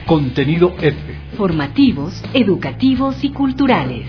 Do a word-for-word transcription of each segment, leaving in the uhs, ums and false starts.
Contenido F. Formativos, educativos y culturales.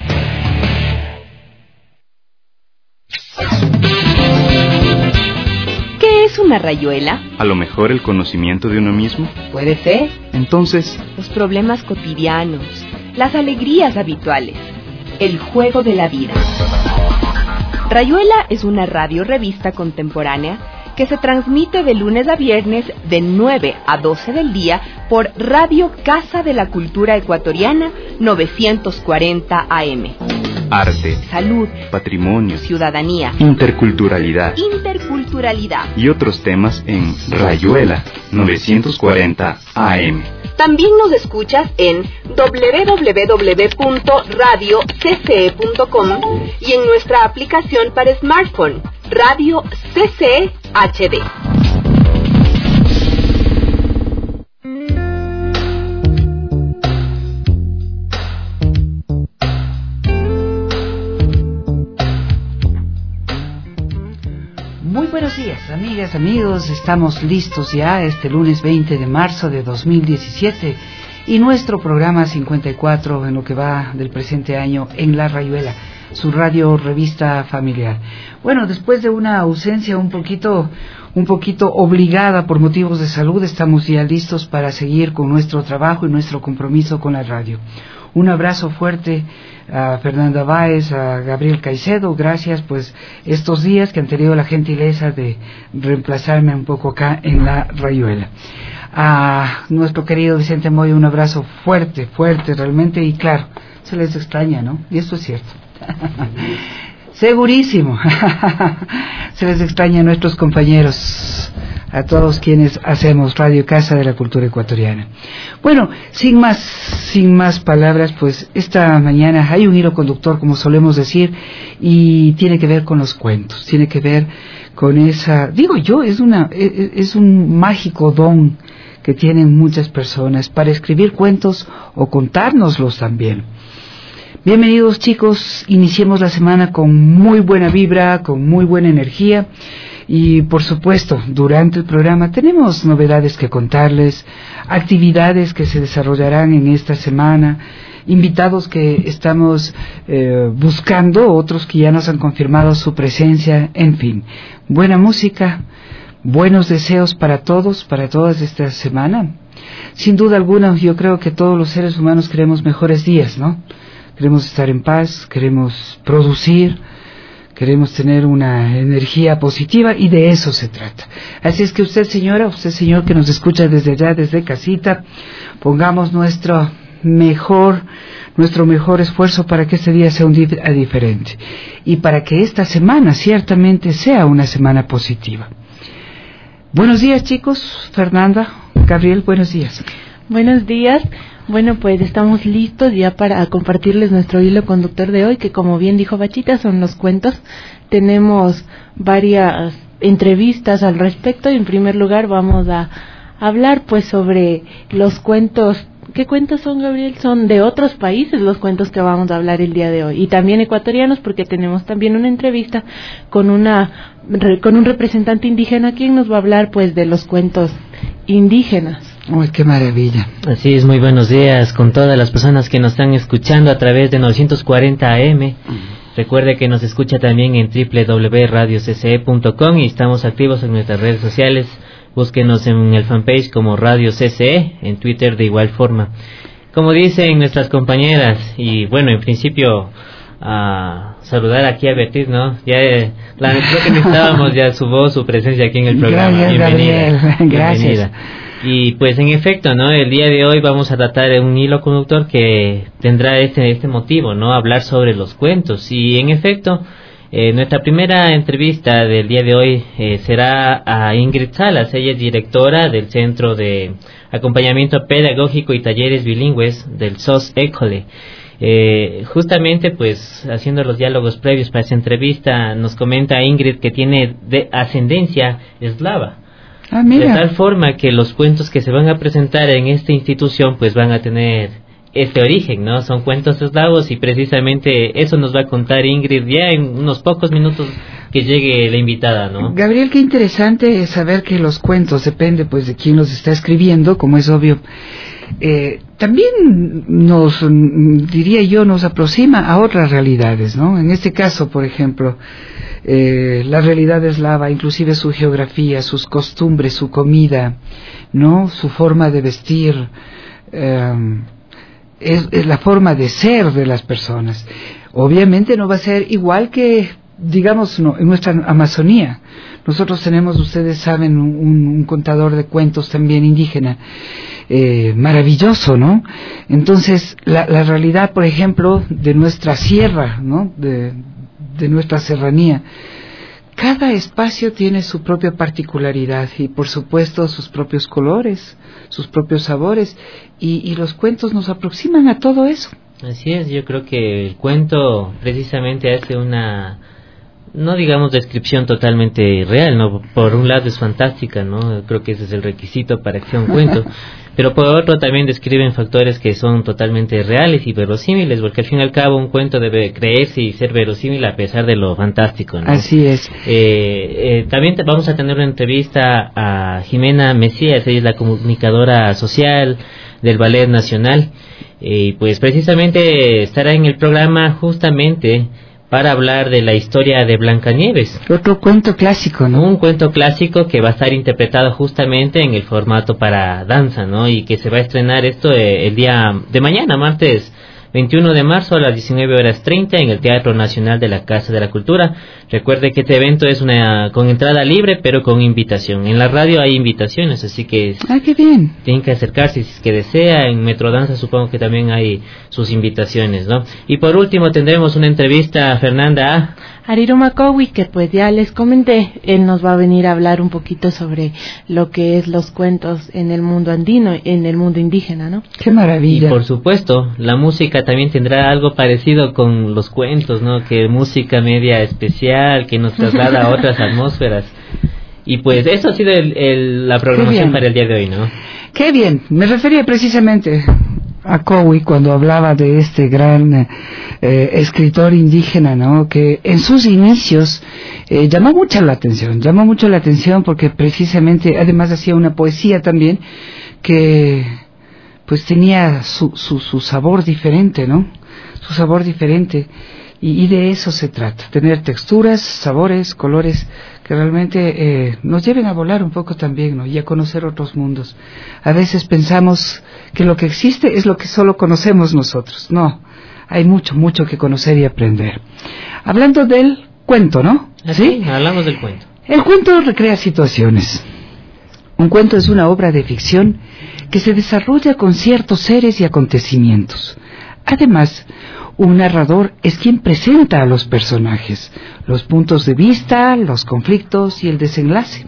¿Qué es una rayuela? A lo mejor el conocimiento de uno mismo. Puede ser. Entonces, los problemas cotidianos, las alegrías habituales, el juego de la vida. Rayuela es una radio-revista contemporánea que se transmite de lunes a viernes de nueve a doce del día por Radio Casa de la Cultura Ecuatoriana novecientos cuarenta A M. Arte, salud, patrimonio, ciudadanía, interculturalidad, interculturalidad y otros temas en Rayuela novecientos cuarenta A M. También nos escuchas en doble u doble u doble u punto radio c c e punto com y en nuestra aplicación para smartphone, Radio C C H D. Muy buenos días, amigas, amigos. Estamos listos ya este lunes veinte de marzo de dos mil diecisiete y nuestro programa cincuenta y cuatro en lo que va del presente año en La Rayuela, su radio revista familiar. Bueno, después de una ausencia un poquito un poquito obligada por motivos de salud, estamos ya listos para seguir con nuestro trabajo y nuestro compromiso con la radio. Un abrazo fuerte a Fernanda Báez, a Gabriel Caicedo, gracias pues estos días que han tenido la gentileza de reemplazarme un poco acá en La Rayuela. A nuestro querido Vicente Moya, un abrazo fuerte, fuerte realmente, y claro, se les extraña, ¿no? Y esto es cierto. Segurísimo. Se les extraña a nuestros compañeros, a todos quienes hacemos Radio Casa de la Cultura Ecuatoriana. Bueno, sin más, sin más palabras, pues esta mañana hay un hilo conductor, como solemos decir, y tiene que ver con los cuentos, tiene que ver con esa, digo yo, es una, es, es un mágico don que tienen muchas personas para escribir cuentos o contárnoslos también. Bienvenidos, chicos, iniciemos la semana con muy buena vibra, con muy buena energía. Y por supuesto, durante el programa tenemos novedades que contarles, actividades que se desarrollarán en esta semana, invitados que estamos eh, buscando, otros que ya nos han confirmado su presencia, en fin, buena música, buenos deseos para todos, para todas esta semana. Sin duda alguna, yo creo que todos los seres humanos queremos mejores días, ¿no? Queremos estar en paz, queremos producir, queremos tener una energía positiva y de eso se trata. Así es que usted, señora, usted, señor, que nos escucha desde allá, desde casita, pongamos nuestro mejor, nuestro mejor esfuerzo para que este día sea un día diferente y para que esta semana ciertamente sea una semana positiva. Buenos días, chicos. Fernanda, Gabriel, buenos días. Buenos días. Bueno, pues estamos listos ya para compartirles nuestro hilo conductor de hoy, que como bien dijo Bachita, son los cuentos. Tenemos varias entrevistas al respecto y en primer lugar vamos a hablar pues sobre los cuentos. ¿Qué cuentos son, Gabriel? Son de otros países los cuentos que vamos a hablar el día de hoy y también ecuatorianos, porque tenemos también una entrevista con una con un representante indígena quien nos va a hablar pues de los cuentos indígenas. ¡Uy, qué maravilla! Así es, muy buenos días con todas las personas que nos están escuchando a través de novecientos cuarenta A M. Recuerde que nos escucha también en doble u doble u doble u punto radio c c e punto com y estamos activos en nuestras redes sociales. Búsquenos en el fanpage como Radio C C E, en Twitter de igual forma. Como dicen nuestras compañeras, y bueno, en principio a saludar aquí a Beatriz, ¿no? Ya eh, la creo que necesitábamos ya su voz, su presencia aquí en el programa. Gracias, bienvenida, Gabriel. Gracias. Bienvenida. Y pues en efecto, ¿no? El día de hoy vamos a tratar de un hilo conductor que tendrá este este motivo, ¿no? Hablar sobre los cuentos. Y en efecto, eh, nuestra primera entrevista del día de hoy eh, será a Ingrid Salas. Ella es directora del Centro de Acompañamiento Pedagógico y Talleres Bilingües del S O S École. Eh, justamente pues haciendo los diálogos previos para esta entrevista, nos comenta Ingrid que tiene de ascendencia eslava. Ah, mira. De tal forma que los cuentos que se van a presentar en esta institución pues van a tener este origen, ¿no? Son cuentos eslavos y precisamente eso nos va a contar Ingrid ya en unos pocos minutos que llegue la invitada, ¿no? Gabriel, qué interesante es saber que los cuentos, depende pues de quién los está escribiendo, como es obvio, eh, también nos, diría yo, nos aproxima a otras realidades, ¿no? En este caso, por ejemplo, eh, la realidad eslava, inclusive su geografía, sus costumbres, su comida, ¿no? Su forma de vestir, eh, es, es la forma de ser de las personas. Obviamente no va a ser igual que, digamos, no, en nuestra Amazonía. Nosotros tenemos, ustedes saben, un, un contador de cuentos también indígena, eh, maravilloso, ¿no? Entonces, la, la realidad, por ejemplo, de nuestra sierra, ¿no? De, de nuestra serranía, cada espacio tiene su propia particularidad y, por supuesto, sus propios colores, sus propios sabores, y, y los cuentos nos aproximan a todo eso. Así es, yo creo que el cuento precisamente hace una, no digamos descripción totalmente real, ¿no? Por un lado es fantástica, ¿no? Creo que ese es el requisito para que sea un cuento, pero por otro también describen factores que son totalmente reales y verosímiles, porque al fin y al cabo un cuento debe creerse y ser verosímil a pesar de lo fantástico, ¿no? Así es. Eh, eh, también te, vamos a tener una entrevista a Jimena Mesías, ella es la comunicadora social del Ballet Nacional, y eh, pues precisamente estará en el programa justamente para hablar de la historia de Blancanieves. Otro cuento clásico, ¿no? Un cuento clásico que va a estar interpretado justamente en el formato para danza, ¿no? Y que se va a estrenar esto eh, el día de mañana, martes veintiuno de marzo a las diecinueve horas treinta en el Teatro Nacional de la Casa de la Cultura. Recuerde que este evento es una con entrada libre, pero con invitación. En la radio hay invitaciones, así que ah, qué bien. Tienen que acercarse si es que desea. En Metrodanza supongo que también hay sus invitaciones, ¿no? Y por último tendremos una entrevista a Fernanda a Ariro Macowi, que pues ya les comenté, él nos va a venir a hablar un poquito sobre lo que es los cuentos en el mundo andino, en el mundo indígena, ¿no? ¡Qué maravilla! Y por supuesto, la música también tendrá algo parecido con los cuentos, ¿no? Que música media especial, que nos traslada a otras atmósferas. Y pues eso ha sido el, el, la programación para el día de hoy, ¿no? ¡Qué bien! Me refería precisamente a Cowi cuando hablaba de este gran eh, escritor indígena, ¿no? Que en sus inicios eh, llamó mucho la atención, llamó mucho la atención porque precisamente, además hacía una poesía también que pues tenía su, su, su sabor diferente, ¿no? Su sabor diferente. Y, y de eso se trata, tener texturas, sabores, colores que realmente eh, nos lleven a volar un poco también, ¿no? Y a conocer otros mundos. A veces pensamos que lo que existe es lo que solo conocemos nosotros. No, hay mucho, mucho que conocer y aprender. Hablando del cuento, ¿no? ¿Sí? Hablamos del cuento. El cuento recrea situaciones. Un cuento es una obra de ficción que se desarrolla con ciertos seres y acontecimientos. Además, un narrador es quien presenta a los personajes, los puntos de vista, los conflictos y el desenlace.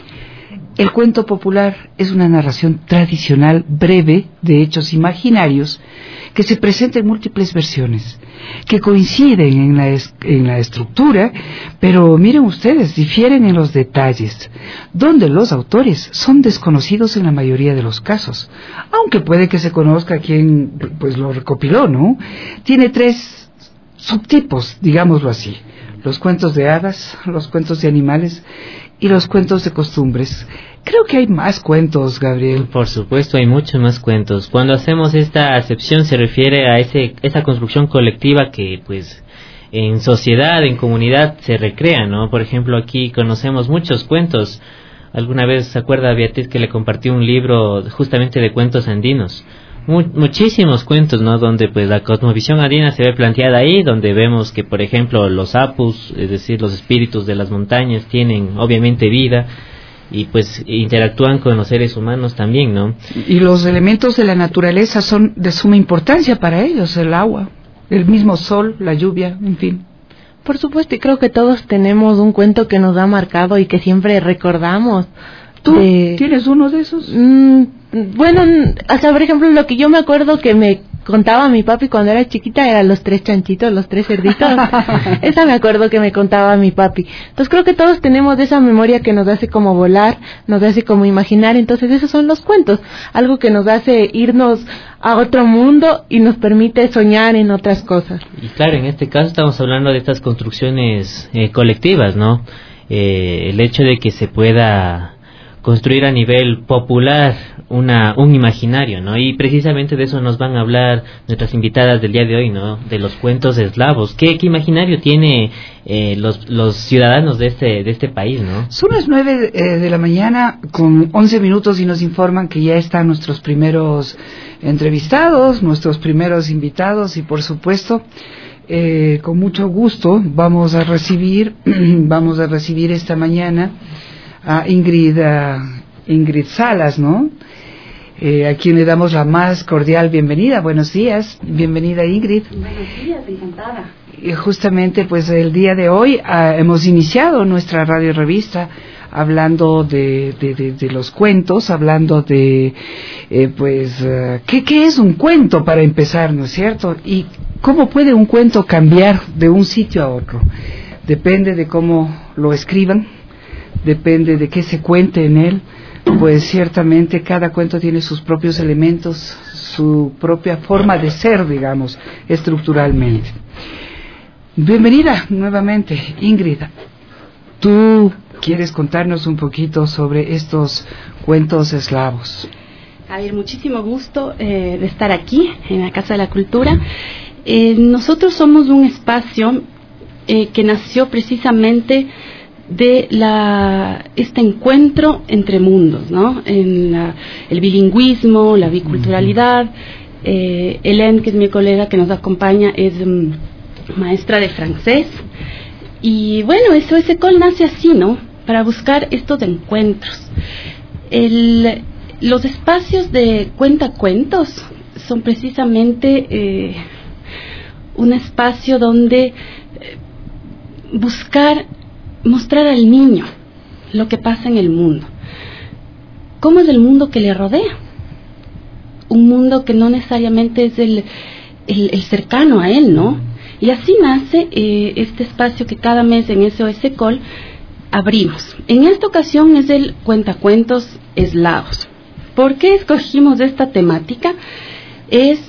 El cuento popular es una narración tradicional breve de hechos imaginarios que se presenta en múltiples versiones, que coinciden en la, es, en la estructura, pero miren ustedes, difieren en los detalles, donde los autores son desconocidos en la mayoría de los casos, aunque puede que se conozca quién pues lo recopiló, ¿no? Tiene tres subtipos, digámoslo así: los cuentos de hadas, los cuentos de animales y los cuentos de costumbres. Creo que hay más cuentos, Gabriel. Por supuesto, hay muchos más cuentos. Cuando hacemos esta acepción se refiere a ese esa construcción colectiva que, pues, en sociedad, en comunidad se recrea, ¿no? Por ejemplo, aquí conocemos muchos cuentos. Alguna vez se acuerda Beatriz que le compartió un libro justamente de cuentos andinos. Mu- muchísimos cuentos, ¿no? Donde pues la cosmovisión andina se ve planteada ahí, donde vemos que, por ejemplo, los apus, es decir, los espíritus de las montañas, tienen obviamente vida y pues interactúan con los seres humanos también, ¿no? Y los elementos de la naturaleza son de suma importancia para ellos: el agua, el mismo sol, la lluvia, en fin. Por supuesto, y creo que todos tenemos un cuento que nos ha marcado y que siempre recordamos. ¿Tú de... tienes uno de esos? Mm, bueno, o sea, por ejemplo, lo que yo me acuerdo que me contaba mi papi cuando era chiquita era los tres chanchitos, los tres cerditos. Esa me acuerdo que me contaba mi papi. Entonces creo que todos tenemos esa memoria que nos hace como volar, nos hace como imaginar. Entonces esos son los cuentos, algo que nos hace irnos a otro mundo y nos permite soñar en otras cosas. Y claro, en este caso estamos hablando de estas construcciones eh, colectivas, ¿no? Eh, el hecho de que se pueda construir a nivel popular una un imaginario, ¿no? Y precisamente de eso nos van a hablar nuestras invitadas del día de hoy, ¿no? De los cuentos eslavos. ¿Qué, qué imaginario tiene eh, los los ciudadanos de este de este país, ¿no? Son las nueve eh, de la mañana con once minutos y nos informan que ya están nuestros primeros entrevistados, nuestros primeros invitados y por supuesto eh, con mucho gusto vamos a recibir vamos a recibir esta mañana a Ingrid a Ingrid Salas, ¿no? Eh, a quien le damos la más cordial bienvenida. Buenos días, bienvenida Ingrid. Buenos días, encantada. Y justamente pues el día de hoy ah, hemos iniciado nuestra radio revista hablando de, de, de, de los cuentos, hablando de eh, pues uh, ¿qué, qué es un cuento para empezar, ¿no es cierto? Y cómo puede un cuento cambiar de un sitio a otro. Depende de cómo lo escriban, depende de qué se cuente en él. Pues ciertamente cada cuento tiene sus propios elementos, su propia forma de ser, digamos, estructuralmente. Bienvenida nuevamente, Ingrid. ¿Tú quieres contarnos un poquito sobre estos cuentos eslavos? A ver, muchísimo gusto eh, de estar aquí en la Casa de la Cultura. Eh, nosotros somos un espacio eh, que nació precisamente de la este encuentro entre mundos, ¿no? En la, el bilingüismo, la biculturalidad. eh, Hélène, que es mi colega que nos acompaña, es um, maestra de francés y bueno, eso ese col nace así, ¿no? Para buscar estos encuentros. El, los espacios de cuentacuentos son precisamente eh, un espacio donde eh, buscar mostrar al niño lo que pasa en el mundo. ¿Cómo es el mundo que le rodea? Un mundo que no necesariamente es el, el, el cercano a él, ¿no? Y así nace eh, este espacio que cada mes en S O S Col abrimos. En esta ocasión es el cuentacuentos eslavos. ¿Por qué escogimos esta temática? Es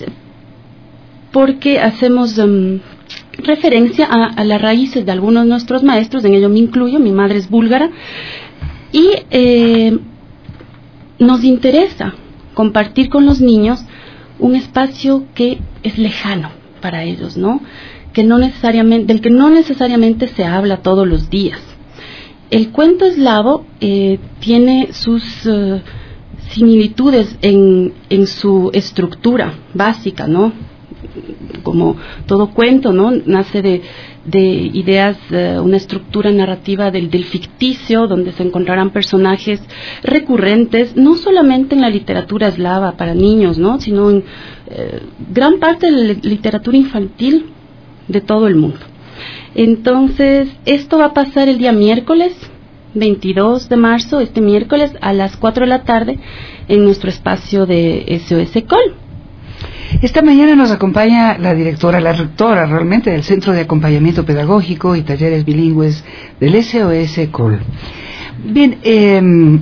porque hacemos Um, referencia a, a las raíces de algunos de nuestros maestros, en ello me incluyo, mi madre es búlgara, y eh, nos interesa compartir con los niños un espacio que es lejano para ellos, ¿no? Que no necesariamente, del que no necesariamente se habla todos los días. El cuento eslavo eh, tiene sus uh, similitudes en, en su estructura básica, ¿no? Como todo cuento, ¿no? Nace de, de ideas, uh, una estructura narrativa del, del ficticio, donde se encontrarán personajes recurrentes, no solamente en la literatura eslava para niños, ¿no? Sino en eh, gran parte de la literatura infantil de todo el mundo. Entonces, esto va a pasar el día miércoles veintidós de marzo, este miércoles a las cuatro de la tarde, en nuestro espacio de S O S Col. Esta mañana nos acompaña la directora, la rectora realmente del Centro de Acompañamiento Pedagógico y Talleres Bilingües del S O S Col. Bien, eh,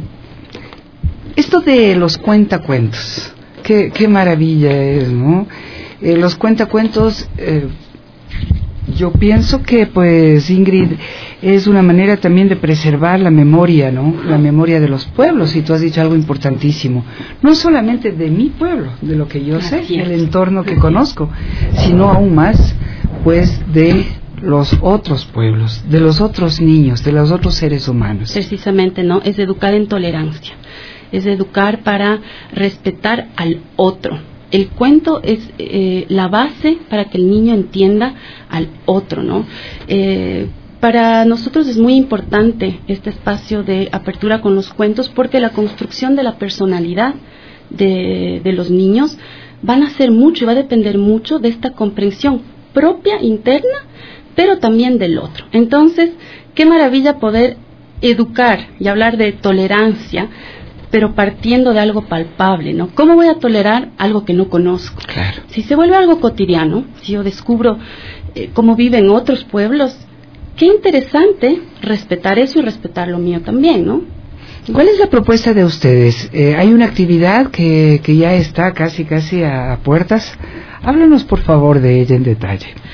esto de los cuentacuentos, qué, qué maravilla es, ¿no? Eh, los cuentacuentos, eh, yo pienso que, pues, Ingrid, es una manera también de preservar la memoria, ¿no? La memoria de los pueblos, y tú has dicho algo importantísimo. No solamente de mi pueblo, de lo que yo sé, del entorno que conozco, sino aún más, pues, de los otros pueblos, de los otros niños, de los otros seres humanos. Precisamente, ¿no? Es educar en tolerancia, es educar para respetar al otro. El cuento es eh, la base para que el niño entienda al otro, ¿no? Eh, para nosotros es muy importante este espacio de apertura con los cuentos, porque la construcción de la personalidad de, de los niños van a ser mucho y va a depender mucho de esta comprensión propia, interna, pero también del otro. Entonces, qué maravilla poder educar y hablar de tolerancia, pero partiendo de algo palpable, ¿no? ¿Cómo voy a tolerar algo que no conozco? Claro. Si se vuelve algo cotidiano, si yo descubro eh, cómo viven otros pueblos, qué interesante respetar eso y respetar lo mío también, ¿no? ¿Cuál es la propuesta de ustedes? Eh, hay una actividad que, que ya está casi casi a, a puertas. Háblanos por favor de ella en detalle.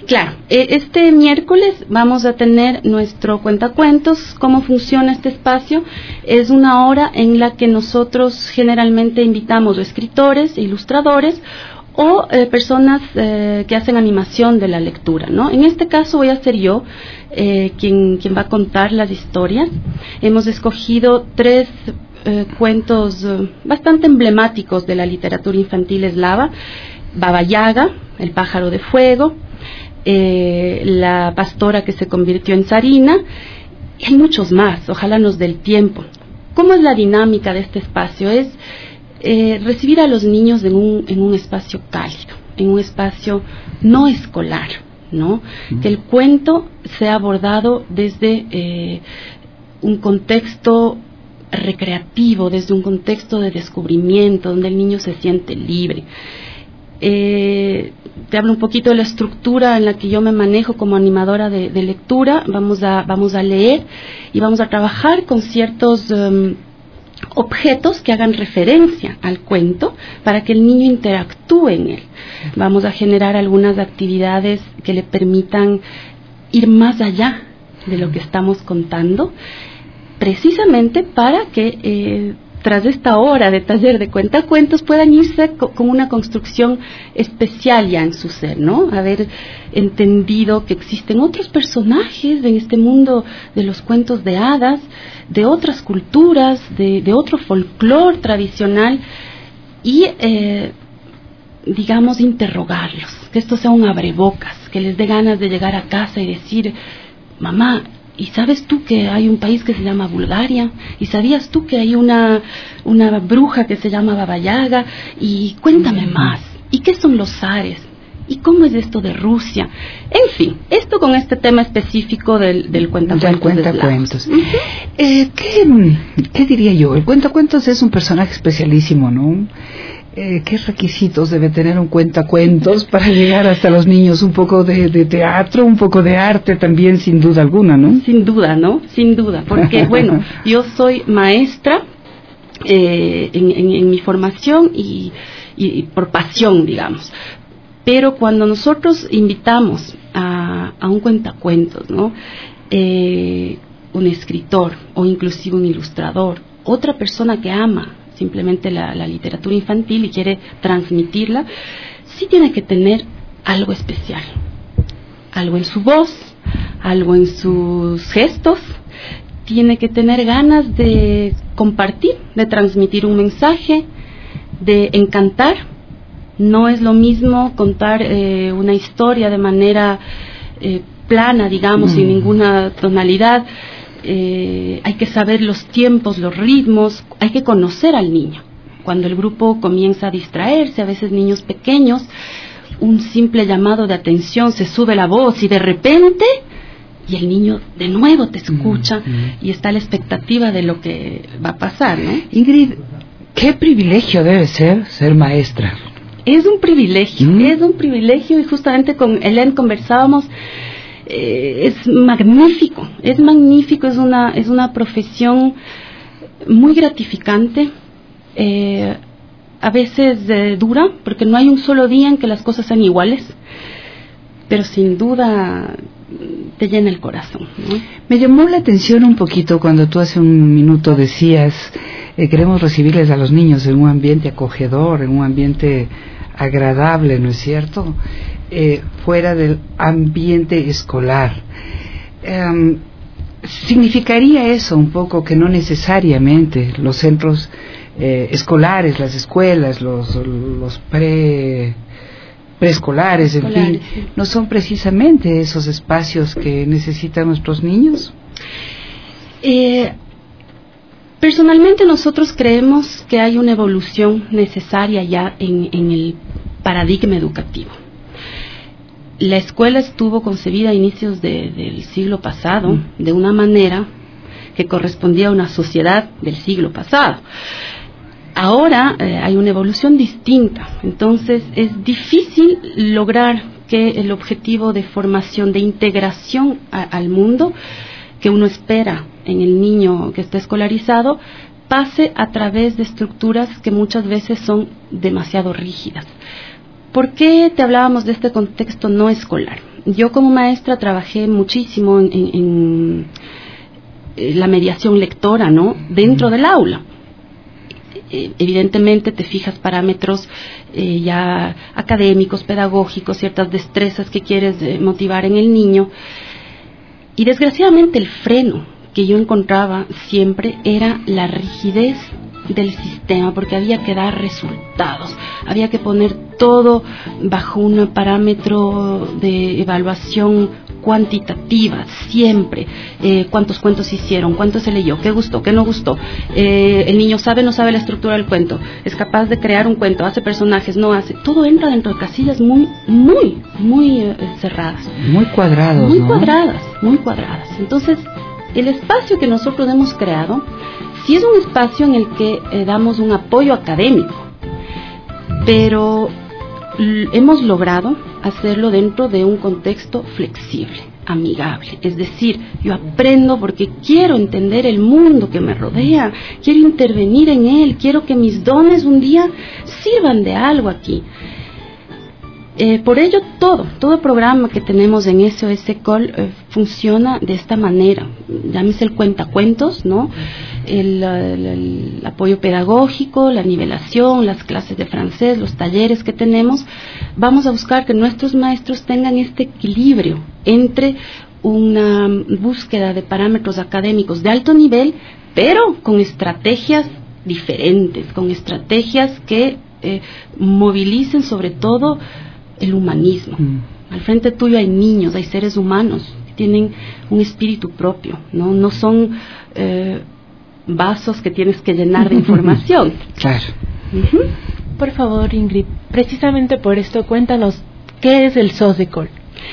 claro, este miércoles vamos a tener nuestro cuentacuentos. ¿Cómo funciona este espacio? Es una hora en la que nosotros generalmente invitamos a escritores, ilustradores o eh, personas eh, que hacen animación de la lectura, ¿no? En este caso voy a ser yo eh, quien, quien va a contar las historias. Hemos escogido tres eh, cuentos eh, bastante emblemáticos de la literatura infantil eslava: Baba Yaga, el pájaro de fuego, eh, la pastora que se convirtió en zarina, y hay muchos más. Ojalá nos dé el tiempo. ¿Cómo es la dinámica de este espacio? Es Eh, recibir a los niños en un, en un espacio cálido, en un espacio no escolar, ¿no? Mm. Que el cuento sea abordado desde eh, un contexto recreativo, desde un contexto de descubrimiento, donde el niño se siente libre. Eh, te hablo un poquito de la estructura en la que yo me manejo como animadora de, de lectura. Vamos a, vamos a leer y vamos a trabajar con ciertos Um, objetos que hagan referencia al cuento para que el niño interactúe en él. Vamos a generar algunas actividades que le permitan ir más allá de lo que estamos contando, precisamente para que eh, tras esta hora de taller de cuentacuentos puedan irse co- con una construcción especial ya en su ser, ¿no? Haber entendido que existen otros personajes en este mundo de los cuentos de hadas, de otras culturas, de, de otro folclore tradicional, y eh, digamos interrogarlos, que esto sea un abrebocas, que les dé ganas de llegar a casa y decir: mamá, ¿y sabes tú que hay un país que se llama Bulgaria? ¿Y sabías tú que hay una, una bruja que se llama Baba Yaga? Y cuéntame más. ¿Y qué son los zares? ¿Y cómo es esto de Rusia? En fin, esto con este tema específico del, del cuentacuentos. Del cuentacuentos. Uh-huh. eh, ¿qué, ¿Qué diría yo? El cuentacuentos es un personaje especialísimo, ¿no? Eh, ¿Qué requisitos debe tener un cuentacuentos para llegar hasta los niños? Un poco de, de teatro, un poco de arte también, sin duda alguna, ¿no? Sin duda, ¿no? Sin duda, porque bueno, yo soy maestra eh, en, en, en mi formación y, y, y por pasión, digamos. Pero cuando nosotros invitamos a, a un cuentacuentos, ¿no? Eh, un escritor o inclusive un ilustrador, otra persona que ama simplemente la, la literatura infantil y quiere transmitirla, sí tiene que tener algo especial, algo en su voz, algo en sus gestos, tiene que tener ganas de compartir, de transmitir un mensaje, de encantar. No es lo mismo contar eh, una historia de manera eh, plana, digamos, mm. sin ninguna tonalidad. Eh, hay que saber los tiempos, los ritmos, hay que conocer al niño. Cuando el grupo comienza a distraerse, a veces niños pequeños, un simple llamado de atención, se sube la voz y de repente, y el niño de nuevo te escucha mm-hmm. y está la expectativa de lo que va a pasar, ¿no? Ingrid, ¿qué privilegio debe ser ser maestra? Es un privilegio, mm. es un privilegio, y justamente con Helen conversábamos. Eh, es magnífico, es magnífico, es una, es una profesión muy gratificante, eh, a veces eh, dura, porque no hay un solo día en que las cosas sean iguales, pero sin duda te llena el corazón, ¿no? Me llamó la atención un poquito cuando tú hace un minuto decías, eh, queremos recibirles a los niños en un ambiente acogedor, en un ambiente agradable, ¿no es cierto?, eh, fuera del ambiente escolar. Um, ¿Significaría eso un poco que no necesariamente los centros eh, escolares, las escuelas, los, los pre, preescolares, en fin, sí. no son precisamente esos espacios que necesitan nuestros niños? Eh, personalmente nosotros creemos que hay una evolución necesaria ya en, en el paradigma educativo. La escuela estuvo concebida a inicios de, del siglo pasado mm. de una manera que correspondía a una sociedad del siglo pasado. Ahora eh, hay una evolución distinta, entonces es difícil lograr que el objetivo de formación, de integración a, al mundo que uno espera en el niño que está escolarizado pase a través de estructuras que muchas veces son demasiado rígidas. ¿Por qué te hablábamos de este contexto no escolar? Yo como maestra trabajé muchísimo en, en, en la mediación lectora, ¿no? Dentro del aula. Evidentemente te fijas parámetros eh, ya académicos, pedagógicos, ciertas destrezas que quieres eh, motivar en el niño. Y desgraciadamente el freno que yo encontraba siempre era la rigidez del sistema, porque había que dar resultados, había que poner todo bajo un parámetro de evaluación cuantitativa, siempre, eh, cuántos cuentos hicieron, cuánto se leyó, qué gustó, qué no gustó, eh, el niño sabe, no sabe la estructura del cuento, es capaz de crear un cuento, hace personajes, no hace, todo entra dentro de casillas muy, muy, muy eh, cerradas. Muy cuadrados, Muy ¿no? cuadradas, muy cuadradas. Entonces, el espacio que nosotros hemos creado, sí es un espacio en el que eh, damos un apoyo académico, pero l- hemos logrado hacerlo dentro de un contexto flexible, amigable. Es decir, yo aprendo porque quiero entender el mundo que me rodea, quiero intervenir en él, quiero que mis dones un día sirvan de algo aquí. Eh, por ello, todo, todo programa que tenemos en S O S Col eh, funciona de esta manera. Llámese el cuentacuentos, ¿no? El, el, el apoyo pedagógico, la nivelación, las clases de francés, los talleres que tenemos. Vamos a buscar que nuestros maestros tengan este equilibrio entre una búsqueda de parámetros académicos de alto nivel, pero con estrategias diferentes, con estrategias que eh, movilicen sobre todo el humanismo. Mm. Al frente tuyo hay niños, hay seres humanos que tienen un espíritu propio, no, no son eh, vasos que tienes que llenar de información. Claro. Uh-huh. Por favor, Ingrid, precisamente por esto cuéntanos qué es el S O S Col.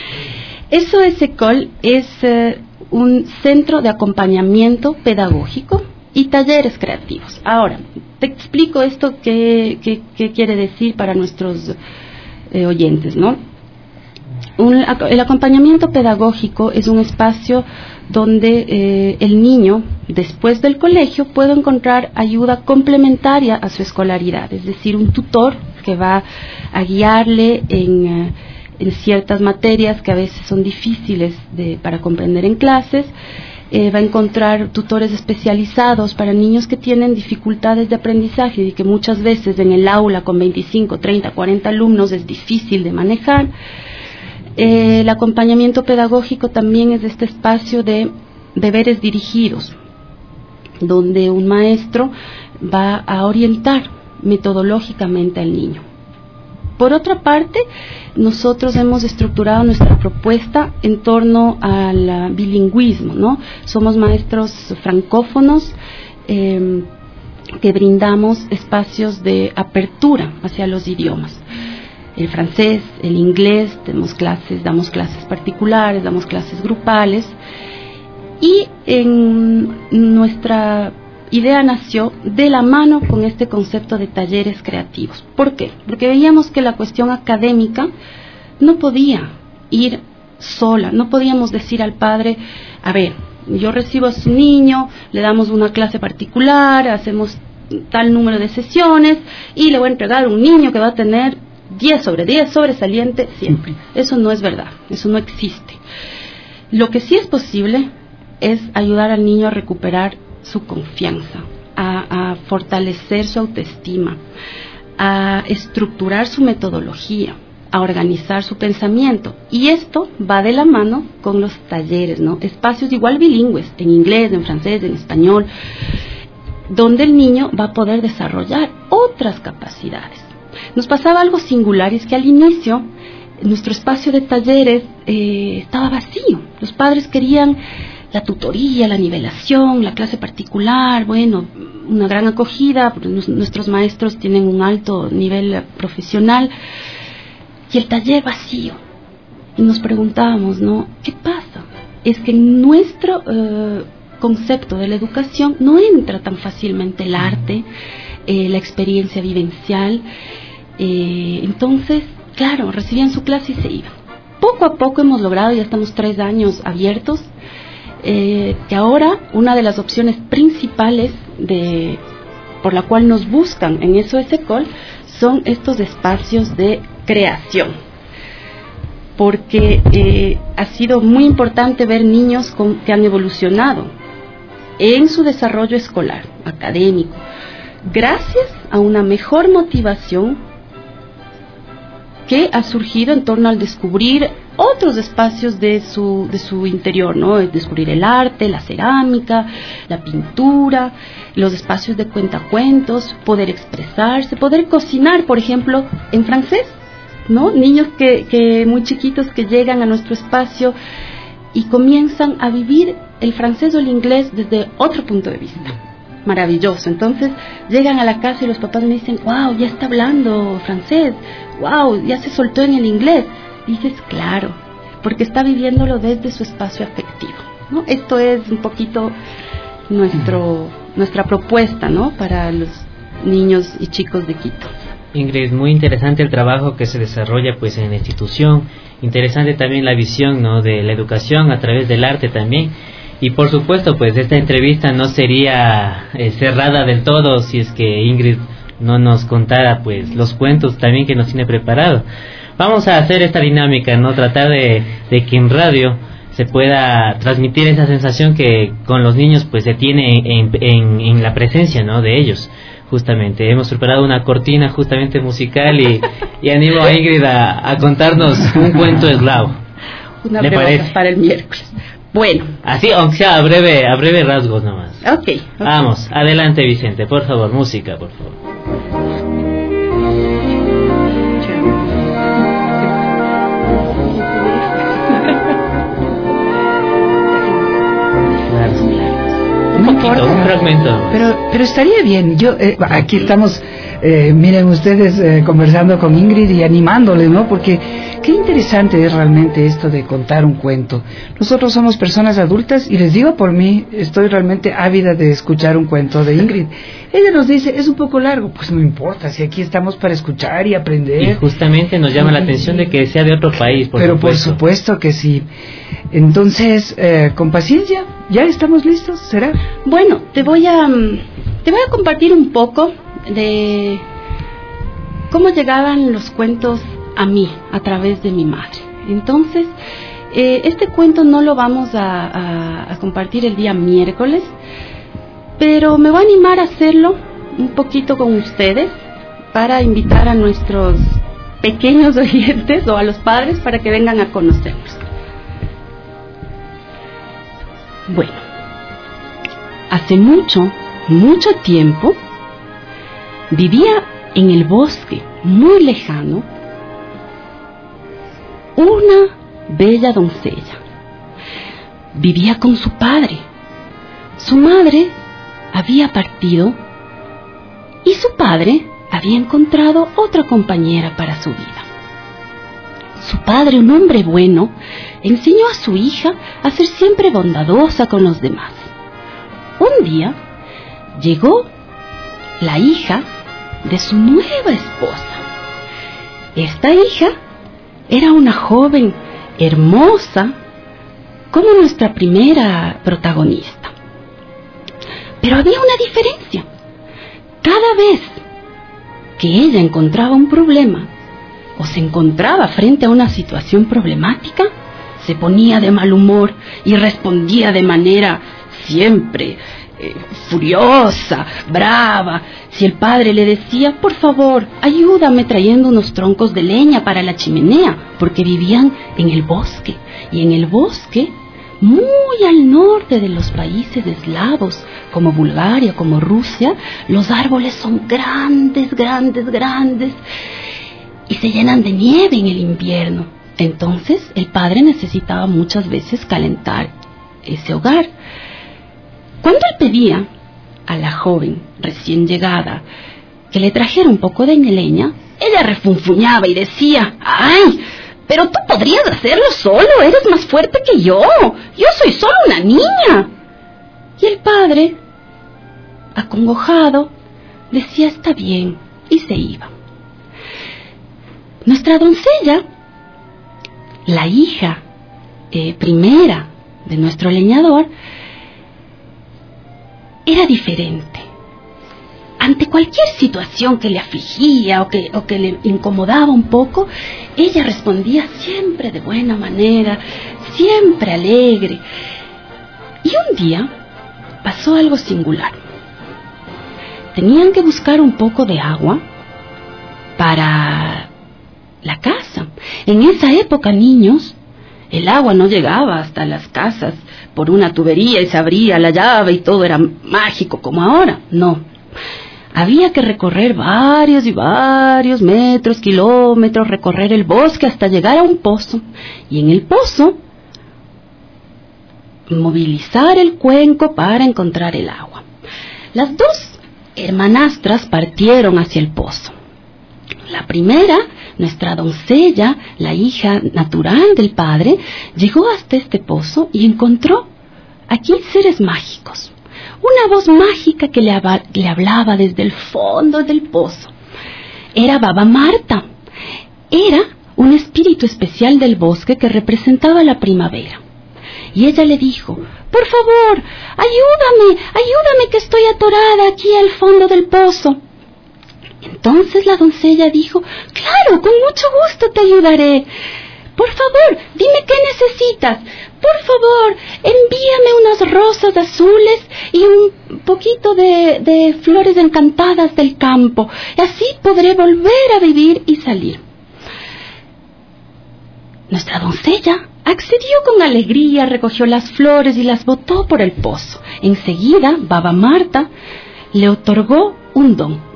S O S Col es eh, un centro de acompañamiento pedagógico y talleres creativos. Ahora, te explico esto qué, qué, qué quiere decir para nuestros Eh, oyentes, ¿no? Un, el acompañamiento pedagógico es un espacio donde eh, el niño, después del colegio, puede encontrar ayuda complementaria a su escolaridad, es decir, un tutor que va a guiarle en, eh, en ciertas materias que a veces son difíciles de, para comprender en clases. Eh, va a encontrar tutores especializados para niños que tienen dificultades de aprendizaje y que muchas veces en el aula con veinticinco, treinta, cuarenta alumnos es difícil de manejar. Eh, el acompañamiento pedagógico también es este espacio de deberes dirigidos, donde un maestro va a orientar metodológicamente al niño. Por otra parte, nosotros hemos estructurado nuestra propuesta en torno al bilingüismo, ¿no? Somos maestros francófonos eh, que brindamos espacios de apertura hacia los idiomas. El francés, el inglés, tenemos clases, damos clases particulares, damos clases grupales, y en nuestra idea nació de la mano con este concepto de talleres creativos. ¿Por qué? Porque veíamos que la cuestión académica no podía ir sola, no podíamos decir al padre, a ver, yo recibo a su niño, le damos una clase particular, hacemos tal número de sesiones y le voy a entregar un niño que va a tener diez sobre diez sobresaliente siempre. Eso no es verdad, eso no existe. Lo que sí es posible es ayudar al niño a recuperar su confianza, a, a fortalecer su autoestima, a estructurar su metodología, a organizar su pensamiento. Y esto va de la mano con los talleres, ¿no? Espacios igual bilingües, en inglés, en francés, en español, donde el niño va a poder desarrollar otras capacidades. Nos pasaba algo singular, y es que al inicio nuestro espacio de talleres eh, estaba vacío. Los padres querían la tutoría, la nivelación, la clase particular, bueno, una gran acogida, nuestros maestros tienen un alto nivel profesional, y el taller vacío. Y nos preguntábamos, ¿no? ¿Qué pasa? Es que en nuestro eh, concepto de la educación no entra tan fácilmente el arte, eh, la experiencia vivencial. Eh, entonces, claro, recibían su clase y se iban. Poco a poco hemos logrado, ya estamos tres años abiertos, eh, que ahora una de las opciones principales de, por la cual nos buscan en S O S Col son estos espacios de creación. porque eh, ha sido muy importante ver niños con, que han evolucionado en su desarrollo escolar, académico, gracias a una mejor motivación que ha surgido en torno al descubrir otros espacios de su, de su interior, ¿no? Descubrir el arte, la cerámica, la pintura, los espacios de cuentacuentos, poder expresarse, poder cocinar, por ejemplo, en francés, ¿no? Niños que, que muy chiquitos que llegan a nuestro espacio y comienzan a vivir el francés o el inglés desde otro punto de vista. Maravilloso. Entonces llegan a la casa y los papás me dicen, wow, ya está hablando francés, wow, ya se soltó en el inglés. Y dices, claro, porque está viviéndolo desde su espacio afectivo, ¿no? Esto es un poquito nuestro, nuestra propuesta, ¿no? Para los niños y chicos de Quito. Ingrid, muy interesante el trabajo que se desarrolla pues en la institución, interesante también la visión, ¿no? De la educación a través del arte también. Y por supuesto, pues esta entrevista no sería eh, cerrada del todo si es que Ingrid no nos contara pues los cuentos también que nos tiene preparado. Vamos a hacer esta dinámica, ¿no? Tratar de, de que en radio se pueda transmitir esa sensación que con los niños pues se tiene en, en, en la presencia, ¿no? De ellos. Justamente, hemos preparado una cortina justamente musical y, y animo a Ingrid a, a contarnos un cuento eslavo. Una ¿Le pregunta parece? para el miércoles. Bueno. Así, aunque sea a breve, a breve rasgos nomás. Okay, ok. Vamos, adelante Vicente, por favor, música, por favor. Un poquito, un fragmento. Pero, pero estaría bien. Yo eh, aquí estamos, eh, miren ustedes, eh, conversando con Ingrid y animándole, ¿no? Porque qué interesante es realmente esto de contar un cuento. Nosotros somos personas adultas y les digo por mí, estoy realmente ávida de escuchar un cuento de Ingrid. Ella nos dice, es un poco largo, pues no importa, si aquí estamos para escuchar y aprender. Y justamente nos llama la atención de que sea de otro país, por Pero supuesto. por supuesto que sí. Entonces, eh, con paciencia, ¿ya estamos listos? ¿Será? Bueno, te voy a te voy a compartir un poco de cómo llegaban los cuentos a mí a través de mi madre. Entonces, eh, este cuento no lo vamos a, a, a compartir el día miércoles, pero me voy a animar a hacerlo un poquito con ustedes para invitar a nuestros pequeños oyentes o a los padres para que vengan a conocernos. Bueno, hace mucho, mucho tiempo, vivía en el bosque muy lejano una bella doncella. Vivía con su padre. Su madre había partido y su padre había encontrado otra compañera para su vida. Su padre, un hombre bueno, enseñó a su hija a ser siempre bondadosa con los demás. Un día llegó la hija de su nueva esposa. Esta hija era una joven hermosa como nuestra primera protagonista. Pero había una diferencia. Cada vez que ella encontraba un problema o se encontraba frente a una situación problemática, se ponía de mal humor y respondía de manera siempre eh, furiosa, brava. Si el padre le decía, por favor, ayúdame trayendo unos troncos de leña para la chimenea, porque vivían en el bosque, y en el bosque, muy al norte de los países eslavos, como Bulgaria, como Rusia, los árboles son grandes, grandes, grandes, y se llenan de nieve en el invierno. Entonces el padre necesitaba muchas veces calentar ese hogar. Cuando él pedía a la joven recién llegada que le trajera un poco de leña, ella refunfuñaba y decía, ¡ay! Pero tú podrías hacerlo solo, eres más fuerte que yo. Yo soy solo una niña. Y el padre, acongojado, decía, está bien, y se iba. Nuestra doncella, la hija eh, primera de nuestro leñador, era diferente. ante cualquier situación que le afligía o que, o que le incomodaba un poco, ella respondía siempre de buena manera, siempre alegre. Y un día pasó algo singular. Tenían que buscar un poco de agua para la casa. En esa época, niños, el agua no llegaba hasta las casas por una tubería y se abría la llave y todo era mágico como ahora. No. Había que recorrer varios y varios metros, kilómetros, recorrer el bosque hasta llegar a un pozo. Y en el pozo, movilizar el cuenco para encontrar el agua. Las dos hermanastras partieron hacia el pozo. La primera, nuestra doncella, la hija natural del padre, llegó hasta este pozo y encontró aquí seres mágicos. Una voz mágica que le, hab- le hablaba desde el fondo del pozo. Era Baba Marta. Era un espíritu especial del bosque que representaba la primavera. Y ella le dijo: por favor, ayúdame, ayúdame que estoy atorada aquí al fondo del pozo. Entonces la doncella dijo: claro, con mucho gusto te ayudaré. Por favor, dime qué necesitas. Por favor, envíame unas rosas azules y un poquito de, de flores encantadas del campo. Y así podré volver a vivir y salir. Nuestra doncella accedió con alegría, recogió las flores y las botó por el pozo. Enseguida, Baba Marta le otorgó un don.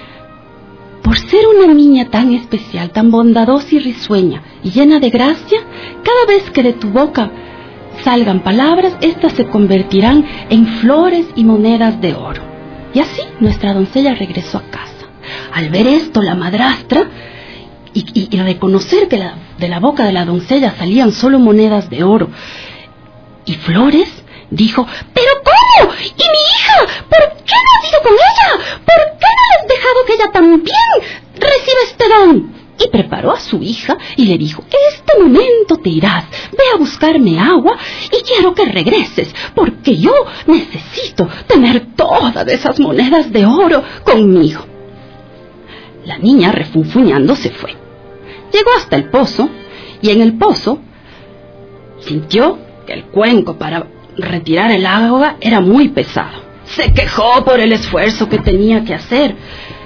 Por ser una niña tan especial, tan bondadosa y risueña y llena de gracia, cada vez que de tu boca salgan palabras, éstas se convertirán en flores y monedas de oro. Y así nuestra doncella regresó a casa. Al ver esto, la madrastra, y, y, y reconocer que la, de la boca de la doncella salían solo monedas de oro y flores, dijo: ¿pero cómo? ¿Y mi hija? ¿Por qué no has ido con ella? ¿Por qué no le has dejado que ella también reciba este don? Y preparó a su hija y le dijo: este momento te irás, ve a buscarme agua y quiero que regreses, porque yo necesito tener todas esas monedas de oro conmigo. La niña, refunfuñando, se fue. Llegó hasta el pozo y en el pozo sintió que el cuenco para retirar el agua era muy pesado. Se quejó por el esfuerzo que tenía que hacer.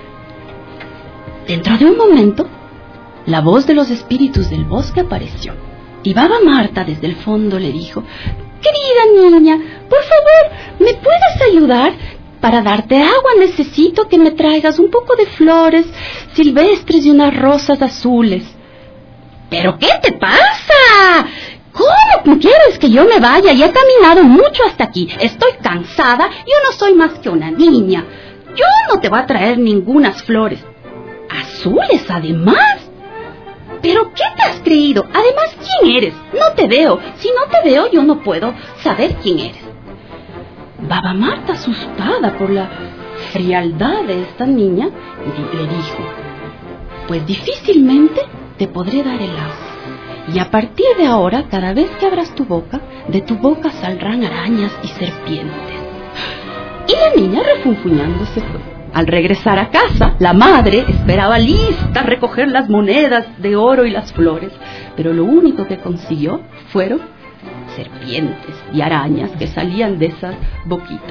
Dentro de un momento, la voz de los espíritus del bosque apareció. Y Baba Marta desde el fondo le dijo: querida niña, por favor, ¿me puedes ayudar? Para darte agua necesito que me traigas un poco de flores silvestres y unas rosas azules. ¿Pero qué te pasa? ¿Cómo quieres que yo me vaya? Y he caminado mucho hasta aquí. Estoy cansada. Yo no soy más que una niña. Yo no te voy a traer ningunas flores. ¿Azules además? ¿Pero qué te has creído? Además, ¿quién eres? No te veo. Si no te veo, yo no puedo saber quién eres. Baba Marta, asustada por la frialdad de esta niña, le dijo: pues difícilmente te podré dar el agua. Y a partir de ahora, cada vez que abras tu boca, de tu boca saldrán arañas y serpientes. Y la niña, refunfuñando, se fue. Al regresar a casa, la madre esperaba lista a recoger las monedas de oro y las flores, pero lo único que consiguió fueron serpientes y arañas que salían de esas boquitas.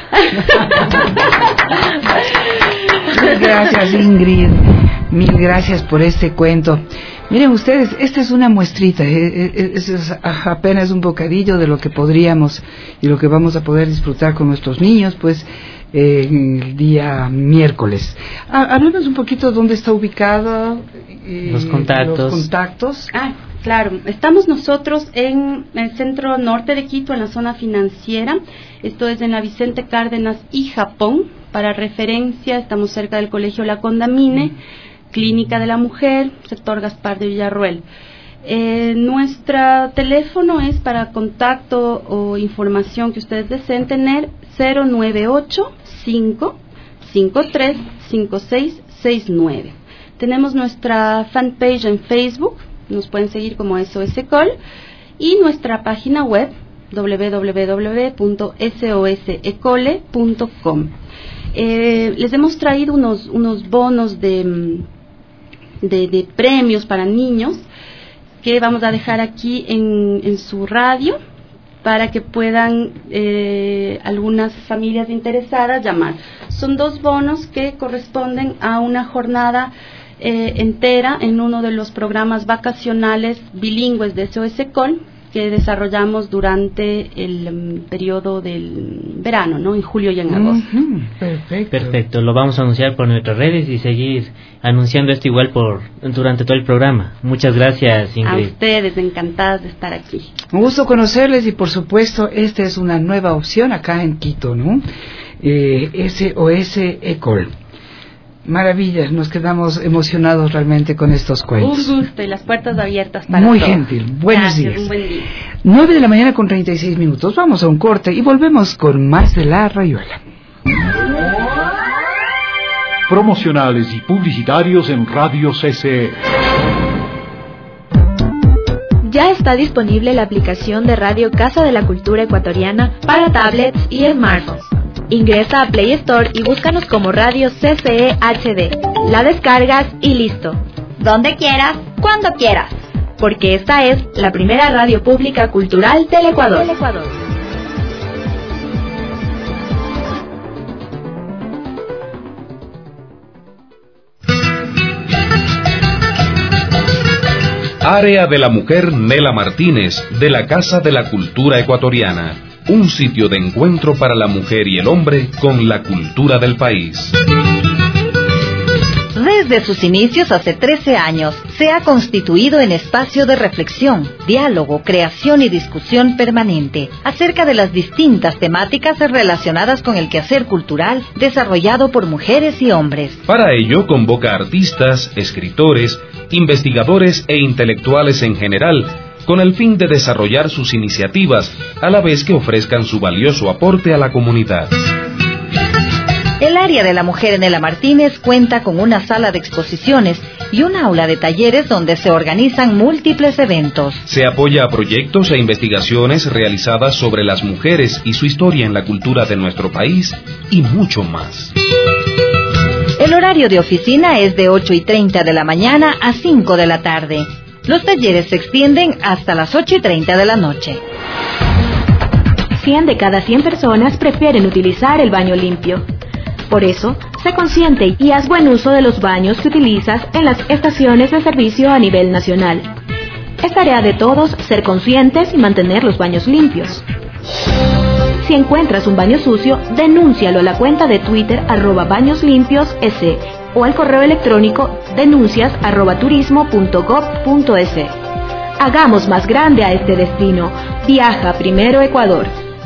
Gracias, Ingrid. Mil gracias por este cuento. Miren ustedes, esta es una muestrita, es apenas un bocadillo de lo que podríamos y lo que vamos a poder disfrutar con nuestros niños, pues, eh, el día miércoles. Háblanos un poquito dónde está ubicado eh, los contactos. Los contactos. Ah, claro, estamos nosotros en el centro norte de Quito, en la zona financiera. Esto es en la Vicente Cárdenas y Japón. Para referencia, estamos cerca del Colegio La Condamine, mm. Clínica de la Mujer, sector Gaspar de Villarroel. Eh, nuestro teléfono es para contacto o información que ustedes deseen tener: cero nueve ocho cinco cinco tres cinco seis seis nueve. Tenemos nuestra fanpage en Facebook, nos pueden seguir como S O S Col, y nuestra página web doble u doble u doble u punto s o s ecole punto com. Eh, les hemos traído unos, unos bonos de, de, de premios para niños que vamos a dejar aquí en, en su radio para que puedan eh, algunas familias interesadas llamar. Son dos bonos que corresponden a una jornada eh, entera en uno de los programas vacacionales bilingües de S O S Col que desarrollamos durante el um, periodo del verano, ¿no? En julio y en agosto. Uh-huh. Perfecto. Perfecto, lo vamos a anunciar por nuestras redes y seguir anunciando esto igual por durante todo el programa. Muchas gracias, Ingrid. A ustedes, encantadas de estar aquí. Un gusto conocerles y por supuesto esta es una nueva opción acá en Quito, ¿no? Eh, S O S Ecol. Maravillas, nos quedamos emocionados realmente con estos cuentos. Un gusto y las puertas abiertas para Muy todos. gentil, buenos Gracias, días. un buen día. nueve de la mañana con treinta y seis minutos, vamos a un corte y volvemos con más de La Rayuela. Promocionales y publicitarios en Radio C C E. Ya está disponible la aplicación de Radio Casa de la Cultura Ecuatoriana para tablets y smartphones. Ingresa a Play Store y búscanos como Radio C C E H D. La descargas y listo. Donde quieras, cuando quieras. Porque esta es la primera radio pública cultural del Ecuador. Del Ecuador. Área de la Mujer Nela Martínez, de la Casa de la Cultura Ecuatoriana. Un sitio de encuentro para la mujer y el hombre con la cultura del país. Desde sus inicios hace trece años, se ha constituido en espacio de reflexión, diálogo, creación y discusión permanente acerca de las distintas temáticas relacionadas con el quehacer cultural desarrollado por mujeres y hombres. Para ello convoca artistas, escritores, investigadores e intelectuales en general, con el fin de desarrollar sus iniciativas, a la vez que ofrezcan su valioso aporte a la comunidad. El área de la mujer Nela Martínez cuenta con una sala de exposiciones y un aula de talleres donde se organizan múltiples eventos. Se apoya a proyectos e investigaciones realizadas sobre las mujeres y su historia en la cultura de nuestro país y mucho más. El horario de oficina es de ocho y treinta de la mañana a cinco de la tarde. Los talleres se extienden hasta las ocho y treinta de la noche. cien de cada cien personas prefieren utilizar el baño limpio. Por eso, sé consciente y haz buen uso de los baños que utilizas en las estaciones de servicio a nivel nacional. Es tarea de todos ser conscientes y mantener los baños limpios. Si encuentras un baño sucio, denúncialo a la cuenta de Twitter arroba baños limpios s o al correo electrónico denuncias arroba turismo punto gob punto es. Hagamos más grande a este destino. Viaja primero Ecuador.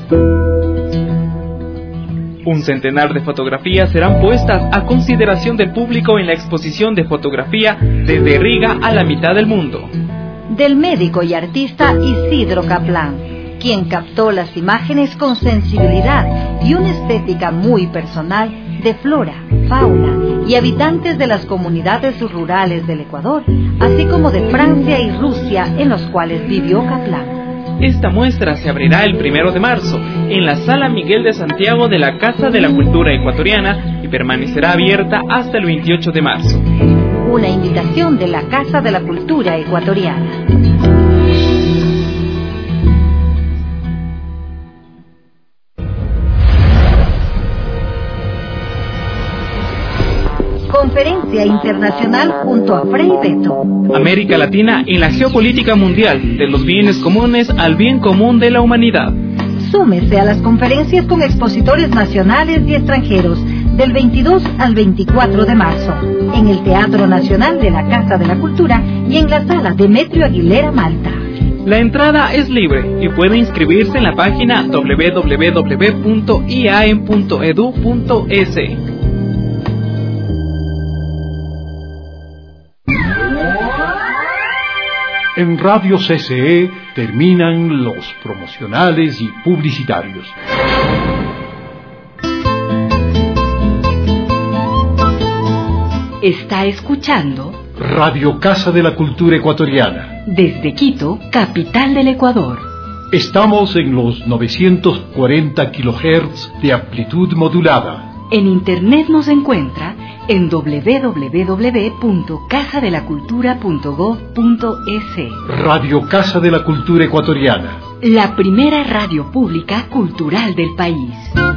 Un centenar de fotografías serán puestas a consideración del público en la exposición de fotografía Desde Riga a la mitad del mundo. Del médico y artista Isidro Kaplan, quien captó las imágenes con sensibilidad y una estética muy personal de flora, fauna y habitantes de las comunidades rurales del Ecuador, así como de Francia y Rusia en los cuales vivió Kaplan. Esta muestra se abrirá el primero de marzo en la Sala Miguel de Santiago de la Casa de la Cultura Ecuatoriana y permanecerá abierta hasta el veintiocho de marzo. Una invitación de la Casa de la Cultura Ecuatoriana. Conferencia Internacional junto a Frei Beto. América Latina en la geopolítica mundial, de los bienes comunes al bien común de la humanidad. Súmese a las conferencias con expositores nacionales y extranjeros del veintidós al veinticuatro de marzo, en el Teatro Nacional de la Casa de la Cultura y en la Sala Demetrio Aguilera, Malta. La entrada es libre y puede inscribirse en la página doble u doble u doble u punto i a e m punto e d u punto e s. En Radio C C E terminan los promocionales y publicitarios. Está escuchando Radio Casa de la Cultura Ecuatoriana. Desde Quito, capital del Ecuador. Estamos en los novecientos cuarenta kilohertz de amplitud modulada. En internet nos encuentra en doble u doble u doble u punto casa de la cultura punto gob punto es. Radio Casa de la Cultura Ecuatoriana. La primera radio pública cultural del país.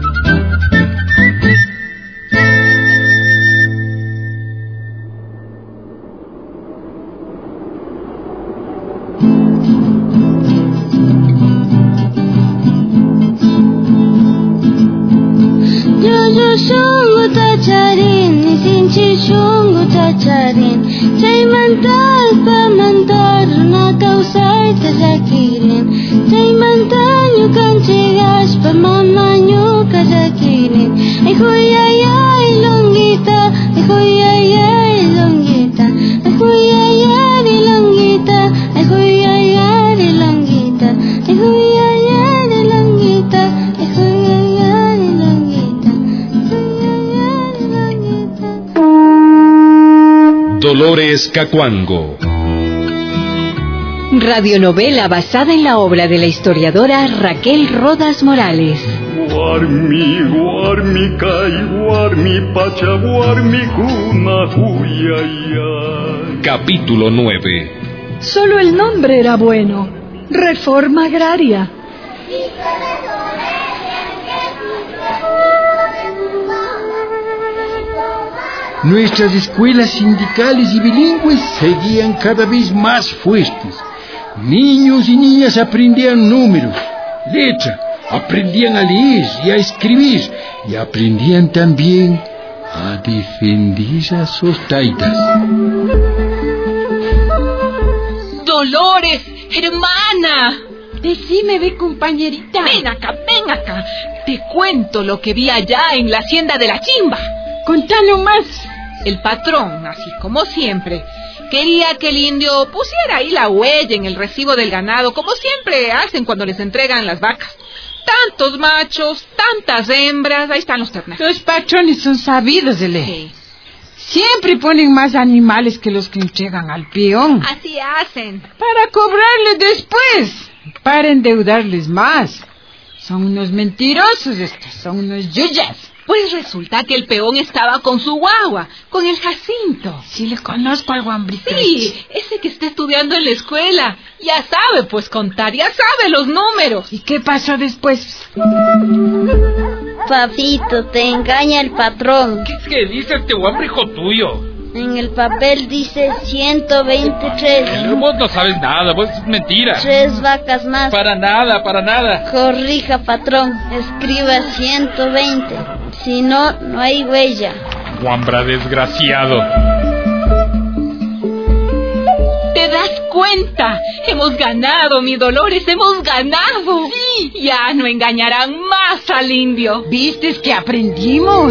Shungu tacharin, isinchi shungu tacharin, chay mantal pa mantar na kausay tajakirin, chay mantaño kanchigas pa mamaño kajakirin, ay huy ay ay longuita, ay huy ay ay longuita, ay huy ay ay longuita, ay huy ay ay longuita, ay huy ay ay longuita, ay huy ay ay longuita. Dolores Cacuango. Radionovela basada en la obra de la historiadora Raquel Rodas Morales. Guarmi, guarmi, kai, guarmi, pacha, guarmi, kuna, huyaya. Capítulo nueve. Solo el nombre era bueno. Reforma agraria. Nuestras escuelas sindicales y bilingües seguían cada vez más fuertes. Niños y niñas aprendían números, letra, aprendían a leer y a escribir, y aprendían también a defender a sus taitas. Dolores, hermana. Decime, ve, compañerita. Ven acá, ven acá. Te cuento lo que vi allá en la hacienda de la Chimba. Contalo más. El patrón, así como siempre, quería que el indio pusiera ahí la huella en el recibo del ganado, como siempre hacen cuando les entregan las vacas. Tantos machos, tantas hembras, ahí están los terneros. Los patrones son sabidos de ley. Sí. Siempre ponen más animales que los que entregan al peón. Así hacen. Para cobrarles después, para endeudarles más. Son unos mentirosos estos, son unos yuyas. Pues resulta que el peón estaba con su guagua, con el Jacinto. Sí, le conozco al guambrito. Sí, ese que está estudiando en la escuela. Ya sabe, pues, contar, ya sabe los números. ¿Y qué pasó después? Papito, te engaña el patrón. ¿Qué es que dice este guambre, hijo tuyo? En el papel dice ciento veintitrés. Vos no sabes nada, vos es mentira. Tres vacas más. Para nada, para nada. Corrija, patrón, escriba ciento veinte. Si no, no hay huella. Guambra desgraciado. ¿Te das cuenta? Hemos ganado, mi Dolores, hemos ganado. Sí. Ya no engañarán más al indio. ¿Vistes que aprendimos?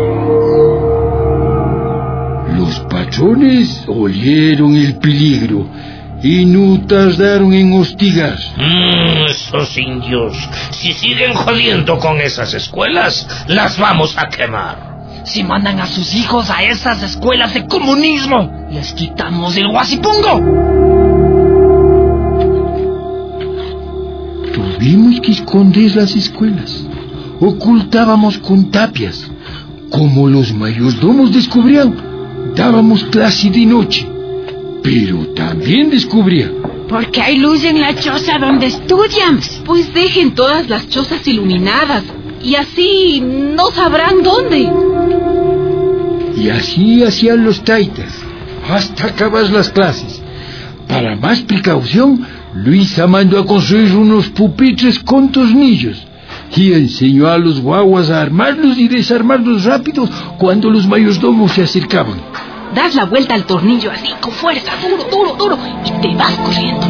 Los patrones oyeron el peligro y no tardaron en hostigar. Mm, esos indios, si siguen jodiendo con esas escuelas, las vamos a quemar. Si mandan a sus hijos a esas escuelas de comunismo, les quitamos el guasipungo. Tuvimos que esconder las escuelas. Ocultábamos con tapias. Como los mayordomos descubrían, dábamos clase de noche, pero también descubría. Porque hay luz en la choza donde estudian. Pues dejen todas las chozas iluminadas y así no sabrán dónde. Y así hacían los taitas hasta acabar las clases. Para más precaución, Luisa mandó a construir unos pupitres con tornillos y enseñó a los guaguas a armarlos y desarmarlos rápido cuando los mayordomos se acercaban. Das la vuelta al tornillo así, con fuerza, duro, duro, duro, y te vas corriendo.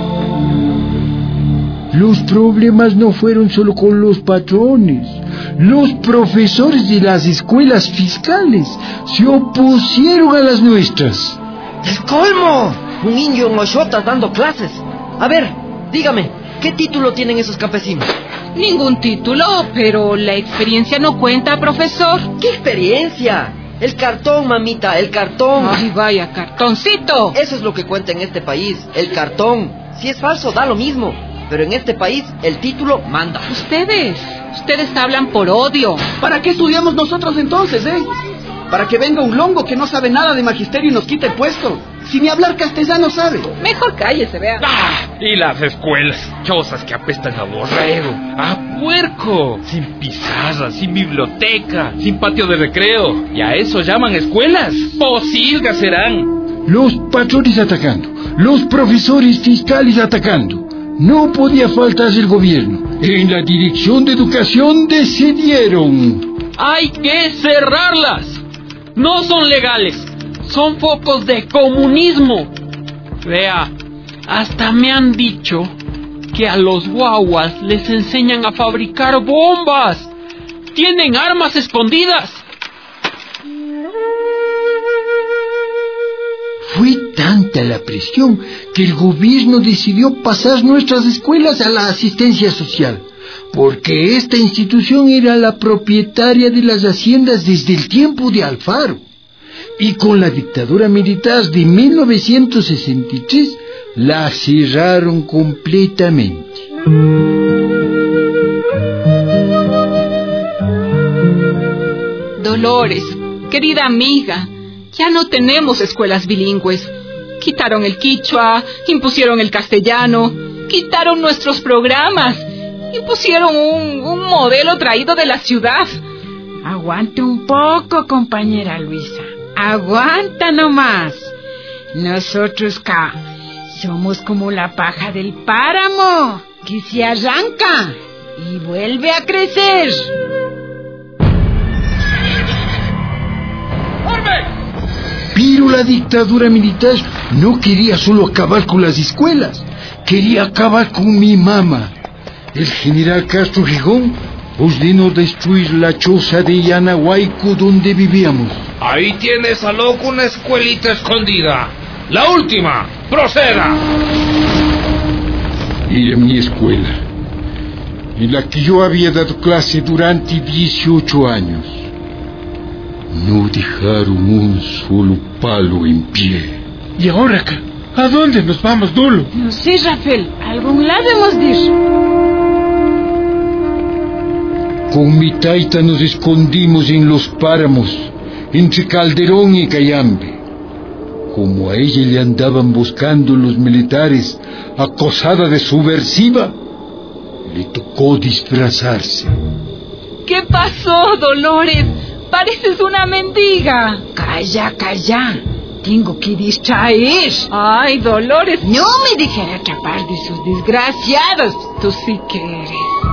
Los problemas no fueron solo con los patrones. Los profesores de las escuelas fiscales se opusieron a las nuestras. ¡El colmo! Un indio en Ochotas dando clases. A ver, dígame, ¿qué título tienen esos campesinos? Ningún título, pero la experiencia no cuenta, profesor. ¿Qué experiencia? El cartón, mamita, el cartón. Ay, vaya, cartoncito. Eso es lo que cuenta en este país, el cartón. Si es falso, da lo mismo. pero en este país el título manda. Ustedes, ustedes hablan por odio. ¿Para qué estudiamos nosotros entonces, eh? Para que venga un longo que no sabe nada de magisterio y nos quite el puesto. Si ni hablar castellano sabe. Mejor cállese, vea. Ah, y las escuelas, chozas que apestan a borrego, a puerco, sin pizarra, sin biblioteca, sin patio de recreo. ¿Y a eso llaman escuelas? Posilgas serán. Los patrones atacando, los profesores fiscales atacando. No podía faltar el gobierno. En la Dirección de Educación decidieron. Hay que cerrarlas. No son legales. Son focos de comunismo. Vea, hasta me han dicho que a los guaguas les enseñan a fabricar bombas. Tienen armas escondidas. Fue tanta la presión que el gobierno decidió pasar nuestras escuelas a la asistencia social, porque esta institución era la propietaria de las haciendas desde el tiempo de Alfaro. Y con la dictadura militar de mil novecientos sesenta y tres la cerraron completamente. Dolores, querida amiga, ya no tenemos escuelas bilingües. Quitaron el quichua, impusieron el castellano, quitaron nuestros programas, impusieron un, un modelo traído de la ciudad. Aguante un poco, compañera Luisa. Aguanta nomás. Nosotros acá somos como la paja del páramo, que se arranca y vuelve a crecer. Pero la dictadura militar no quería solo acabar con las escuelas, quería acabar con mi mamá. El general Castro Gijón ordenó destruir la choza de Yanahuayco donde vivíamos. Ahí tienes a loco una escuelita escondida. La última, proceda. Era mi escuela, en la que yo había dado clase durante dieciocho años. No dejaron un solo palo en pie. ¿Y ahora qué? ¿A dónde nos vamos, Dulo? No sé, Rafael, a algún lado hemos de ir. Con mi taita nos escondimos en los páramos, entre Calderón y Cayambe. Como a ella le andaban buscando los militares, acosada de subversiva, le tocó disfrazarse. ¿Qué pasó, Dolores? Pareces una mendiga. Calla, calla. Tengo que distraer. Ay, Dolores. No me dejaré atrapar de esos desgraciados. Tú sí que eres.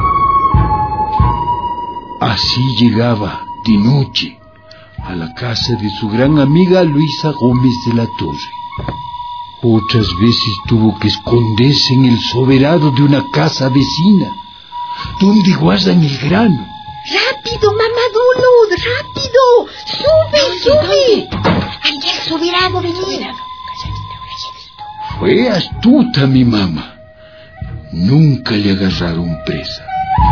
Así llegaba, de noche, a la casa de su gran amiga Luisa Gómez de la Torre. Otras veces tuvo que esconderse en el soberano de una casa vecina, donde guardan el grano. ¡Rápido, mamá Dulud! ¡Rápido! ¡Sube, sube! ¡Ahí el soberano, vení! Fue astuta mi mamá. Nunca le agarraron presa.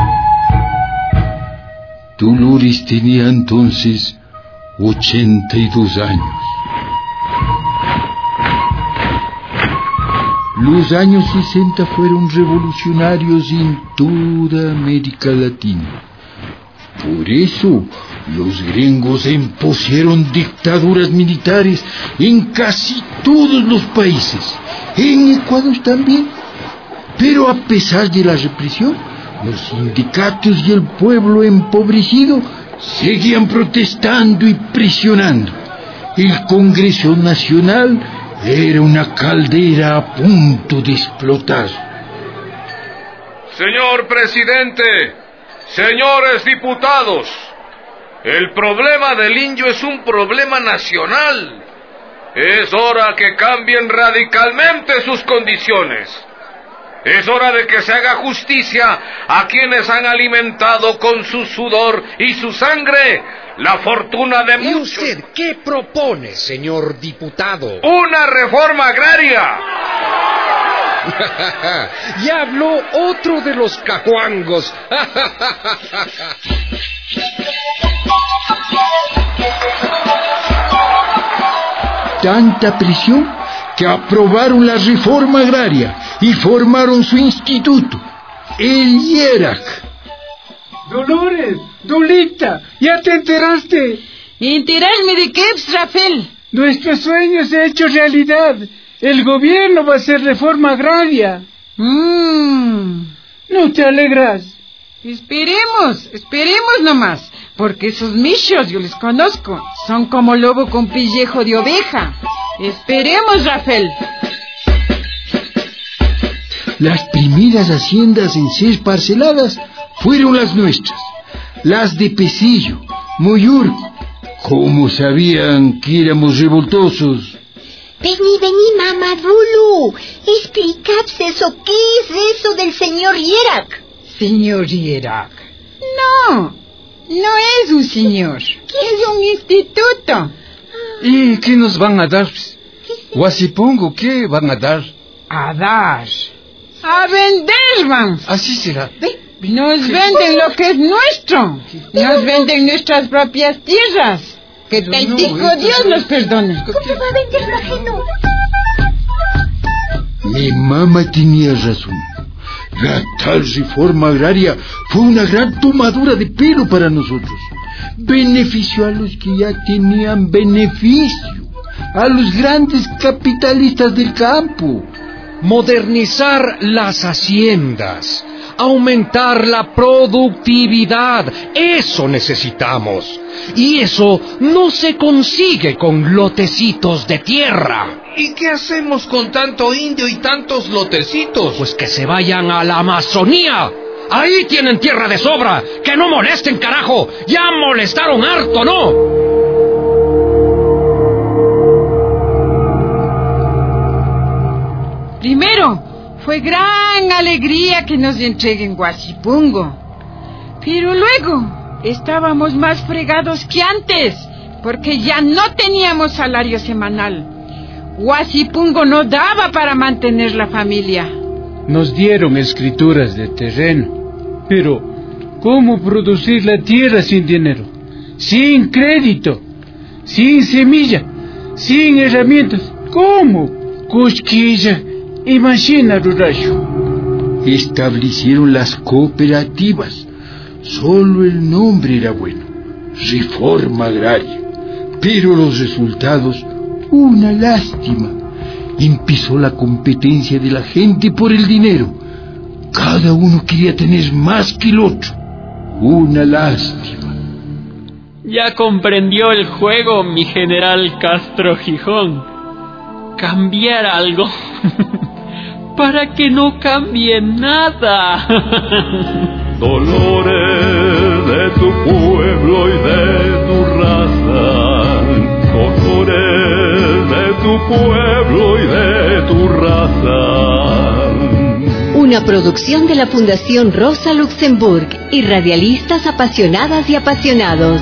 Dolores tenía entonces ochenta y dos años. Los años sesenta fueron revolucionarios en toda América Latina. Por eso los gringos impusieron dictaduras militares en casi todos los países, en Ecuador también. Pero a pesar de la represión, los sindicatos y el pueblo empobrecido seguían protestando y presionando. El Congreso Nacional era una caldera a punto de explotar. Señor presidente, señores diputados, el problema del indio es un problema nacional. Es hora que cambien radicalmente sus condiciones. Es hora de que se haga justicia a quienes han alimentado con su sudor y su sangre la fortuna de muchos. ¿Y usted qué propone, señor diputado? ¡Una reforma agraria! Ya habló otro de los cajuangos. Tanta presión que aprobaron la reforma agraria y formaron su instituto, el IERAC. Dolores, Dolita, ¿ya te enteraste? ¿Enterarme de qué, Rafael? Nuestro sueño se ha hecho realidad. El gobierno va a hacer reforma agraria. Mm. ¿No te alegras? Esperemos, esperemos nomás, porque esos michos yo les conozco, son como lobo con pellejo de oveja. Esperemos, Rafael. Las primeras haciendas en ser parceladas fueron las nuestras, las de Pesillo, Moyur. ¿Cómo sabían que éramos revoltosos? Vení, vení, Mamadulu. Explicadse eso. ¿Qué es eso del señor IERAC? Señor IERAC. No, no es un señor. Es un instituto. ¿Y qué nos van a dar? Guasipungo, ¿qué van a dar? A dar. A vender, vamos. Así será. Nos venden lo que es nuestro. Nos venden nuestras propias tierras. Que tal tico Dios nos perdone. ¿Cómo va a vender lo ajeno? Mi mamá tenía razón. La tal reforma agraria fue una gran tomadura de pelo para nosotros. Benefició a los que ya tenían beneficio, a los grandes capitalistas del campo. Modernizar las haciendas, aumentar la productividad, eso necesitamos. Y eso no se consigue con lotecitos de tierra. ¿Y qué hacemos con tanto indio y tantos lotecitos? Pues que se vayan a la Amazonía. Ahí tienen tierra de sobra. Que no molesten, carajo. Ya molestaron harto, ¿no? Primero, fue gran alegría que nos entreguen Guasipungo. Pero luego, estábamos más fregados que antes, porque ya no teníamos salario semanal. Guasipungo no daba para mantener la familia. Nos dieron escrituras de terreno, pero ¿cómo producir la tierra sin dinero? Sin crédito, sin semilla, sin herramientas. ¿Cómo? Cosquilla y máquina rural. Establecieron las cooperativas. Solo el nombre era bueno, reforma agraria. Pero los resultados, una lástima. Empezó la competencia de la gente por el dinero. Cada uno quería tener más que el otro. Una lástima. Ya comprendió el juego, mi general Castro Gijón. Cambiar algo para que no cambie nada. Dolores de tu pueblo y de tu raza, dolores de tu pueblo y de tu raza. Una producción de la Fundación Rosa Luxemburg y radialistas apasionadas y apasionados.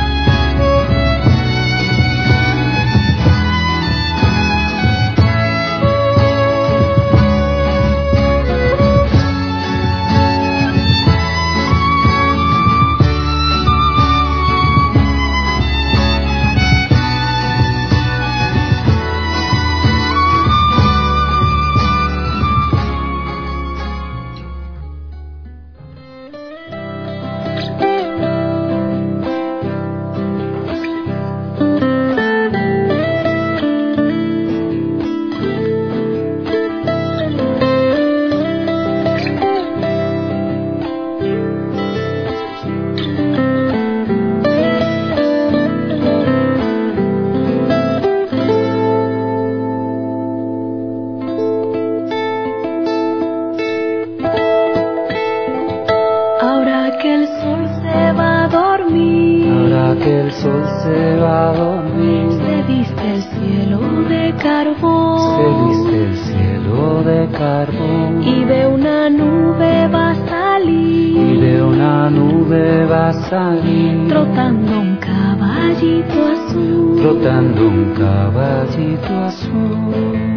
Trotando un caballito azul, trotando un caballito azul.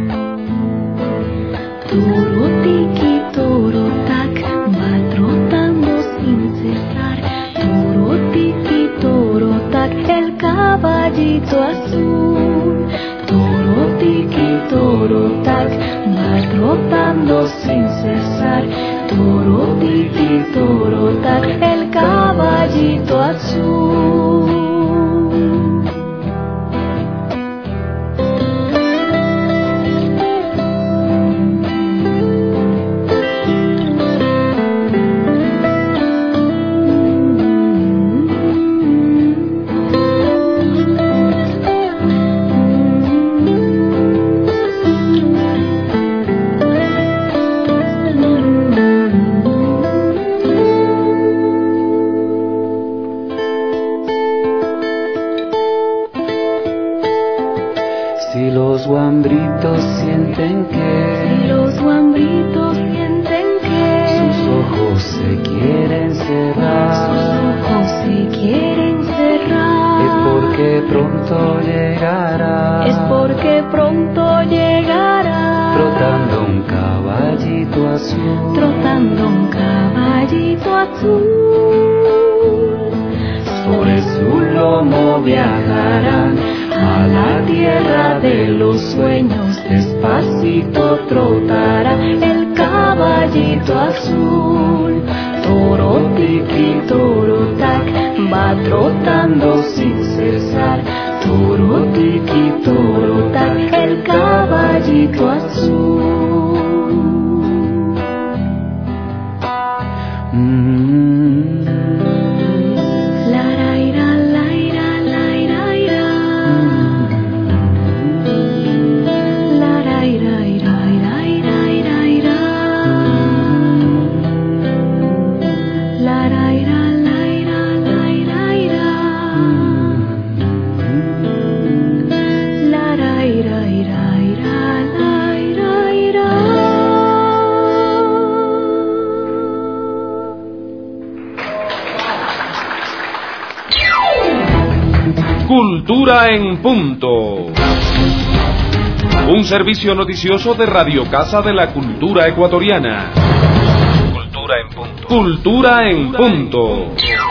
Toro tiki, toro tac, va trotando sin cesar. Toro tiki, toro tac, el caballito azul. Toro tiki, torotac, va trotando sin cesar. Toro titi torotac, el caballito azul. Si los guambritos sienten que, si los guambritos sienten que sus ojos se quieren cerrar, sus ojos se quieren cerrar, es porque pronto llegará, es porque pronto llegará, trotando un caballito azul, trotando un caballito azul. Sobre su lomo viajarán a la tierra de los sueños, despacito trotará el caballito azul. Toro tiki toro tac, va trotando sin cesar. Toro tiki toro tac, el caballito azul. Mm. Cultura en punto. Un servicio noticioso de Radio Casa de la Cultura Ecuatoriana. Cultura en punto. Cultura en punto.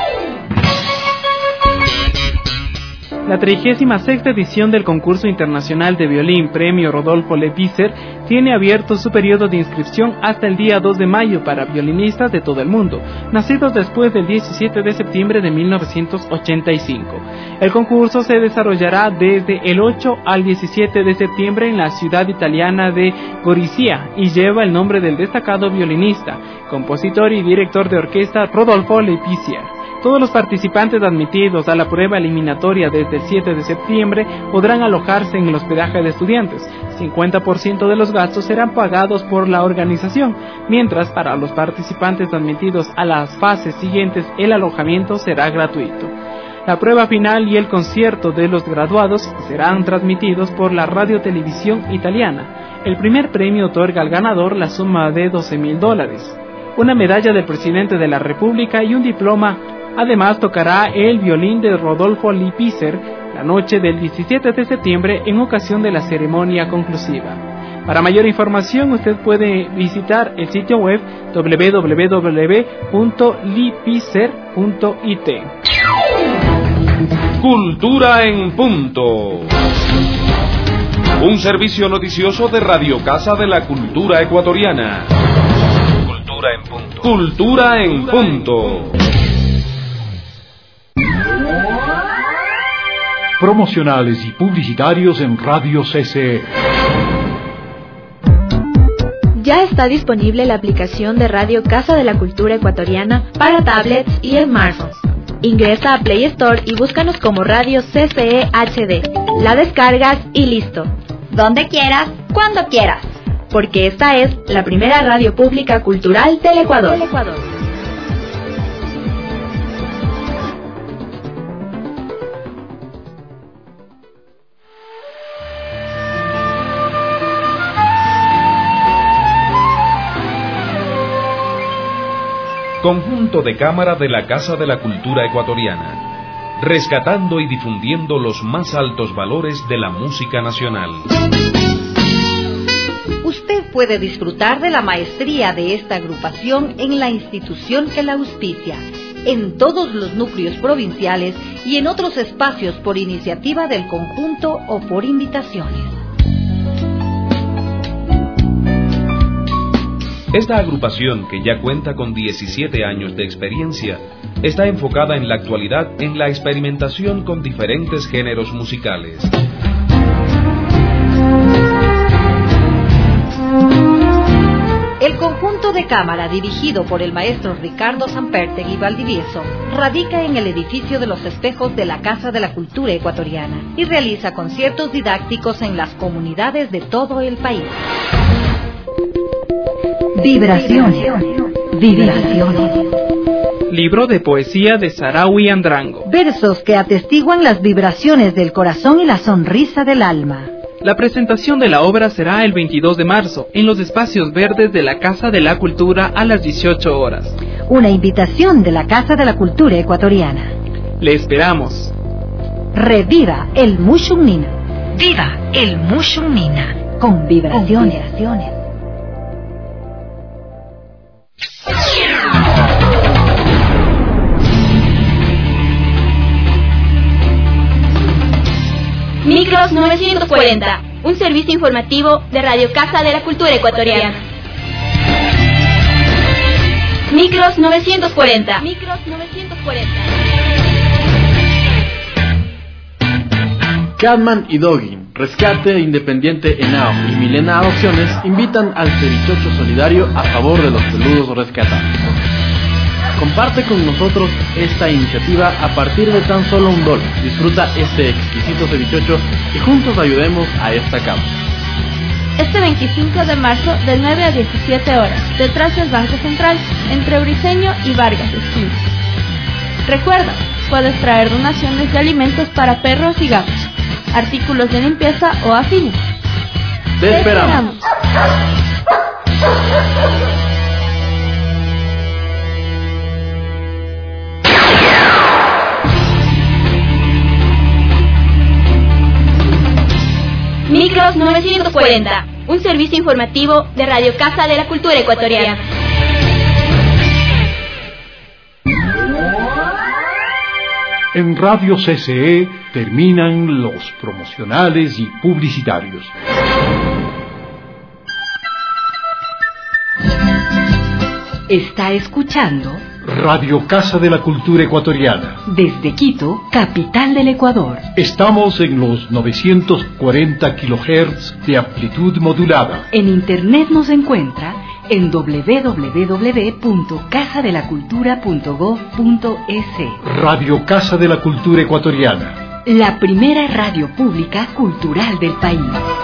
La trigésima sexta edición del concurso internacional de violín Premio Rodolfo Lepícer tiene abierto su periodo de inscripción hasta el día dos de mayo para violinistas de todo el mundo, nacidos después del diecisiete de septiembre de mil novecientos ochenta y cinco. El concurso se desarrollará desde el ocho al diecisiete de septiembre en la ciudad italiana de Gorizia y lleva el nombre del destacado violinista, compositor y director de orquesta Rodolfo Lepícer. Todos los participantes admitidos a la prueba eliminatoria desde el siete de septiembre podrán alojarse en el hospedaje de estudiantes. cincuenta por ciento de los gastos serán pagados por la organización, mientras para los participantes admitidos a las fases siguientes el alojamiento será gratuito. La prueba final y el concierto de los graduados serán transmitidos por la radiotelevisión italiana. El primer premio otorga al ganador la suma de doce mil dólares, una medalla del presidente de la República y un diploma. Además, tocará el violín de Rodolfo Lepícer la noche del diecisiete de septiembre en ocasión de la ceremonia conclusiva. Para mayor información, usted puede visitar el sitio web doble u doble u doble u punto lepícer punto i t. Cultura en punto. Un servicio noticioso de Radio Casa de la Cultura Ecuatoriana. Cultura en punto. Cultura en punto. Promocionales y publicitarios en Radio C C E. Ya está disponible la aplicación de Radio Casa de la Cultura Ecuatoriana para tablets y smartphones. Ingresa a Play Store y búscanos como Radio C C E H D. La descargas y listo. Donde quieras, cuando quieras. Porque esta es la primera radio pública cultural del Ecuador. Del Ecuador. Conjunto de cámara de la Casa de la Cultura Ecuatoriana, rescatando y difundiendo los más altos valores de la música nacional. Usted puede disfrutar de la maestría de esta agrupación en la institución que la auspicia, en todos los núcleos provinciales y en otros espacios por iniciativa del conjunto o por invitaciones. Esta agrupación, que ya cuenta con diecisiete años de experiencia, está enfocada en la actualidad en la experimentación con diferentes géneros musicales. El conjunto de cámara dirigido por el maestro Ricardo Sampertegui Valdivieso radica en el edificio de los espejos de la Casa de la Cultura Ecuatoriana y realiza conciertos didácticos en las comunidades de todo el país. Vibraciones. Vibraciones. Libro de poesía de Sarawi Andrango. Versos que atestiguan las vibraciones del corazón y la sonrisa del alma. La presentación de la obra será el veintidós de marzo en los espacios verdes de la Casa de la Cultura a las dieciocho horas. Una invitación de la Casa de la Cultura Ecuatoriana. Le esperamos. Reviva el Mushumnina. Viva el Mushumnina. Con vibraciones. Con vibraciones. Micros novecientos cuarenta, un servicio informativo de Radio Casa de la Cultura Ecuatoriana. Micros novecientos cuarenta. Micros novecientos cuarenta. Catman y Doggin, Rescate Independiente Henao y Milena Adopciones invitan al cevichocho solidario a favor de los peludos rescatados. Comparte con nosotros esta iniciativa a partir de tan solo un dólar. Disfruta este exquisito cevichocho y juntos ayudemos a esta causa. Este veinticinco de marzo de nueve a diecisiete horas, detrás del Banco Central, entre Briceño y Vargas esquina. Recuerda, puedes traer donaciones de alimentos para perros y gatos, artículos de limpieza o afines. Te esperamos. Micros novecientos cuarenta, un servicio informativo de Radio Casa de la Cultura Ecuatoriana. En Radio C C E terminan los promocionales y publicitarios. Está escuchando Radio Casa de la Cultura Ecuatoriana. Desde Quito, capital del Ecuador. Estamos en los novecientos cuarenta kilohertz de amplitud modulada. En internet nos encuentra en doble u doble u doble u punto casa de la cultura punto gob punto es. Radio Casa de la Cultura Ecuatoriana. La primera radio pública cultural del país.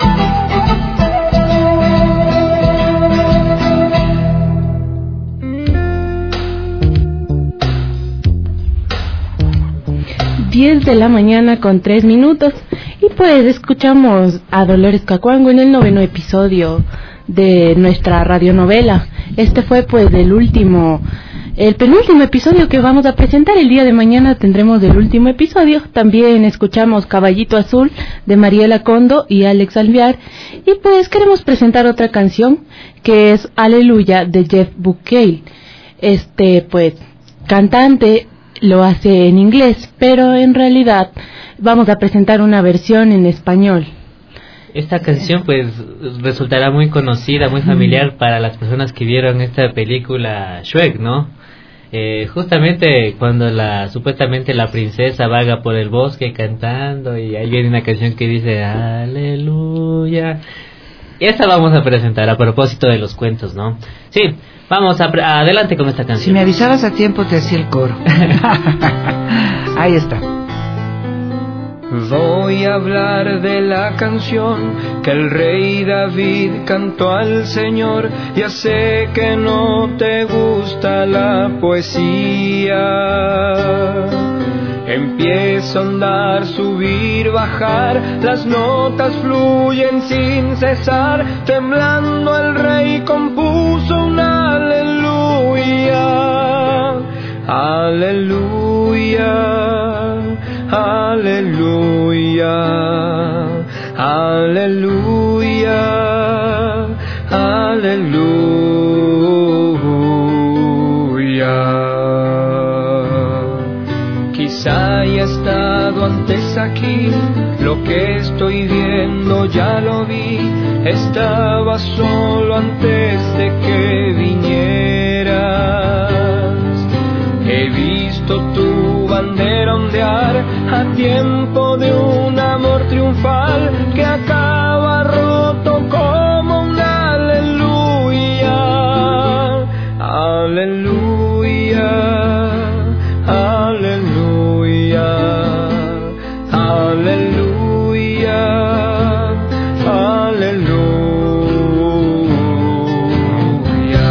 diez de la mañana con tres minutos y pues escuchamos a Dolores Cacuango en el noveno episodio de nuestra radionovela. Este fue pues el último, el penúltimo episodio que vamos a presentar. El día de mañana tendremos el último episodio. También escuchamos Caballito Azul de Mariela Condo y Alex Alvear y pues queremos presentar otra canción que es Aleluya de Jeff Buckle. Este pues cantante lo hace en inglés, pero en realidad vamos a presentar una versión en español. Esta canción pues resultará muy conocida, muy familiar mm. para las personas que vieron esta película Shrek, ¿no? Eh, justamente cuando la supuestamente la princesa vaga por el bosque cantando y ahí viene una canción que dice Aleluya. Y esta vamos a presentar a propósito de los cuentos, ¿no? Sí, vamos a, a adelante con esta canción. Si me avisaras a tiempo te hacía el coro. Ahí está. Voy a hablar de la canción que el rey David cantó al Señor. Ya sé que no te gusta la poesía. Empieza a andar, subir, bajar, las notas fluyen sin cesar. Temblando el rey compuso un aleluya, aleluya, aleluya, aleluya, aleluya. Quizá haya estado antes estés aquí. Lo que estoy viendo ya lo vi. Estaba solo antes de que vinieras. He visto tu bandera ondear a tiempo de un amor triunfal que acaba roto como un aleluya. Aleluya, aleluya, aleluya, aleluya.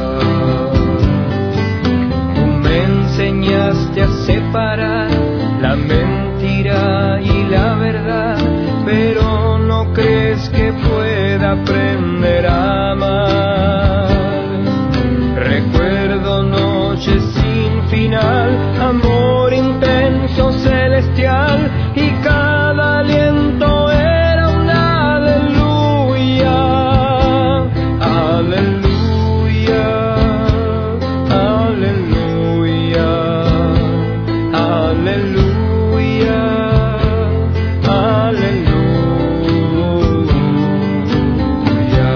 Tú me enseñaste a separar la mentira y la verdad, pero no crees que pueda aprender a amar. Recuerdo noches sin final, amor intenso celestial, y cada aliento era un aleluya, aleluya, aleluya, aleluya, aleluya.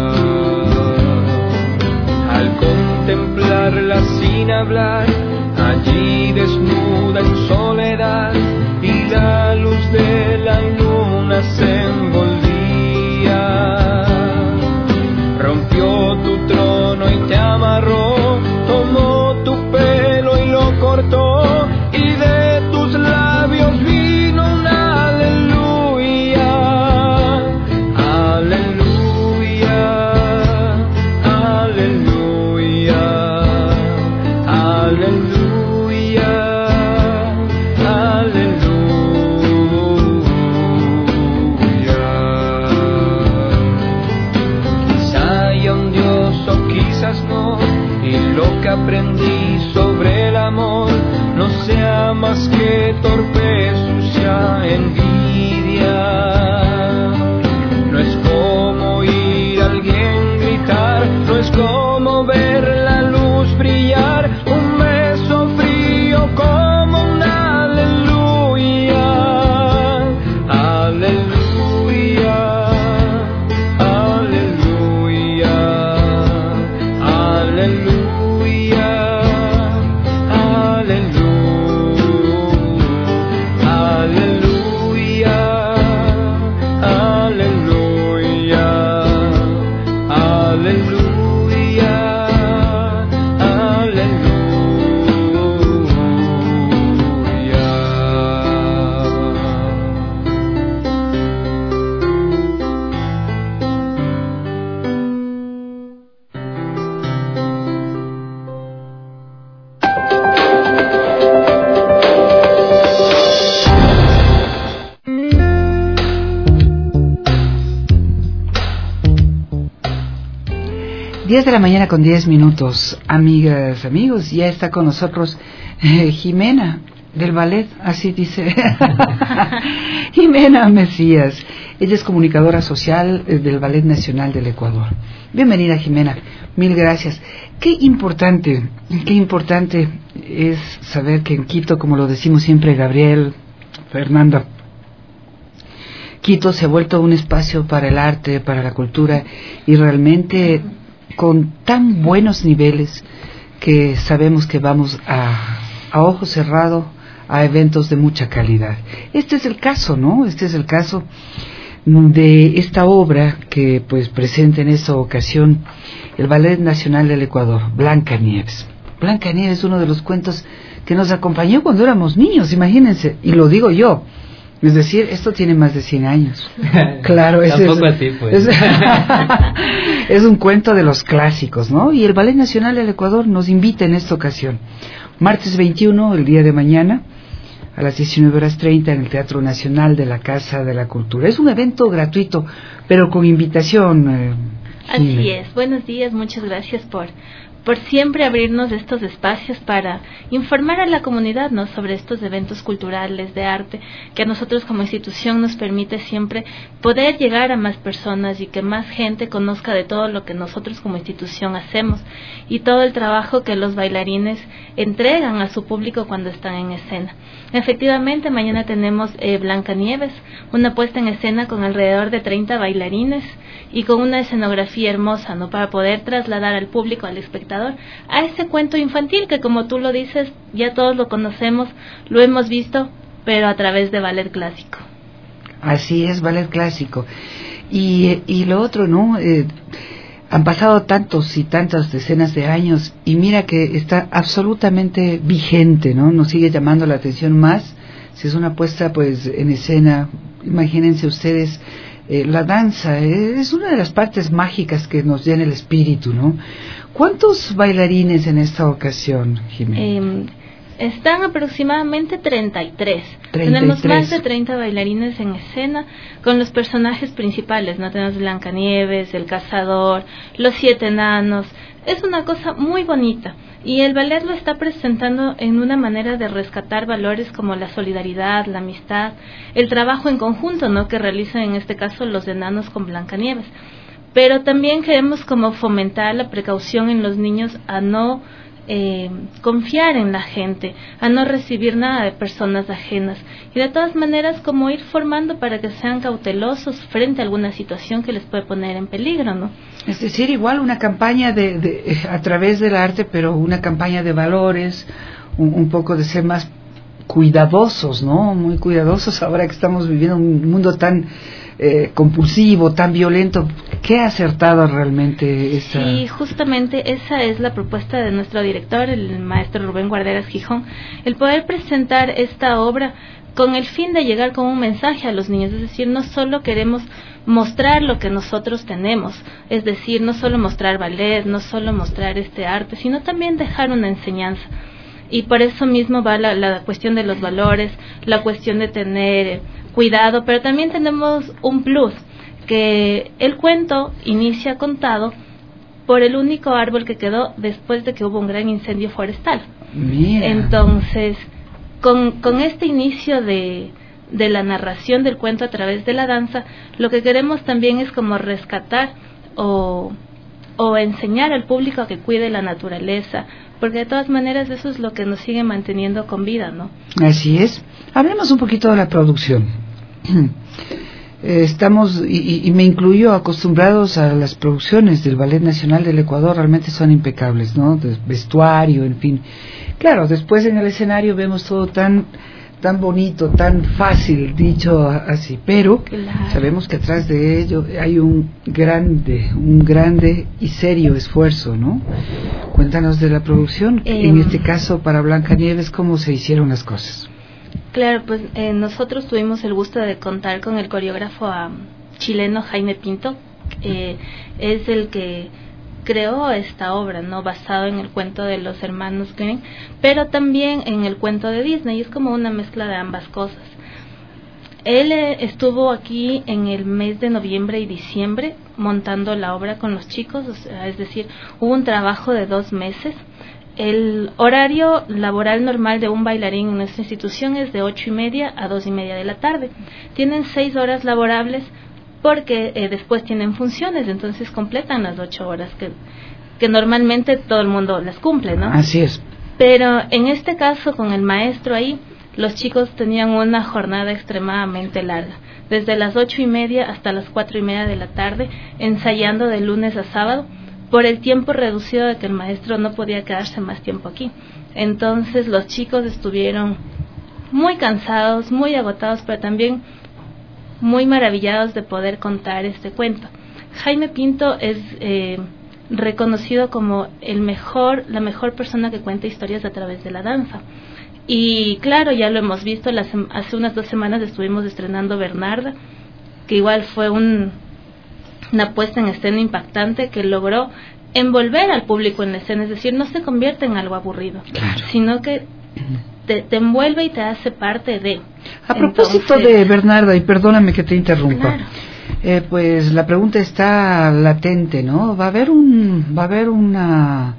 Al contemplarla sin hablar, allí desnuda en soledad, y la luz de la luna se envolvía. Rompió tu trono y te amarró, tomó tu pelo y lo cortó, y de tus labios vino un aleluya, aleluya, aleluya, aleluya, aleluya. Quizá haya un Dios o quizás no, y lo que aprendí sobre el amor no sea más que torpe, sucia envidia. No es como oír a alguien gritar, no es como ver la luz brillar, un beso frío como un aleluya, aleluya, aleluya, aleluya, aleluya, aleluya, aleluya, diez de la mañana con diez minutos, amigas, amigos, ya está con nosotros eh, Jimena del ballet, así dice, Jimena Mesías. Ella es comunicadora social eh, del Ballet Nacional del Ecuador. Bienvenida, Jimena, mil gracias. Qué importante, qué importante es saber que en Quito, como lo decimos siempre Gabriel, Fernanda, Quito se ha vuelto un espacio para el arte, para la cultura, y realmente con tan buenos niveles que sabemos que vamos a, a ojo cerrado a eventos de mucha calidad. Este es el caso, ¿no? Este es el caso de esta obra que pues presenta en esta ocasión el Ballet Nacional del Ecuador, Blancanieves. Blancanieves es uno de los cuentos que nos acompañó cuando éramos niños, imagínense, y lo digo yo. Es decir, esto tiene más de cien años. Claro, ese Tampoco es, así, pues. es, es un cuento de los clásicos, ¿no? Y el Ballet Nacional del Ecuador nos invita en esta ocasión. Martes veintiuno, el día de mañana, a las diecinueve horas treinta, en el Teatro Nacional de la Casa de la Cultura. Es un evento gratuito, pero con invitación. Eh, Así es. Buenos días, muchas gracias por por siempre abrirnos estos espacios para informar a la comunidad, ¿no?, sobre estos eventos culturales de arte, que a nosotros como institución nos permite siempre poder llegar a más personas y que más gente conozca de todo lo que nosotros como institución hacemos y todo el trabajo que los bailarines entregan a su público cuando están en escena. Efectivamente, mañana tenemos eh, Blancanieves, una puesta en escena con alrededor de treinta bailarines y con una escenografía hermosa, ¿no?, para poder trasladar al público, al espectador, a ese cuento infantil que, como tú lo dices, ya todos lo conocemos, lo hemos visto, pero a través de ballet clásico. Así es, ballet clásico. Y, y lo otro, ¿no? Eh, han pasado tantos y tantas decenas de años y mira que está absolutamente vigente, ¿no? Nos sigue llamando la atención más. Si es una puesta, pues, en escena, imagínense ustedes, eh, la danza eh, es una de las partes mágicas que nos llena el espíritu, ¿no? ¿Cuántos bailarines en esta ocasión, Jimena? Eh, Están aproximadamente treinta y tres. treinta y tres. Tenemos más de treinta bailarines en escena con los personajes principales, ¿no? Tenemos Blancanieves, el cazador, los siete enanos. Es una cosa muy bonita y el ballet lo está presentando en una manera de rescatar valores como la solidaridad, la amistad, el trabajo en conjunto, ¿no?, que realizan en este caso los enanos con Blancanieves. Pero también queremos como fomentar la precaución en los niños a no Eh, confiar en la gente, a no recibir nada de personas ajenas y de todas maneras como ir formando para que sean cautelosos frente a alguna situación que les puede poner en peligro, ¿no? Es decir, igual una campaña de, de a través del arte, pero una campaña de valores, un, un poco de ser más cuidadosos, ¿no? Muy cuidadosos ahora que estamos viviendo un mundo tan eh, compulsivo, tan violento. ¿Qué acertada realmente esa? Sí, justamente esa es la propuesta de nuestro director, el maestro Rubén Guarderas Gijón, el poder presentar esta obra con el fin de llegar con un mensaje a los niños, es decir, no solo queremos mostrar lo que nosotros tenemos, es decir, no solo mostrar ballet, no solo mostrar este arte, sino también dejar una enseñanza. Y por eso mismo va la, la cuestión de los valores, la cuestión de tener cuidado, pero también tenemos un plus, que el cuento inicia contado por el único árbol que quedó después de que hubo un gran incendio forestal. Mira. Entonces, con, con este inicio de, de la narración del cuento a través de la danza, lo que queremos también es como rescatar o, o enseñar al público a que cuide la naturaleza, porque de todas maneras eso es lo que nos sigue manteniendo con vida, ¿no? Así es. Hablemos un poquito de la producción. Estamos, y, y me incluyo, acostumbrados a las producciones del Ballet Nacional del Ecuador, realmente son impecables, ¿no? De vestuario, en fin. Claro, después en el escenario vemos todo tan tan bonito, tan fácil, dicho así, pero claro, sabemos que atrás de ello hay un grande, un grande y serio esfuerzo, ¿no? Cuéntanos de la producción, eh, en este caso para Blancanieves, ¿cómo se hicieron las cosas? Claro, pues eh, nosotros tuvimos el gusto de contar con el coreógrafo um, chileno Jaime Pinto, eh, es el que creó esta obra, no basado en el cuento de los hermanos Grimm, pero también en el cuento de Disney, es como una mezcla de ambas cosas. Él eh, estuvo aquí en el mes de noviembre y diciembre montando la obra con los chicos, o sea, es decir, hubo un trabajo de dos meses. El horario laboral normal de un bailarín en nuestra institución es de ocho y media a dos y media de la tarde. Tienen seis horas laborables porque eh, después tienen funciones, entonces completan las ocho horas que, que normalmente todo el mundo las cumple, ¿no? Así es. Pero en este caso, con el maestro ahí, los chicos tenían una jornada extremadamente larga, desde las ocho y media hasta las cuatro y media de la tarde, ensayando de lunes a sábado, por el tiempo reducido de que el maestro no podía quedarse más tiempo aquí. Entonces los chicos estuvieron muy cansados, muy agotados, pero también muy maravillados de poder contar este cuento. Jaime Pinto es eh, reconocido como el mejor, la mejor persona que cuenta historias a través de la danza. Y claro, ya lo hemos visto, las, hace unas dos semanas estuvimos estrenando Bernarda, que igual fue un, una puesta en escena impactante que logró envolver al público en la escena, es decir, no se convierte en algo aburrido, claro, sino que te, te envuelve y te hace parte de. A propósito Entonces, de Bernarda, y perdóname que te interrumpa, claro. eh, pues la pregunta está latente, ¿no? Va a haber un, va a haber una,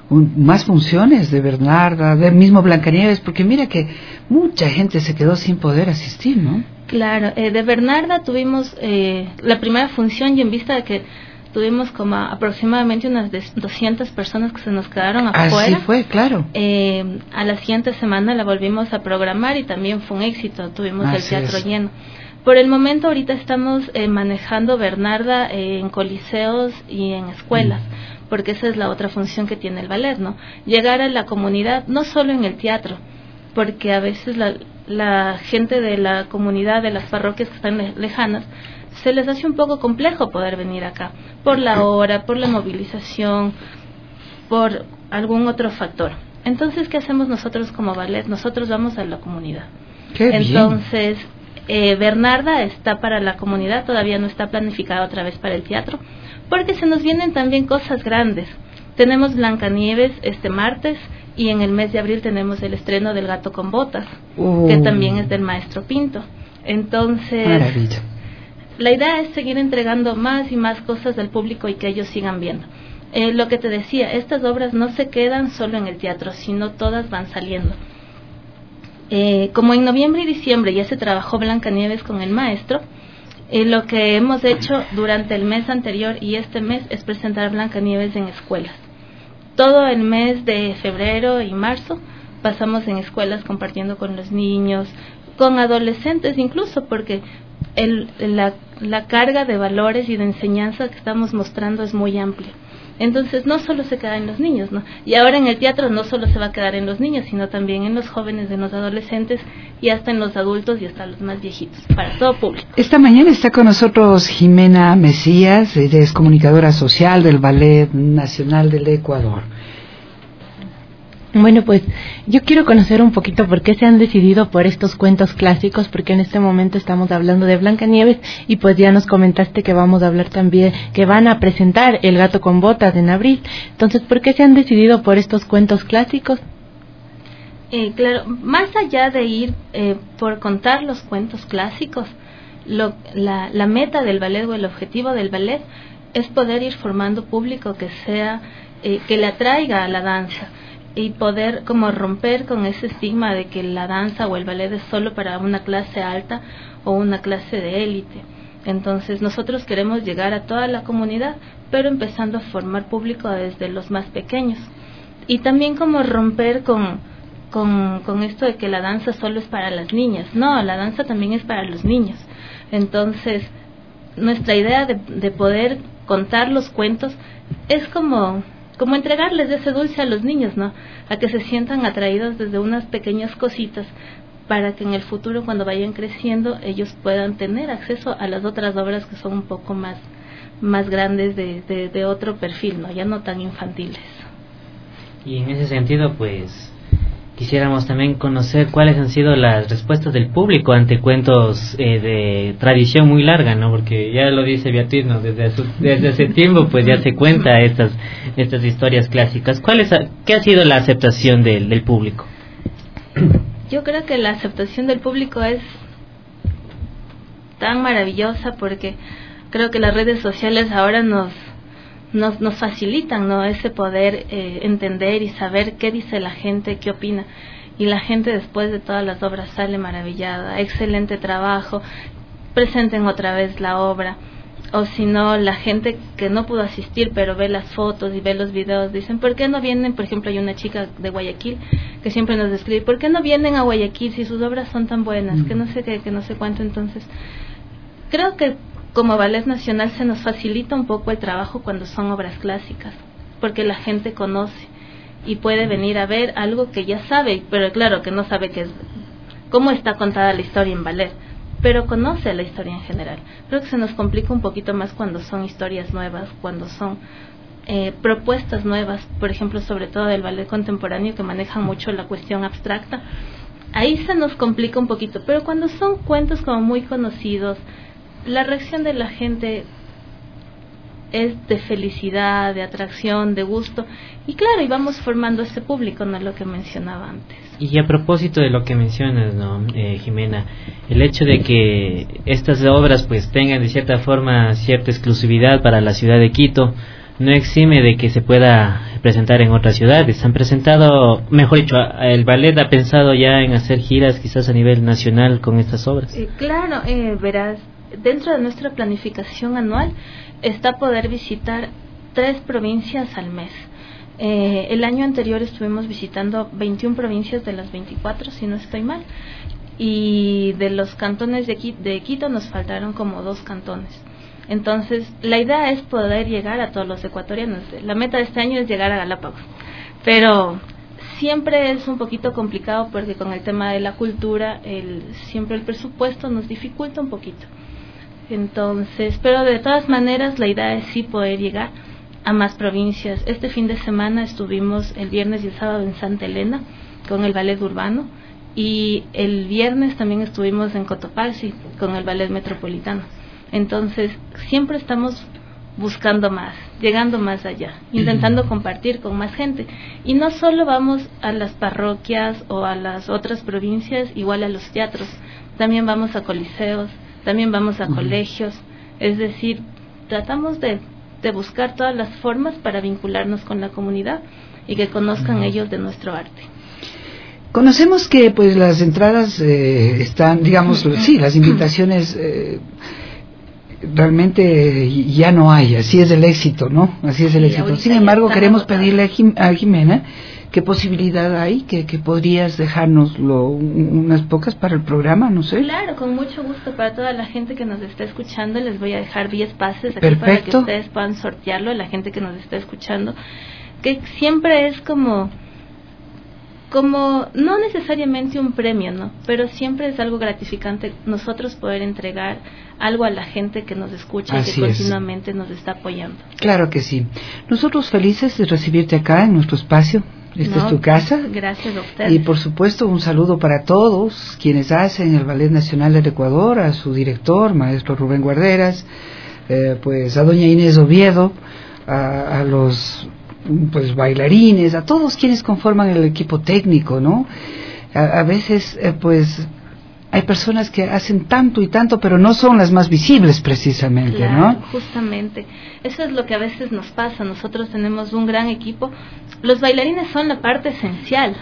un, más funciones de Bernarda, del mismo Blancanieves, porque mira que mucha gente se quedó sin poder asistir, ¿no? Claro, eh, de Bernarda tuvimos eh, la primera función y en vista de que tuvimos como aproximadamente unas doscientas personas que se nos quedaron afuera. Así fue, claro. Eh, a la siguiente semana la volvimos a programar y también fue un éxito, tuvimos Así el teatro es. lleno. Por el momento ahorita estamos eh, manejando Bernarda eh, en coliseos y en escuelas, mm. porque esa es la otra función que tiene el ballet, ¿no? Llegar a la comunidad, no solo en el teatro, porque a veces la, la gente de la comunidad, de las parroquias que están le- lejanas, se les hace un poco complejo poder venir acá, por la hora, por la movilización, por algún otro factor. Entonces, ¿qué hacemos nosotros como ballet? Nosotros vamos a la comunidad. Qué Entonces, bien. Eh, Bernarda está para la comunidad, todavía no está planificada otra vez para el teatro, porque se nos vienen también cosas grandes. Tenemos Blancanieves este martes y en el mes de abril tenemos el estreno del Gato con Botas, uh. que también es del maestro Pinto. Entonces, Maravilla. La idea es seguir entregando más y más cosas al público y que ellos sigan viendo. Eh, lo que te decía, estas obras no se quedan solo en el teatro, sino todas van saliendo. Eh, como en noviembre y diciembre ya se trabajó Blancanieves con el maestro, eh, lo que hemos hecho durante el mes anterior y este mes es presentar Blancanieves en escuelas. Todo el mes de febrero y marzo pasamos en escuelas compartiendo con los niños, con adolescentes incluso, porque el, la, la carga de valores y de enseñanza que estamos mostrando es muy amplia. Entonces no solo se queda en los niños, ¿no? Y ahora en el teatro no solo se va a quedar en los niños, sino también en los jóvenes, en los adolescentes y hasta en los adultos y hasta los más viejitos, para todo público. Esta mañana está con nosotros Jimena Mesías, ella es comunicadora social del Ballet Nacional del Ecuador. Bueno, pues yo quiero conocer un poquito por qué se han decidido por estos cuentos clásicos, porque en este momento estamos hablando de Blancanieves y pues ya nos comentaste que vamos a hablar también, que van a presentar El Gato con Botas en abril. Entonces, ¿por qué se han decidido por estos cuentos clásicos? Eh, claro, más allá de ir eh, por contar los cuentos clásicos, lo, la, la meta del ballet o el objetivo del ballet es poder ir formando público que sea, eh, que le atraiga a la danza, y poder como romper con ese estigma de que la danza o el ballet es solo para una clase alta o una clase de élite. Entonces nosotros queremos llegar a toda la comunidad, pero empezando a formar público desde los más pequeños. Y también como romper con, con, con esto de que la danza solo es para las niñas. No, la danza también es para los niños. Entonces nuestra idea de, de poder contar los cuentos es como... como entregarles ese dulce a los niños, ¿no? A que se sientan atraídos desde unas pequeñas cositas para que en el futuro, cuando vayan creciendo, ellos puedan tener acceso a las otras obras que son un poco más, más grandes de, de, de otro perfil, ¿no? Ya no tan infantiles. Y en ese sentido, pues, quisiéramos también conocer cuáles han sido las respuestas del público ante cuentos eh, de tradición muy larga, ¿no? Porque ya lo dice Beatriz, ¿no? Desde, su, desde hace tiempo, pues ya se cuenta estas estas historias clásicas. ¿Cuál es, qué ha sido la aceptación del, del público? Yo creo que la aceptación del público es tan maravillosa porque creo que las redes sociales ahora nos Nos, nos facilitan, ¿no? Ese poder eh, entender y saber qué dice la gente, qué opina. Y la gente después de todas las obras sale maravillada. Excelente trabajo, presenten otra vez la obra. O si no, la gente que no pudo asistir pero ve las fotos y ve los videos, dicen, ¿por qué no vienen? Por ejemplo, hay una chica de Guayaquil que siempre nos escribe, ¿por qué no vienen a Guayaquil si sus obras son tan buenas? Mm. Que no sé qué, que no sé cuánto. Entonces, creo que como Ballet Nacional se nos facilita un poco el trabajo cuando son obras clásicas, porque la gente conoce y puede venir a ver algo que ya sabe, pero claro que no sabe qué es, cómo está contada la historia en ballet, pero conoce la historia en general. Creo que se nos complica un poquito más cuando son historias nuevas, cuando son eh, propuestas nuevas, por ejemplo, sobre todo del ballet contemporáneo, que manejan mucho la cuestión abstracta. Ahí se nos complica un poquito, pero cuando son cuentos como muy conocidos, la reacción de la gente es de felicidad, de atracción, de gusto, y claro, y vamos formando ese público, no es lo que mencionaba antes. Y a propósito de lo que mencionas, ¿no, eh, Jimena? El hecho de que estas obras pues tengan de cierta forma cierta exclusividad para la ciudad de Quito no exime de que se pueda presentar en otras ciudades. Han presentado, mejor dicho, el ballet ha pensado ya en hacer giras quizás a nivel nacional con estas obras. Eh, claro, eh, verás, dentro de nuestra planificación anual está poder visitar tres provincias al mes. Eh, el año anterior estuvimos visitando veintiuna provincias de las veinticuatro, si no estoy mal, y de los cantones de Quito, de Quito nos faltaron como dos cantones. Entonces, la idea es poder llegar a todos los ecuatorianos. La meta de este año es llegar a Galápagos, pero siempre es un poquito complicado porque con el tema de la cultura, el, siempre el presupuesto nos dificulta un poquito. Entonces, pero de todas maneras, la idea es sí poder llegar a más provincias. Este fin de semana estuvimos el viernes y el sábado en Santa Elena con el ballet urbano, y el viernes también estuvimos en Cotopaxi con el ballet metropolitano. Entonces siempre estamos buscando más, llegando más allá, intentando compartir con más gente, y no solo vamos a las parroquias o a las otras provincias, igual a los teatros, también vamos a coliseos, también vamos a uh-huh. colegios, es decir, tratamos de de buscar todas las formas para vincularnos con la comunidad y que conozcan uh-huh. ellos de nuestro arte. Conocemos que pues las entradas eh, están, digamos, uh-huh. sí, las invitaciones eh, realmente ya no hay, así es el éxito, ¿no? Así es el sí, éxito. Sin embargo, queremos agotado. pedirle a, Jim, a Jimena qué posibilidad hay, que, que podrías dejarnos lo, unas pocas para el programa, no sé. Claro, con mucho gusto para toda la gente que nos está escuchando. Les voy a dejar diez pases aquí para que ustedes puedan sortearlo, la gente que nos está escuchando, que siempre es como como no necesariamente un premio, ¿no? Pero siempre es algo gratificante nosotros poder entregar algo a la gente que nos escucha Así y que continuamente es. nos está apoyando. Claro que sí. Nosotros felices de recibirte acá en nuestro espacio. Esta no, es tu casa. Gracias a ustedes. Y por supuesto un saludo para todos quienes hacen el Ballet Nacional del Ecuador, a su director, maestro Rubén Guarderas, eh, pues a doña Inés Oviedo, a, a los pues bailarines, a todos quienes conforman el equipo técnico, ¿no? A, a veces eh, pues hay personas que hacen tanto y tanto, pero no son las más visibles precisamente, claro, ¿no? Justamente. Eso es lo que a veces nos pasa. Nosotros tenemos un gran equipo. Los bailarines son la parte esencial.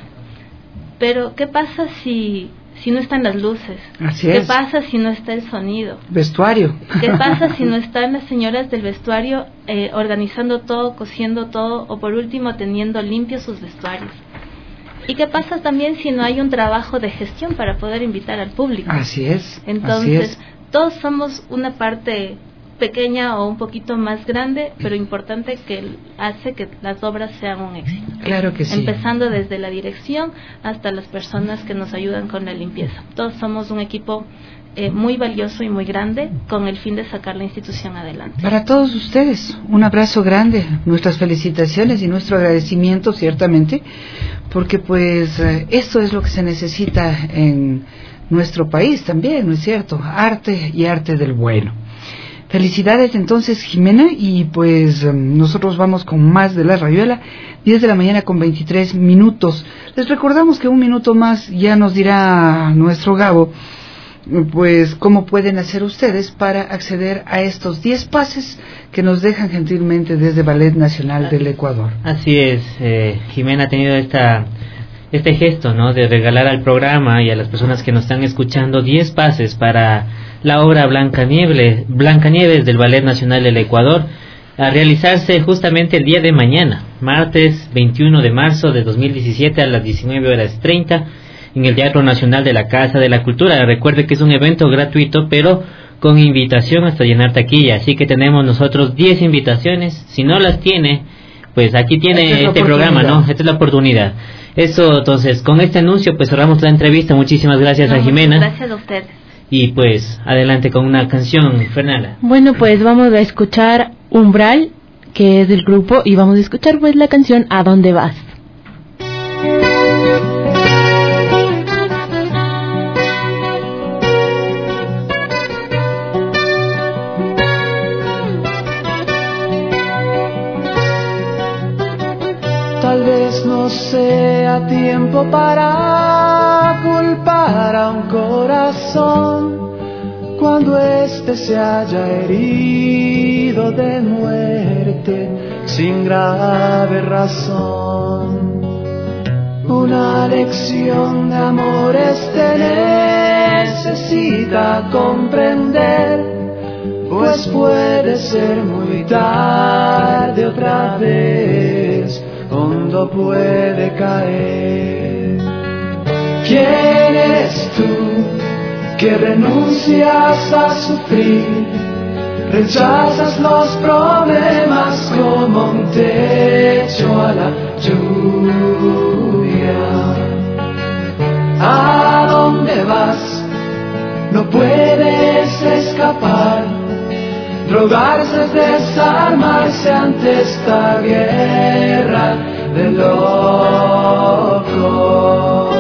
Pero ¿qué pasa si si no están las luces? Así ¿Qué es. pasa si no está el sonido? Vestuario. ¿Qué pasa si no están las señoras del vestuario eh, organizando todo, cosiendo todo, o por último teniendo limpios sus vestuarios? ¿Y qué pasa también si no hay un trabajo de gestión para poder invitar al público? Así es. Entonces, así es. todos somos una parte pequeña o un poquito más grande, pero importante, que hace que las obras sean un éxito. Claro que sí. Empezando desde la dirección hasta las personas que nos ayudan con la limpieza. Todos somos un equipo eh, muy valioso y muy grande, con el fin de sacar la institución adelante. Para todos ustedes, un abrazo grande, nuestras felicitaciones y nuestro agradecimiento, ciertamente, porque pues eh, esto es lo que se necesita en nuestro país también, ¿no es cierto? Arte y arte del bueno. Felicidades entonces, Jimena, y pues um, nosotros vamos con más de La Rayuela, diez de la mañana con veintitrés minutos. Les recordamos que un minuto más ya nos dirá nuestro Gabo, pues cómo pueden hacer ustedes para acceder a estos diez pases que nos dejan gentilmente desde Ballet Nacional del Ecuador. Así es, eh, Jimena ha tenido esta este gesto, ¿no?, de regalar al programa y a las personas que nos están escuchando diez pases para la obra Blancanieves, Blancanieves del Ballet Nacional del Ecuador, a realizarse justamente el día de mañana, martes veintiuno de marzo de dos mil diecisiete a las diecinueve horas treinta, en el Teatro Nacional de la Casa de la Cultura. Recuerde que es un evento gratuito, pero con invitación hasta llenar taquilla, así que tenemos nosotros diez invitaciones. Si no las tiene, pues aquí tiene este programa, ¿no? Esta es la oportunidad. Eso, entonces, con este anuncio pues cerramos la entrevista. Muchísimas gracias no, a Jimena. Gracias a ustedes. Y pues adelante con una canción, Fernanda. Bueno, pues vamos a escuchar Umbral, que es del grupo, y vamos a escuchar pues la canción ¿A dónde vas? Tal vez no sea tiempo para culpar a un corazón cuando éste se haya herido de muerte. sin grave razón. Una lección de amor este necesita comprender, pues puede ser muy tarde otra vez, hondo puede caer. ¿Quién eres tú que renuncias a sufrir? Rechazas los problemas como un techo a la lluvia. ¿A dónde vas? No puedes escapar. Drogarse es desarmarse ante esta guerra de locos.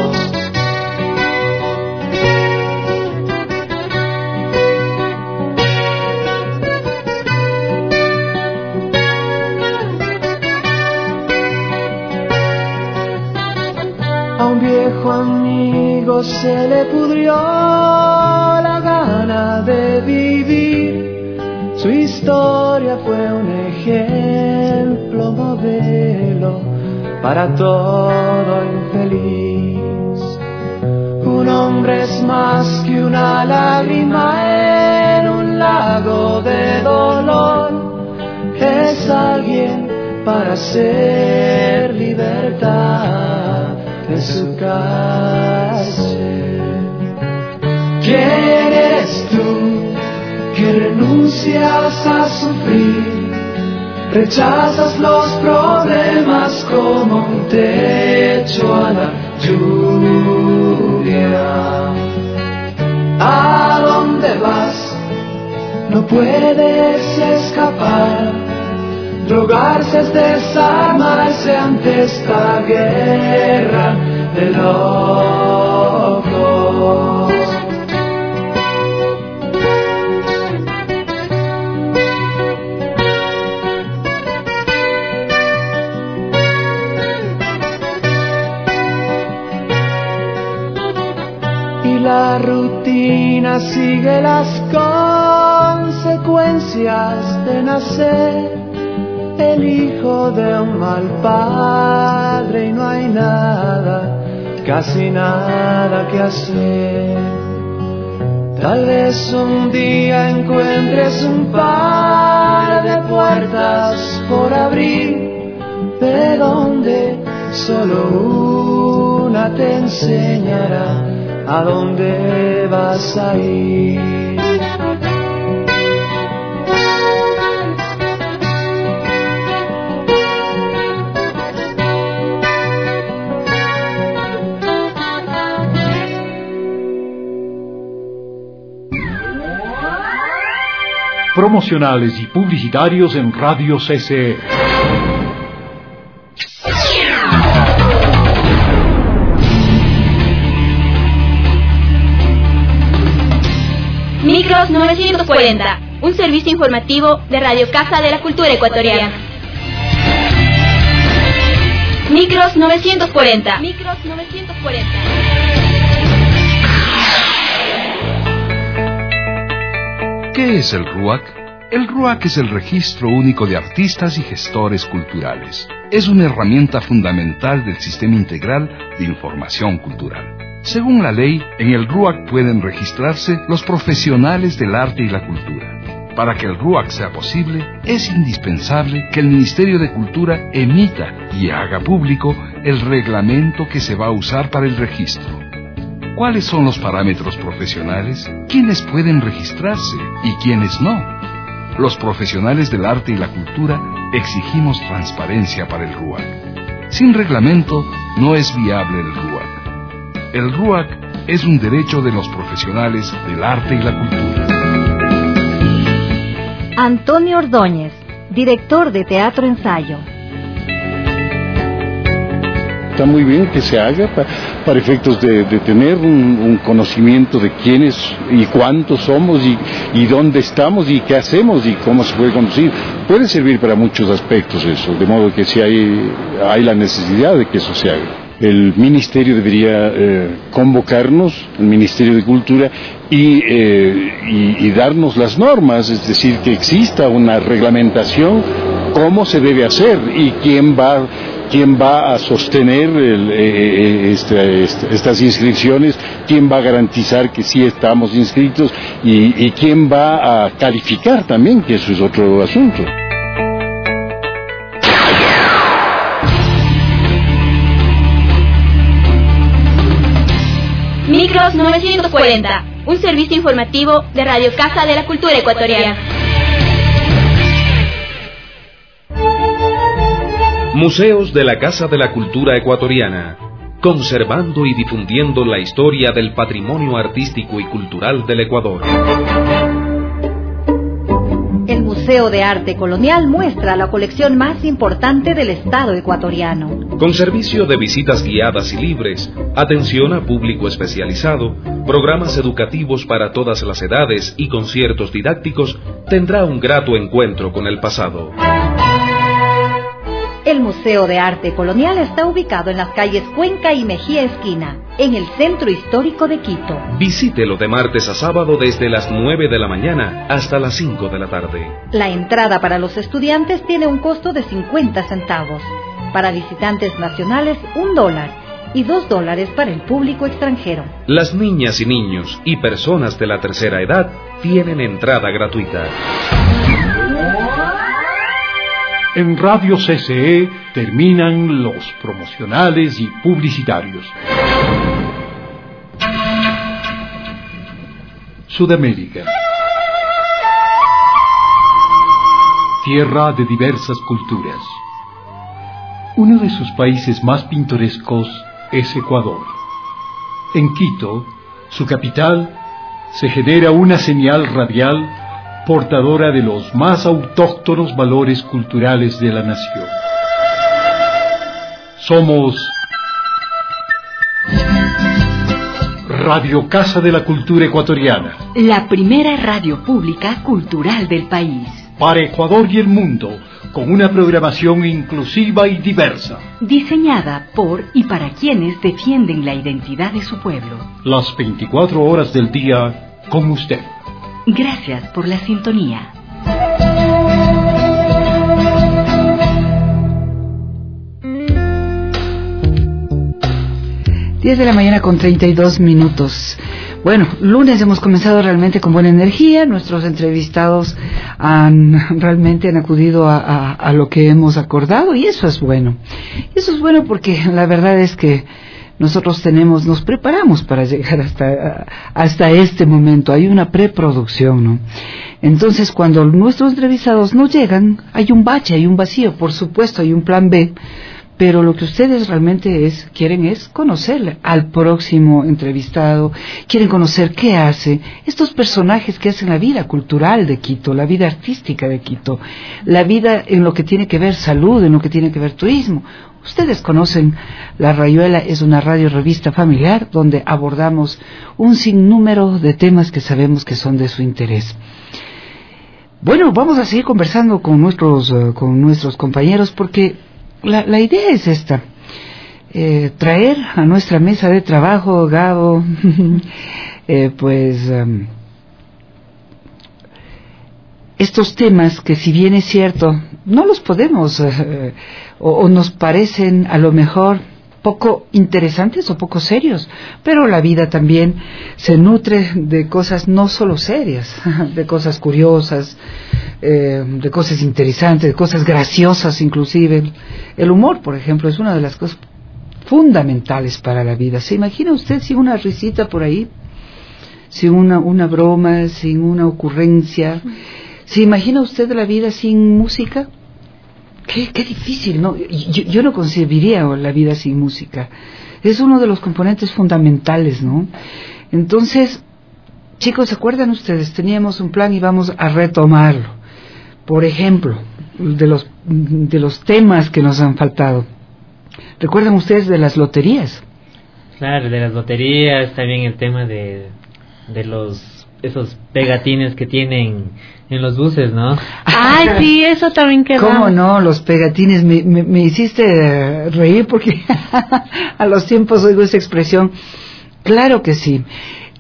A un viejo amigo se le pudrió la gana de vivir. Su historia fue un ejemplo, modelo para todo infeliz. Un hombre es más que una lágrima en un lago de dolor. Es alguien para hacer libertad de su cárcel. ¿Quién eres tú que renuncias a sufrir? Rechazas los problemas como un techo a la lluvia. ¿A dónde vas? No puedes escapar. Drogarse es desarmarse ante esta guerra de locos. Y la rutina sigue las consecuencias de nacer el hijo de un mal padre, y no hay nada, casi nada que hacer. Tal vez un día encuentres un par de puertas por abrir, de donde solo una te enseñará a dónde vas a ir. Promocionales y publicitarios en Radio C C E. Micros novecientos cuarenta, un servicio informativo de Radio Casa de la Cultura Ecuatoriana. Micros novecientos cuarenta. Micros novecientos cuarenta. ¿Qué es el RUAC? El RUAC es el Registro Único de Artistas y Gestores Culturales. Es una herramienta fundamental del Sistema Integral de Información Cultural. Según la ley, en el RUAC pueden registrarse los profesionales del arte y la cultura. Para que el RUAC sea posible, es indispensable que el Ministerio de Cultura emita y haga público el reglamento que se va a usar para el registro. ¿Cuáles son los parámetros profesionales? ¿Quiénes pueden registrarse y quiénes no? Los profesionales del arte y la cultura exigimos transparencia para el RUAC. Sin reglamento no es viable el RUAC. El RUAC es un derecho de los profesionales del arte y la cultura. Antonio Ordóñez, director de Teatro Ensayo. Está muy bien que se haga para, para efectos de, de tener un, un conocimiento de quiénes y cuántos somos y, y dónde estamos y qué hacemos y cómo se puede conducir. Puede servir para muchos aspectos eso, de modo que si hay, hay la necesidad de que eso se haga. El Ministerio debería eh, convocarnos, el Ministerio de Cultura, y, eh, y, y darnos las normas, es decir, que exista una reglamentación cómo se debe hacer y quién va quién va a sostener el, eh, este, este, estas inscripciones, quién va a garantizar que sí estamos inscritos y, y quién va a calificar también, que eso es otro asunto. Micros novecientos cuarenta, un servicio informativo de Radio Casa de la Cultura Ecuatoriana. Museos de la Casa de la Cultura Ecuatoriana, conservando y difundiendo la historia del patrimonio artístico y cultural del Ecuador. El Museo de Arte Colonial muestra la colección más importante del Estado ecuatoriano. Con servicio de visitas guiadas y libres, atención a público especializado, programas educativos para todas las edades y conciertos didácticos, tendrá un grato encuentro con el pasado. El Museo de Arte Colonial está ubicado en las calles Cuenca y Mejía Esquina, en el centro histórico de Quito. Visítelo de martes a sábado desde las nueve de la mañana hasta las cinco de la tarde. La entrada para los estudiantes tiene un costo de cincuenta centavos. Para visitantes nacionales, un dólar. Y dos dólares para el público extranjero. Las niñas y niños y personas de la tercera edad tienen entrada gratuita. En Radio C C E terminan los promocionales y publicitarios. Sudamérica. Tierra de diversas culturas. Uno de sus países más pintorescos es Ecuador. En Quito, su capital, se genera una señal radial portadora de los más autóctonos valores culturales de la nación. Somos Radio Casa de la Cultura Ecuatoriana, la primera radio pública cultural del país. Para Ecuador y el mundo, con una programación inclusiva y diversa. Diseñada por y para quienes defienden la identidad de su pueblo. Las veinticuatro horas del día con usted. Gracias por la sintonía. diez de la mañana con treinta y dos minutos. Bueno, lunes hemos comenzado realmente con buena energía. Nuestros entrevistados han realmente han acudido a, a, a lo que hemos acordado y eso es bueno. Eso es bueno porque la verdad es que nosotros tenemos, nos preparamos para llegar hasta, hasta este momento. Hay una preproducción, ¿no? Entonces, cuando nuestros entrevistados no llegan, hay un bache, hay un vacío. Por supuesto, hay un plan B. Pero lo que ustedes realmente es, quieren es conocer al próximo entrevistado, quieren conocer qué hace, estos personajes que hacen la vida cultural de Quito, la vida artística de Quito, la vida en lo que tiene que ver salud, en lo que tiene que ver turismo. Ustedes conocen La Rayuela, es una radio revista familiar donde abordamos un sinnúmero de temas que sabemos que son de su interés. Bueno, vamos a seguir conversando con nuestros, uh, con nuestros compañeros porque La, la idea es esta, eh, traer a nuestra mesa de trabajo, Gabo, eh, pues um, estos temas que si bien es cierto, no los podemos, eh, o, o nos parecen a lo mejor poco interesantes o poco serios, pero la vida también se nutre de cosas no solo serias, de cosas curiosas, eh, de cosas interesantes, de cosas graciosas inclusive. El humor, por ejemplo, es una de las cosas fundamentales para la vida. ¿Se imagina usted sin una risita por ahí? Sin una, una broma, sin una ocurrencia. ¿Se imagina usted la vida sin música? Qué, qué difícil, ¿no? Yo, yo no concebiría la vida sin música. Es uno de los componentes fundamentales, ¿no? Entonces, chicos, ¿se acuerdan ustedes? Teníamos un plan y vamos a retomarlo. Por ejemplo, de los, de los temas que nos han faltado. ¿Recuerdan ustedes de las loterías? Claro, de las loterías, también el tema de, de los esos pegatines que tienen en los buses, ¿no? Ay, sí, eso también quedó. ¿Cómo no? Los pegatines, me, me, me hiciste reír porque a los tiempos oigo esa expresión. Claro que sí.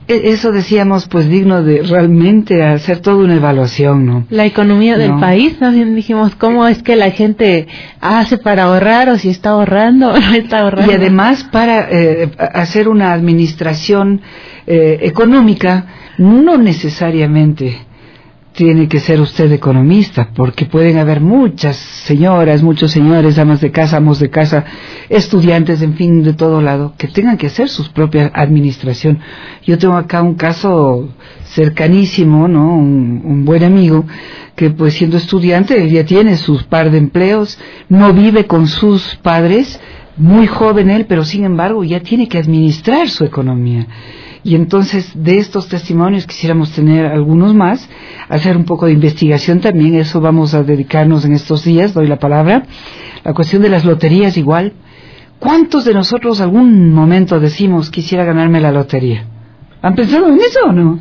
Eso decíamos, pues digno de realmente hacer toda una evaluación, ¿no? La economía del no. país, también dijimos, ¿cómo es que la gente hace para ahorrar o si está ahorrando o no está ahorrando? Y además para eh, hacer una administración eh, económica, no necesariamente tiene que ser usted economista, porque pueden haber muchas señoras, muchos señores, amas de casa, amos de casa, estudiantes, en fin, de todo lado, que tengan que hacer su propia administración. Yo tengo acá un caso cercanísimo, ¿no? Un, un buen amigo, que pues siendo estudiante, él ya tiene sus par de empleos, no vive con sus padres, muy joven él, pero sin embargo ya tiene que administrar su economía. Y entonces de estos testimonios quisiéramos tener algunos más, hacer un poco de investigación también, eso vamos a dedicarnos en estos días, doy la palabra. La cuestión de las loterías igual. ¿Cuántos de nosotros algún momento decimos quisiera ganarme la lotería? ¿Han pensado en eso o no?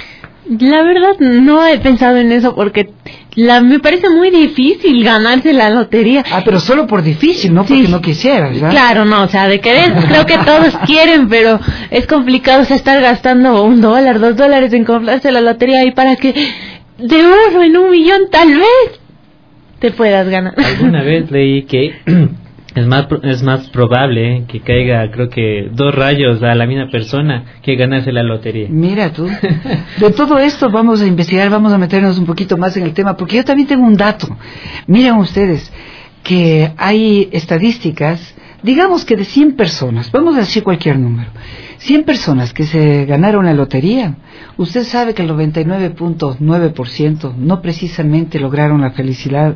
La verdad no he pensado en eso porque la, me parece muy difícil ganarse la lotería. Ah, pero solo por difícil, no porque sí. no quisieras, ¿verdad? Claro, no, o sea, de querer creo que todos quieren, pero es complicado, o sea, estar gastando un dólar, dos dólares en comprarse la lotería y para que de uno en un millón tal vez te puedas ganar. Alguna vez leí que es más es más probable que caiga, creo que dos rayos a la misma persona que ganarse la lotería. Mira tú, de todo esto vamos a investigar, vamos a meternos un poquito más en el tema, porque yo también tengo un dato. Miren ustedes que hay estadísticas, digamos que de cien personas, vamos a decir cualquier número, cien personas que se ganaron la lotería, usted sabe que el noventa y nueve punto nueve por ciento no precisamente lograron la felicidad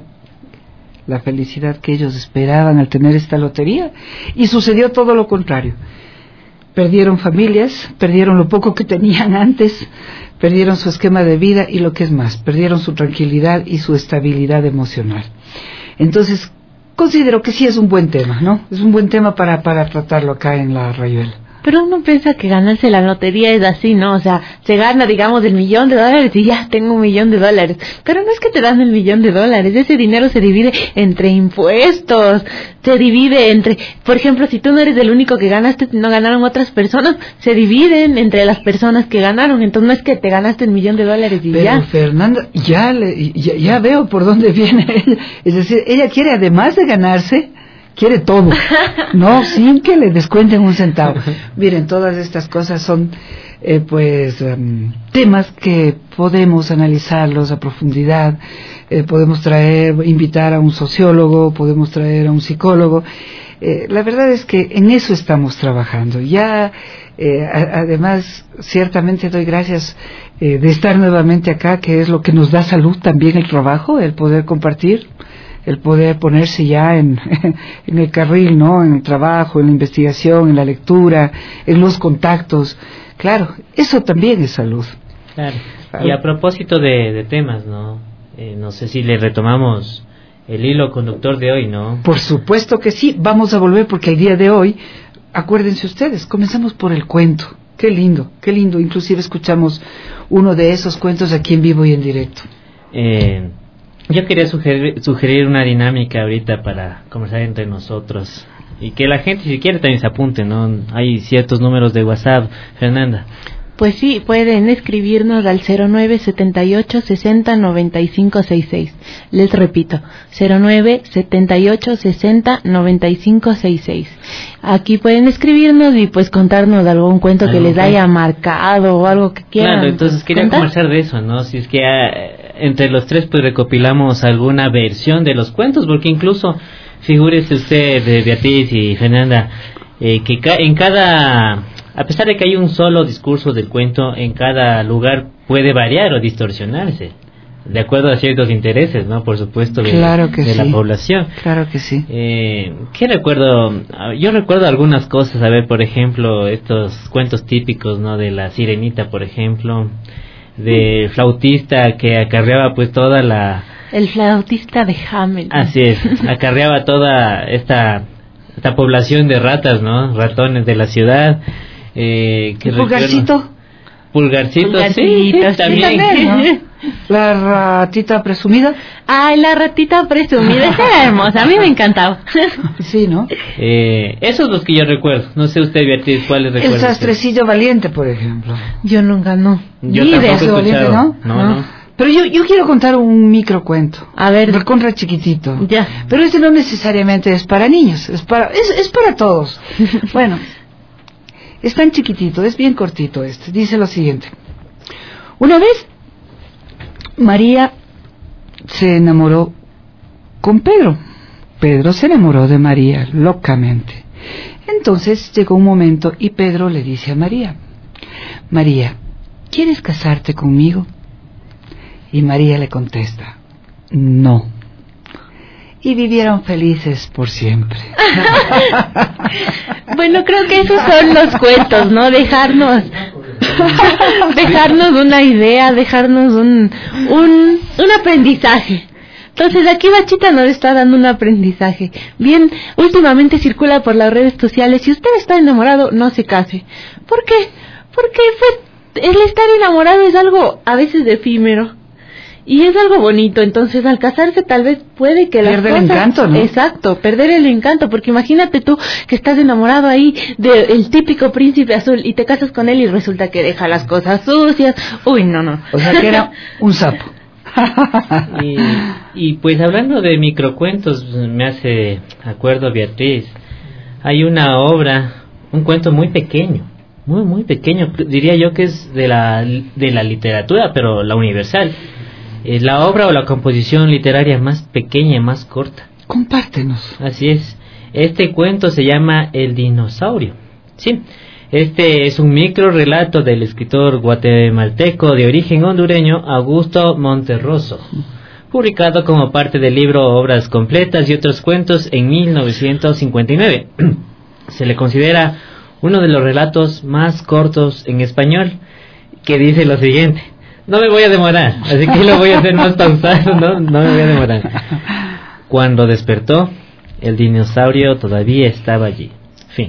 la felicidad que ellos esperaban al tener esta lotería, y sucedió todo lo contrario. Perdieron familias, perdieron lo poco que tenían antes, perdieron su esquema de vida y lo que es más, perdieron su tranquilidad y su estabilidad emocional. Entonces, considero que sí es un buen tema, ¿no? Es un buen tema para, para tratarlo acá en la Rayuela. Pero uno piensa que ganarse la lotería es así, ¿no? O sea, se gana, digamos, el millón de dólares y ya tengo un millón de dólares. Pero no es que te dan el millón de dólares, ese dinero se divide entre impuestos, se divide entre, por ejemplo, si tú no eres el único que ganaste, no ganaron otras personas, se dividen entre las personas que ganaron. Entonces no es que te ganaste el millón de dólares y Pero ya. Pero Fernanda, ya, le, ya, ya veo por dónde viene ella. Es decir, ella quiere, además de ganarse, quiere todo, no, sin que le descuenten un centavo. Miren, todas estas cosas son eh, pues um, temas que podemos analizarlos a profundidad, eh, podemos traer, invitar a un sociólogo, podemos traer a un psicólogo. Eh, la verdad es que en eso estamos trabajando. Ya, eh, a, además, ciertamente doy gracias eh, de estar nuevamente acá, que es lo que nos da salud también el trabajo, el poder compartir, el poder ponerse ya en, en el carril, ¿no? En el trabajo, en la investigación, en la lectura, en los contactos. Claro, eso también es salud. Claro. Y a propósito de, de temas, ¿no? Eh, no sé si le retomamos el hilo conductor de hoy, ¿no? Por supuesto que sí. Vamos a volver porque el día de hoy, acuérdense ustedes, comenzamos por el cuento. Qué lindo, qué lindo. Inclusive escuchamos uno de esos cuentos aquí en vivo y en directo. Eh... Yo quería sugerir, sugerir una dinámica ahorita para conversar entre nosotros y que la gente, si quiere, también se apunte, ¿no? Hay ciertos números de WhatsApp. Fernanda. Pues sí, pueden escribirnos al cero nueve setenta y ocho sesenta noventa y cinco sesenta y seis. Les repito, cero nueve setenta y ocho sesenta noventa y cinco sesenta y seis. Aquí pueden escribirnos y pues contarnos algún cuento que les haya marcado o algo que quieran. Claro, entonces quería contar. conversar de eso, ¿no? Si es que eh, entre los tres pues recopilamos alguna versión de los cuentos, porque incluso figúrese usted, de Beatriz y Fernanda, eh, que ca- en cada... A pesar de que hay un solo discurso del cuento, en cada lugar puede variar o distorsionarse, de acuerdo a ciertos intereses, ¿no? Por supuesto, de, claro que de sí. la población. Claro que sí. Eh, ¿Qué recuerdo? Yo recuerdo algunas cosas, a ver, por ejemplo, estos cuentos típicos, ¿no? De la sirenita, por ejemplo, del flautista que acarreaba pues toda la... El flautista de Hamilton. Así es, acarreaba toda esta, esta población de ratas, ¿no? Ratones de la ciudad. Eh, que Pulgarcito. Pulgarcito, Pulgarcito, sí, sí, sí, también. también, ¿no? La ratita presumida. Ay, la ratita presumida, esa era hermosa, a mí me encantaba. Sí, ¿no? Eh, esos los que yo recuerdo. No sé usted, Beatriz, cuáles recuerda. El sastrecillo valiente, por ejemplo. Yo nunca, no. Yo Ni tampoco de he ese valiente, escuchado. ¿no? No, no. Pero yo, yo quiero contar un microcuento. A ver. Recontra chiquitito. Ya. Pero ese no necesariamente es para niños, es para, es, es para todos. Bueno, es tan chiquitito, es bien cortito este. Dice lo siguiente. Una vez, María se enamoró con Pedro. Pedro se enamoró de María locamente. Entonces llegó un momento y Pedro le dice a María: María, ¿quieres casarte conmigo? Y María le contesta: no. Y vivieron felices por siempre. Bueno, creo que esos son los cuentos, ¿no? Dejarnos dejarnos una idea, dejarnos un, un, un aprendizaje. Entonces aquí Bachita nos está dando un aprendizaje. Bien, últimamente circula por las redes sociales: si usted está enamorado, no se case. ¿Por qué? Porque pues, el estar enamorado es algo a veces efímero. Y es algo bonito, entonces al casarse tal vez puede que las Pierde cosas... el encanto, ¿no? Exacto, perder el encanto, porque imagínate tú que estás enamorado ahí del típico príncipe azul y te casas con él y resulta que deja las cosas sucias. Uy, no, no. O sea que era un sapo. y, y pues hablando de microcuentos, me hace acuerdo, Beatriz, hay una obra, un cuento muy pequeño, muy, muy pequeño, diría yo que es de la, de la literatura, pero la universal. Es la obra o la composición literaria más pequeña y más corta. Compártenos. Así es. Este cuento se llama El dinosaurio. Sí. Este es un micro relato del escritor guatemalteco de origen hondureño Augusto Monterroso, publicado como parte del libro Obras Completas y otros cuentos en mil novecientos cincuenta y nueve. Se le considera uno de los relatos más cortos en español, que dice lo siguiente. No me voy a demorar, así que lo voy a hacer más pausado, no, no me voy a demorar. Cuando despertó, el dinosaurio todavía estaba allí. Fin.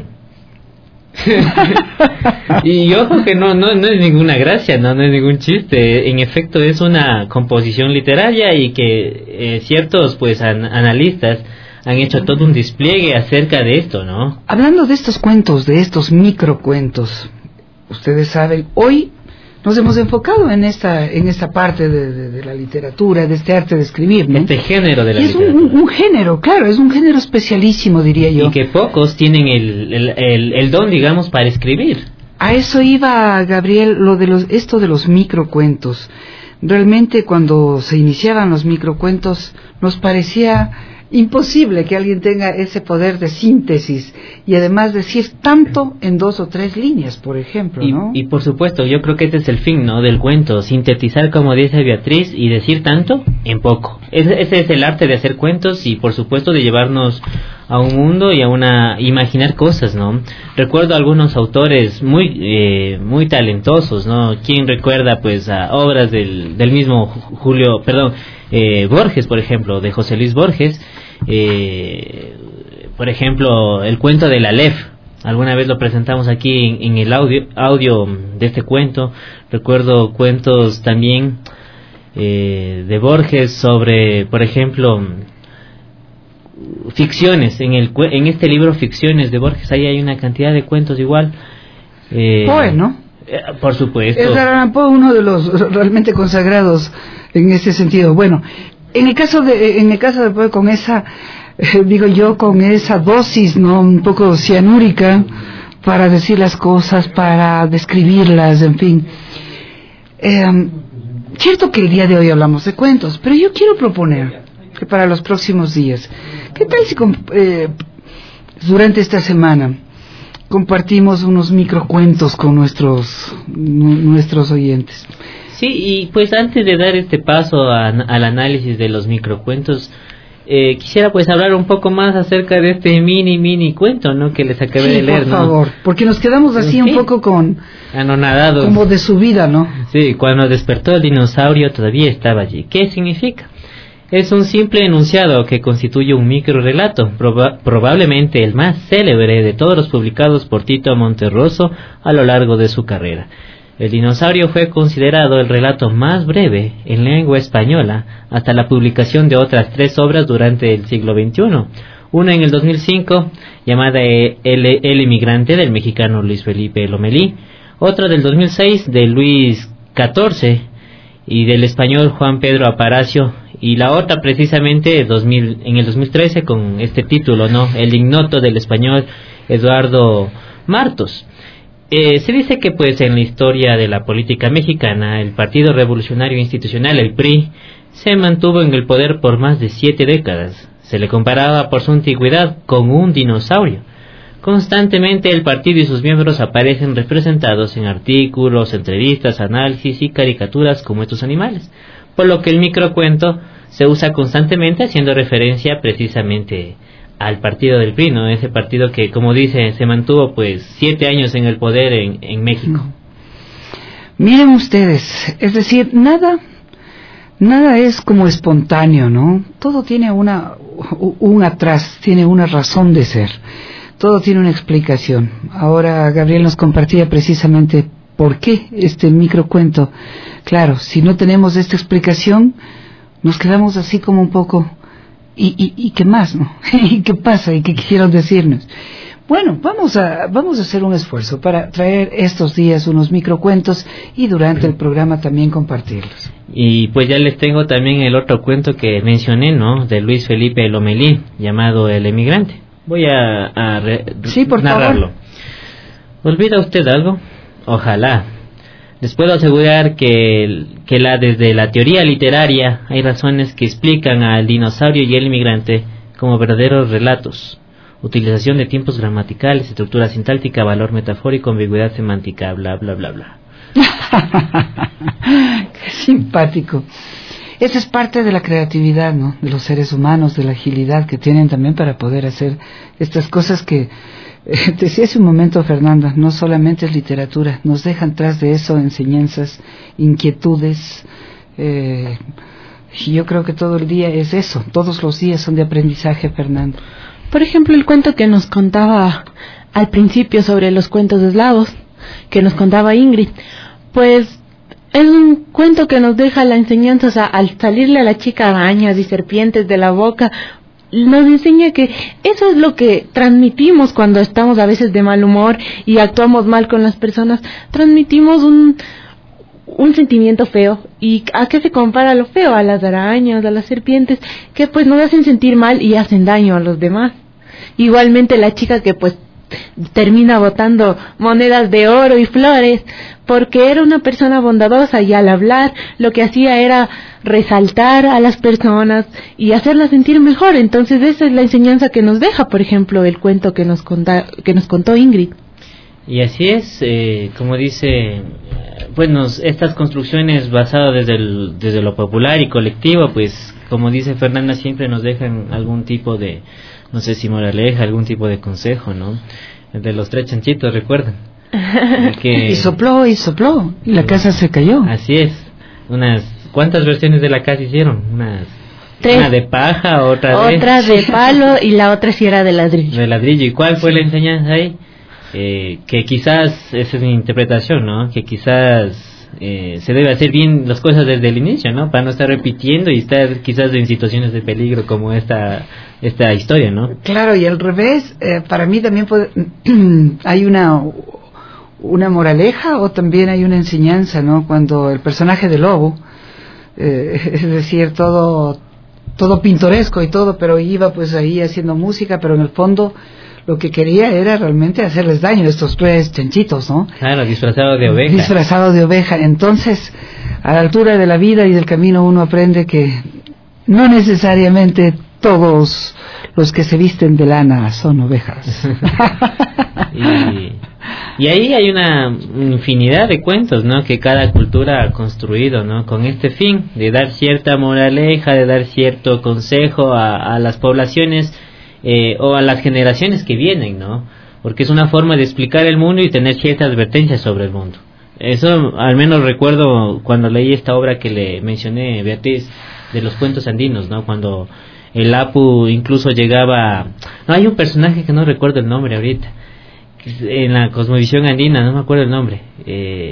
Y ojo que no, no, no es ninguna gracia, no, no es ningún chiste. En efecto es una composición literaria y que eh, ciertos pues an- analistas han hecho todo un despliegue acerca de esto, ¿no? Hablando de estos cuentos, de estos microcuentos, ustedes saben, hoy nos hemos enfocado en esta en esta parte de, de, de la literatura, de este arte de escribir, ¿no? Este género de la y es literatura. un, un género, claro, es un género especialísimo, diría yo. Y que pocos tienen el, el, el, el don, digamos, para escribir. A eso iba, Gabriel, lo de los esto de los microcuentos. Realmente cuando se iniciaban los microcuentos nos parecía imposible que alguien tenga ese poder de síntesis y además decir tanto en dos o tres líneas, por ejemplo, y, ¿no? y por supuesto, yo creo que este es el fin, ¿no?, del cuento, sintetizar, como dice Beatriz, y decir tanto en poco. Ese, ese es el arte de hacer cuentos y por supuesto de llevarnos a un mundo y a una imaginar cosas, ¿no? Recuerdo algunos autores muy eh, muy talentosos, ¿no? ¿Quién recuerda pues a obras del del mismo Julio, perdón, eh, Borges, por ejemplo, de José Luis Borges? Eh, por ejemplo, el cuento del Aleph. Alguna vez lo presentamos aquí en, en el audio audio de este cuento. Recuerdo cuentos también eh, de Borges sobre, por ejemplo, ficciones. En el en este libro Ficciones de Borges, ahí hay una cantidad de cuentos igual. Eh, Poe, ¿no? Eh, por supuesto. Es Poe, uno de los realmente consagrados en ese sentido. Bueno, en el caso de en el caso de Poe, con esa eh, digo yo con esa dosis, no, un poco cianúrica para decir las cosas, para describirlas, en fin. Eh, cierto que el día de hoy hablamos de cuentos, pero yo quiero proponer que para los próximos días, ¿qué tal si eh, durante esta semana compartimos unos microcuentos con nuestros nuestros oyentes? Sí, y pues antes de dar este paso a, al análisis de los microcuentos, eh, quisiera pues hablar un poco más acerca de este mini mini cuento, ¿no?, que les acabé sí, de leer, por ¿no? favor, porque nos quedamos así sí. un poco con anonadados, como de su vida, ¿no? Sí, cuando despertó el dinosaurio todavía estaba allí. ¿Qué significa? Es un simple enunciado que constituye un microrelato, proba- probablemente el más célebre de todos los publicados por Tito Monterroso a lo largo de su carrera. El dinosaurio fue considerado el relato más breve en lengua española hasta la publicación de otras tres obras durante el siglo veintiuno. Una en el dos mil cinco, llamada El, el Emigrante, del mexicano Luis Felipe Lomelí. Otra del dos mil seis, de Luis catorce, y del español Juan Pedro Aparicio. Y la otra precisamente dos mil, en el dos mil trece con este título, ¿no? El Ignoto, del español Eduardo Martos. Eh, se dice que pues en la historia de la política mexicana el Partido Revolucionario Institucional, el P R I, se mantuvo en el poder por más de siete décadas. Se le comparaba por su antigüedad con un dinosaurio. Constantemente el partido y sus miembros aparecen representados en artículos, entrevistas, análisis y caricaturas como estos animales, por lo que el microcuento se usa constantemente haciendo referencia precisamente al partido del P R I, ¿no? Ese partido que, como dice, se mantuvo pues siete años en el poder en, en México. Miren ustedes, es decir, nada, nada es como espontáneo, ¿no? Todo tiene una, un atrás, tiene una razón de ser. Todo tiene una explicación. Ahora Gabriel nos compartía precisamente por qué este microcuento. Claro, si no tenemos esta explicación, nos quedamos así como un poco... ¿Y, y, y qué más, no? ¿Y qué pasa? ¿Y qué quisieron decirnos? Bueno, vamos a, vamos a hacer un esfuerzo para traer estos días unos microcuentos y durante el programa también compartirlos. Y pues ya les tengo también el otro cuento que mencioné, ¿no? De Luis Felipe Lomelí, llamado El Emigrante. Voy a, a re, sí, por narrarlo. Favor. ¿Olvida usted algo? Ojalá. Les puedo asegurar que, que la, desde la teoría literaria hay razones que explican al dinosaurio y el inmigrante como verdaderos relatos. Utilización de tiempos gramaticales, estructura sintáctica, valor metafórico, ambigüedad semántica, bla, bla, bla, bla. Qué simpático. Esa es parte de la creatividad, ¿no? De los seres humanos, de la agilidad que tienen también para poder hacer estas cosas que... Eh, te decía hace un momento, Fernanda, no solamente es literatura, nos dejan tras de eso enseñanzas, inquietudes, eh, y yo creo que todo el día es eso, todos los días son de aprendizaje, Fernanda. Por ejemplo, el cuento que nos contaba al principio sobre los cuentos eslavos, que nos contaba Ingrid, pues es un cuento que nos deja la enseñanza, o sea, al salirle a la chica arañas y serpientes de la boca, nos enseña que eso es lo que transmitimos cuando estamos a veces de mal humor y actuamos mal con las personas. Transmitimos un, un sentimiento feo. ¿Y a qué se compara lo feo? A las arañas, a las serpientes, que pues nos hacen sentir mal y hacen daño a los demás. Igualmente la chica que pues termina botando monedas de oro y flores porque era una persona bondadosa, y al hablar lo que hacía era resaltar a las personas y hacerlas sentir mejor. Entonces esa es la enseñanza que nos deja, por ejemplo, el cuento que nos conta, que nos contó Ingrid. Y así es, eh, como dice, bueno, estas construcciones basadas desde, el, desde lo popular y colectivo, pues como dice Fernanda, siempre nos dejan algún tipo de, no sé si moraleja, algún tipo de consejo, ¿no? El de los tres chanchitos, ¿recuerdan? Que... y sopló y sopló y la casa se cayó. Así es. Unas ¿cuántas versiones de la casa hicieron? Unas Tres. Una de paja, otra de otra de palo y la otra sí era de ladrillo. De ladrillo. ¿Y cuál fue la enseñanza ahí? Eh, que quizás, esa es mi interpretación, ¿no? Que quizás eh, se debe hacer bien las cosas desde el inicio, ¿no? Para no estar repitiendo y estar quizás en situaciones de peligro como esta esta historia, ¿no? Claro, y al revés, eh, para mí también puede, hay una una moraleja o también hay una enseñanza, ¿no? Cuando el personaje de Lobo, eh, es decir, todo todo pintoresco y todo, pero iba pues ahí haciendo música, pero en el fondo lo que quería era realmente hacerles daño a estos tres chanchitos, ¿no? Claro, disfrazado de oveja. Disfrazado de oveja. Entonces, a la altura de la vida y del camino uno aprende que no necesariamente todos los que se visten de lana son ovejas. y, y ahí hay una infinidad de cuentos, ¿no? Que cada cultura ha construido, ¿no? Con este fin de dar cierta moraleja, de dar cierto consejo a, a las poblaciones eh, o a las generaciones que vienen, ¿no? Porque es una forma de explicar el mundo y tener cierta advertencia sobre el mundo. Eso al menos recuerdo cuando leí esta obra que le mencioné, Beatriz, de los cuentos andinos, ¿no? Cuando el Apu incluso llegaba... No, hay un personaje que no recuerdo el nombre ahorita, en la cosmovisión andina, no me acuerdo el nombre, eh,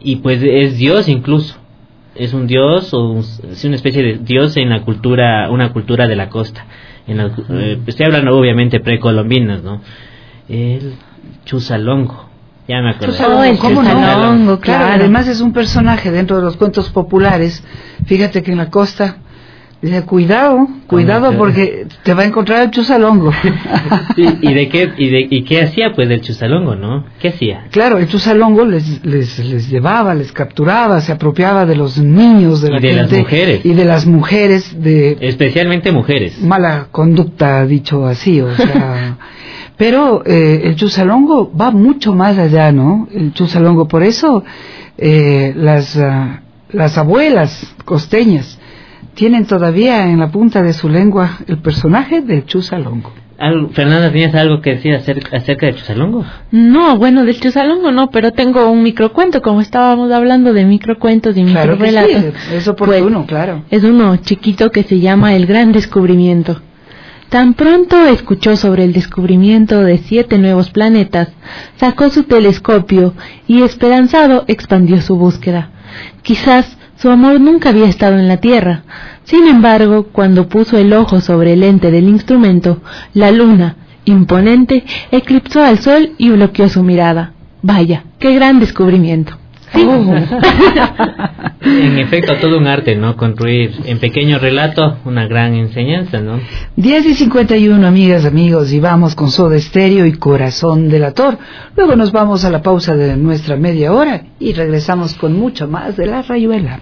y pues es Dios incluso, es un dios o un, es una especie de dios en la cultura, una cultura de la costa. En la, eh, estoy hablando obviamente precolombinas, ¿no? El Chusalongo, ya me acuerdo. Chusalongo, oh, ¿cómo Chusalongo, no? Claro, claro, además es un personaje dentro de los cuentos populares. Fíjate que en la costa dice, cuidado, cuidado porque te va a encontrar el Chusalongo. ¿Y, y de qué y de y qué hacía pues el Chusalongo, no? ¿Qué hacía? Claro, el Chusalongo les les les llevaba, les capturaba, se apropiaba de los niños, de la y de gente, las mujeres y de las mujeres de especialmente mujeres. Mala conducta, dicho así, o sea. Pero eh, el Chusalongo va mucho más allá, ¿no? El Chusalongo, por eso eh, las uh, las abuelas costeñas tienen todavía en la punta de su lengua el personaje del Chusalongo. Fernanda, ¿tenías algo que decir acerca, acerca del Chusalongo? No, bueno, del Chusalongo no, pero tengo un microcuento, como estábamos hablando de microcuentos y claro microrelatos. Que sí, es oportuno, pues, claro. Es uno chiquito que se llama El Gran Descubrimiento. Tan pronto escuchó sobre el descubrimiento de siete nuevos planetas, sacó su telescopio y esperanzado expandió su búsqueda. Quizás su amor nunca había estado en la Tierra. Sin embargo, cuando puso el ojo sobre el lente del instrumento, la luna, imponente, eclipsó al sol y bloqueó su mirada. Vaya, qué gran descubrimiento. Sí. Oh. En efecto, todo un arte, ¿no? Construir en pequeño relato una gran enseñanza, ¿no? diez y cincuenta y uno, amigas, amigos, y vamos con Soda Stereo y Corazón Delator. Luego nos vamos a la pausa de nuestra media hora y regresamos con mucho más de La Rayuela.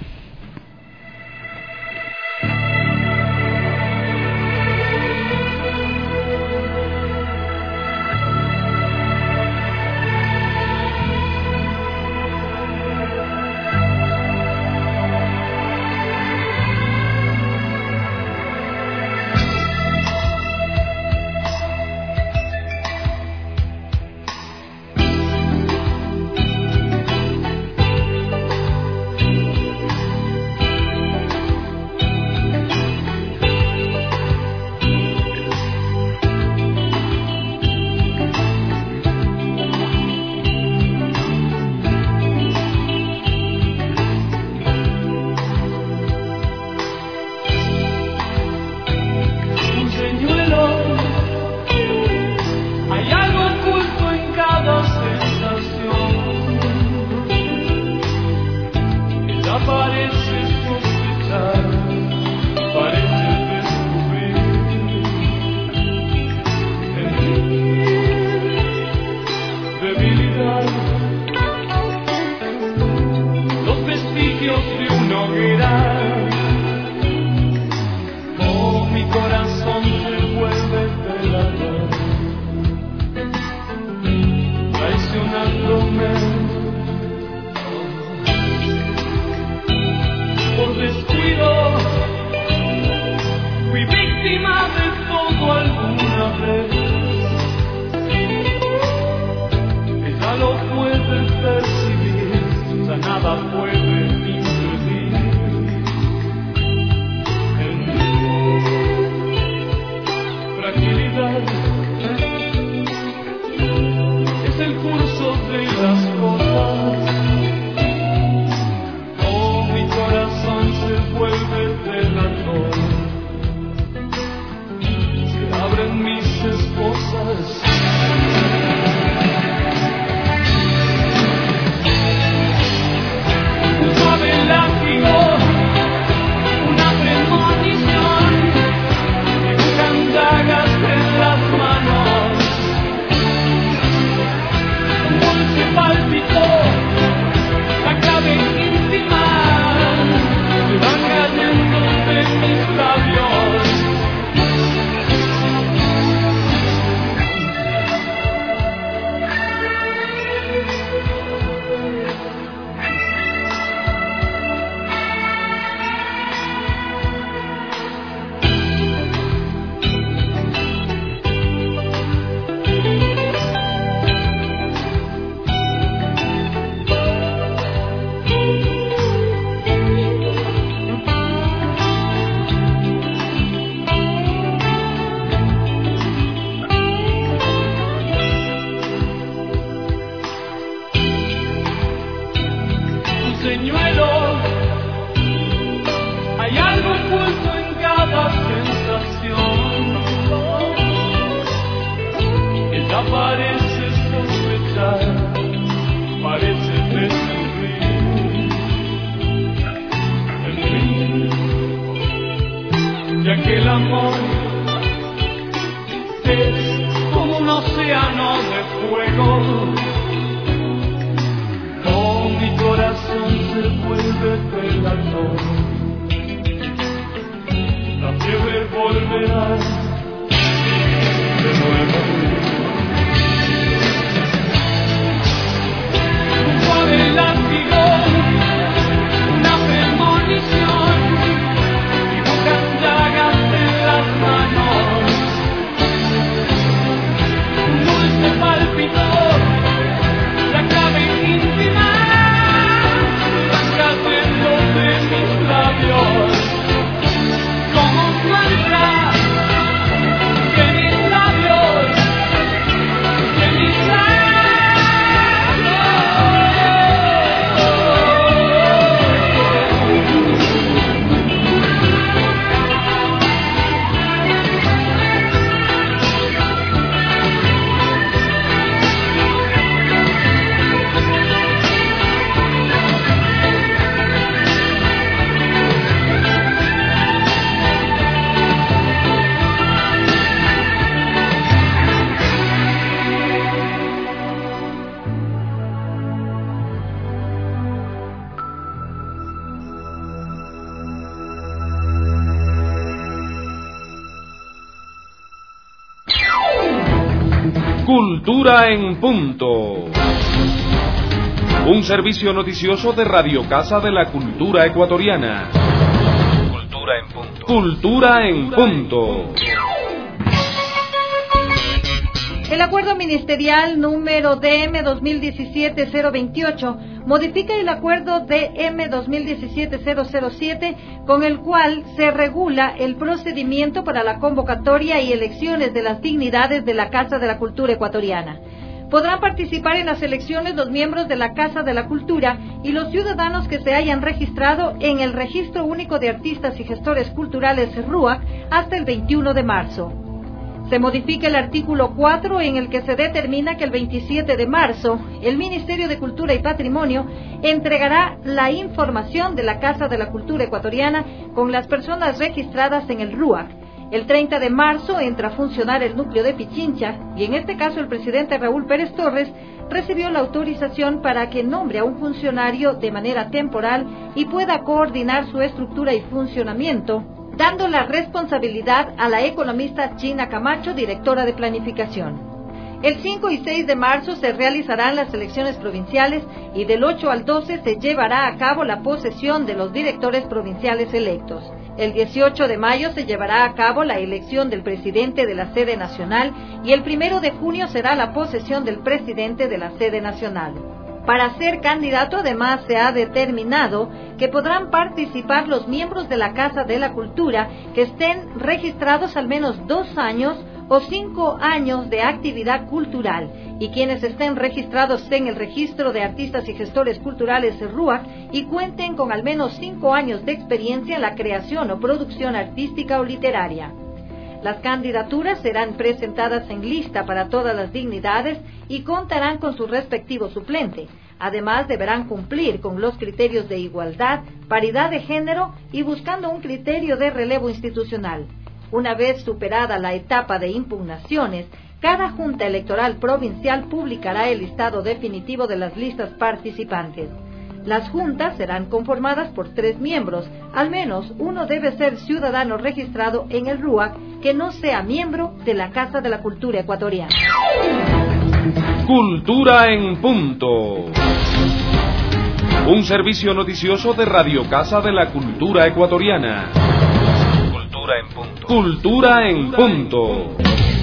Apareces sospechar, pareces descubrir el fin de aquel amor. Es como un océano de fuego, oh, mi corazón se vuelve pelador, la fiebre volverá de nuevo. Un suave látigo, una premonición, dibujan llagas en las manos, un dulce palpitor, la clave íntima, van cayendo de mis labios, como un mantra, que mis labios, que mis labios. Cultura en punto. Un servicio noticioso de Radio Casa de la Cultura Ecuatoriana. Cultura en punto. Cultura en punto. El acuerdo ministerial número D M dos mil diecisiete cero veintiocho modifica el acuerdo D M dos mil diecisiete cero cero siete con el cual se regula el procedimiento para la convocatoria y elecciones de las dignidades de la Casa de la Cultura Ecuatoriana. Podrán participar en las elecciones los miembros de la Casa de la Cultura y los ciudadanos que se hayan registrado en el Registro Único de Artistas y Gestores Culturales R U A C hasta el veintiuno de marzo. Se modifica el artículo cuatro en el que se determina que el veintisiete de marzo el Ministerio de Cultura y Patrimonio entregará la información de la Casa de la Cultura Ecuatoriana con las personas registradas en el R U A C. El treinta de marzo entra a funcionar el núcleo de Pichincha y en este caso el presidente Raúl Pérez Torres recibió la autorización para que nombre a un funcionario de manera temporal y pueda coordinar su estructura y funcionamiento, dando la responsabilidad a la economista China Camacho, directora de planificación. El cinco y seis de marzo se realizarán las elecciones provinciales y del ocho al doce se llevará a cabo la posesión de los directores provinciales electos. El dieciocho de mayo se llevará a cabo la elección del presidente de la sede nacional y el primero de junio será la posesión del presidente de la sede nacional. Para ser candidato, además, se ha determinado que podrán participar los miembros de la Casa de la Cultura que estén registrados al menos dos años o cinco años de actividad cultural y quienes estén registrados en el Registro de Artistas y Gestores Culturales R U A C y cuenten con al menos cinco años de experiencia en la creación o producción artística o literaria. Las candidaturas serán presentadas en lista para todas las dignidades y contarán con su respectivo suplente. Además, deberán cumplir con los criterios de igualdad, paridad de género y buscando un criterio de relevo institucional. Una vez superada la etapa de impugnaciones, cada Junta Electoral Provincial publicará el listado definitivo de las listas participantes. Las juntas serán conformadas por tres miembros, al menos uno debe ser ciudadano registrado en el R U A C que no sea miembro de la Casa de la Cultura Ecuatoriana. Cultura en punto. Un servicio noticioso de Radio Casa de la Cultura Ecuatoriana. Cultura en punto. Cultura en punto.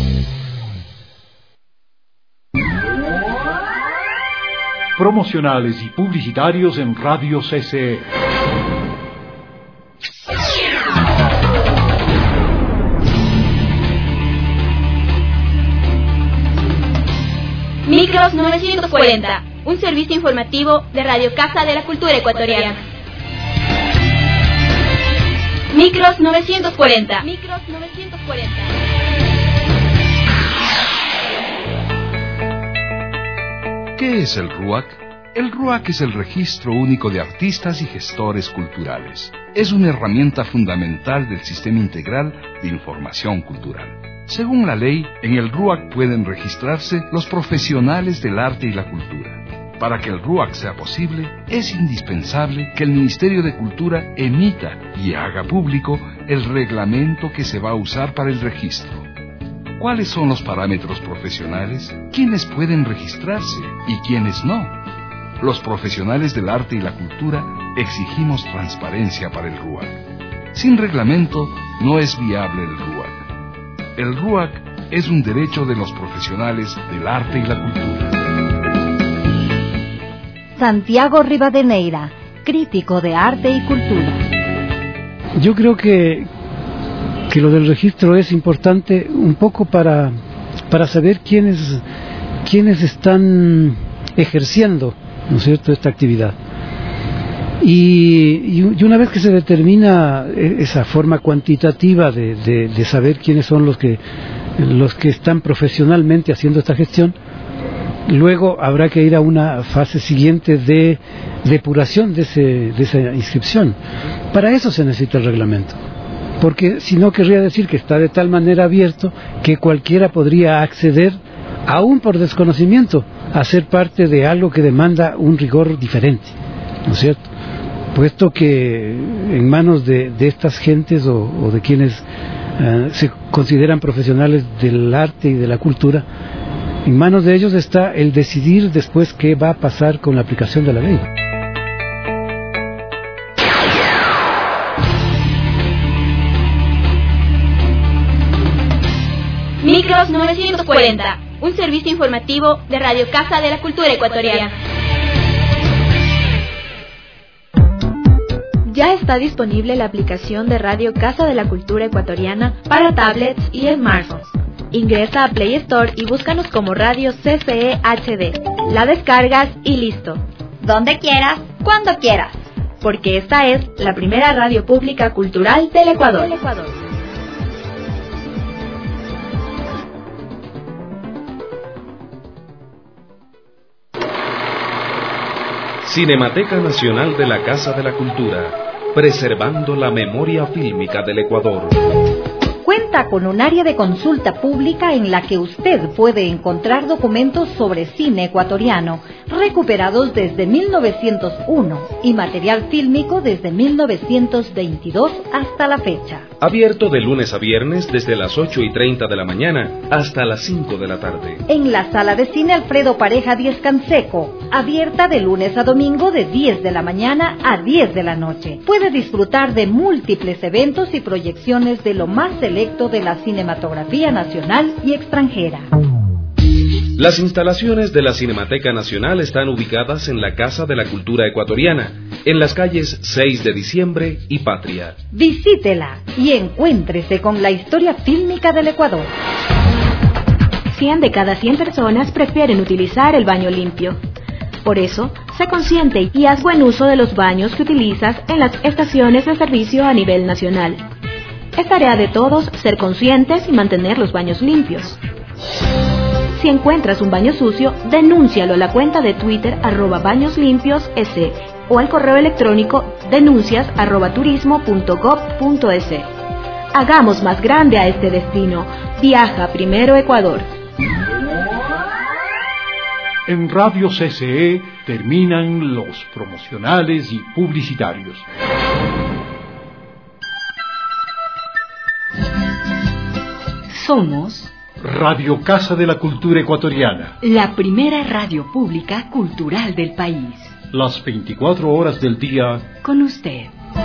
Promocionales y publicitarios en Radio C C E. Micros novecientos cuarenta, un servicio informativo de Radio Casa de la Cultura Ecuatoriana. Micros novecientos cuarenta. Micros novecientos cuarenta. ¿Qué es el RUAC? El RUAC es el Registro Único de Artistas y Gestores Culturales. Es una herramienta fundamental del Sistema Integral de Información Cultural. Según la ley, en el RUAC pueden registrarse los profesionales del arte y la cultura. Para que el RUAC sea posible, es indispensable que el Ministerio de Cultura emita y haga público el reglamento que se va a usar para el registro. ¿Cuáles son los parámetros profesionales? ¿Quiénes pueden registrarse y quiénes no? Los profesionales del arte y la cultura exigimos transparencia para el RUAC. Sin reglamento no es viable el RUAC. El RUAC es un derecho de los profesionales del arte y la cultura. Santiago Rivadeneira, crítico de arte y cultura. Yo creo que, que lo del registro es importante un poco para, para saber quiénes, quiénes están ejerciendo, ¿no es cierto?, esta actividad. Y, y una vez que se determina esa forma cuantitativa de, de, de saber quiénes son los que, los que están profesionalmente haciendo esta gestión, luego habrá que ir a una fase siguiente de depuración de, ese, de esa inscripción. Para eso se necesita el reglamento, porque si no querría decir que está de tal manera abierto que cualquiera podría acceder, aún por desconocimiento, a ser parte de algo que demanda un rigor diferente, ¿no es cierto? Puesto que en manos de, de estas gentes o, o de quienes uh, se consideran profesionales del arte y de la cultura, en manos de ellos está el decidir después qué va a pasar con la aplicación de la ley. Micros novecientos cuarenta, un servicio informativo de Radio Casa de la Cultura Ecuatoriana. Ya está disponible la aplicación de Radio Casa de la Cultura Ecuatoriana para tablets y smartphones. Ingresa a Play Store y búscanos como Radio C C E H D. La descargas y listo. Donde quieras, cuando quieras. Porque esta es la primera radio pública cultural del Ecuador. Del Ecuador. Cinemateca Nacional de la Casa de la Cultura, preservando la memoria fílmica del Ecuador. Cuenta con un área de consulta pública en la que usted puede encontrar documentos sobre cine ecuatoriano recuperados desde mil novecientos uno y material fílmico desde mil novecientos veintidós hasta la fecha. Abierto de lunes a viernes desde las ocho y treinta de la mañana hasta las cinco de la tarde. En la sala de cine Alfredo Pareja Díez Canseco, abierta de lunes a domingo de diez de la mañana a diez de la noche. Puede disfrutar de múltiples eventos y proyecciones de lo más selecto de la cinematografía nacional y extranjera. Las instalaciones de la Cinemateca Nacional están ubicadas en la Casa de la Cultura Ecuatoriana, en las calles seis de diciembre y Patria. Visítela y encuéntrese con la historia fílmica del Ecuador. cien de cada cien personas prefieren utilizar el baño limpio. Por eso, sé consciente y haz buen uso de los baños que utilizas en las estaciones de servicio a nivel nacional. Es tarea de todos ser conscientes y mantener los baños limpios. Si encuentras un baño sucio, denúncialo a la cuenta de Twitter arroba baños limpios s o al correo electrónico denuncias arroba turismo punto gob punto es. Hagamos más grande a este destino. Viaja primero Ecuador. En Radio C C E terminan los promocionales y publicitarios. Somos Radio Casa de la Cultura Ecuatoriana, la primera radio pública cultural del país. Las veinticuatro horas del día con usted.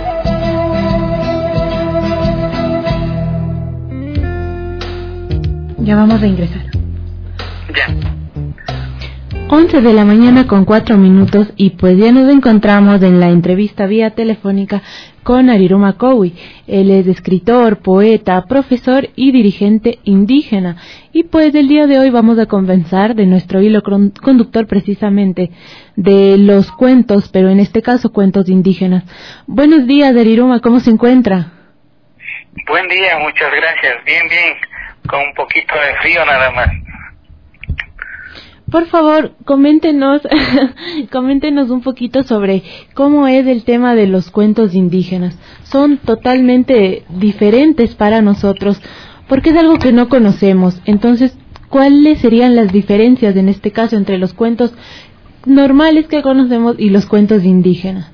Ya vamos a ingresar. Ya. once de la mañana con cuatro minutos y pues ya nos encontramos en la entrevista vía telefónica con Ariruma Cowi. Él es escritor, poeta, profesor y dirigente indígena. Y pues el día de hoy vamos a conversar de nuestro hilo conductor precisamente de los cuentos, pero en este caso cuentos indígenas. Buenos días, Ariruma, ¿cómo se encuentra? Buen día, muchas gracias. Bien, bien, con un poquito de frío nada más. Por favor, coméntenos, coméntenos un poquito sobre cómo es el tema de los cuentos indígenas. Son totalmente diferentes para nosotros, porque es algo que no conocemos. Entonces, ¿cuáles serían las diferencias en este caso entre los cuentos normales que conocemos y los cuentos indígenas?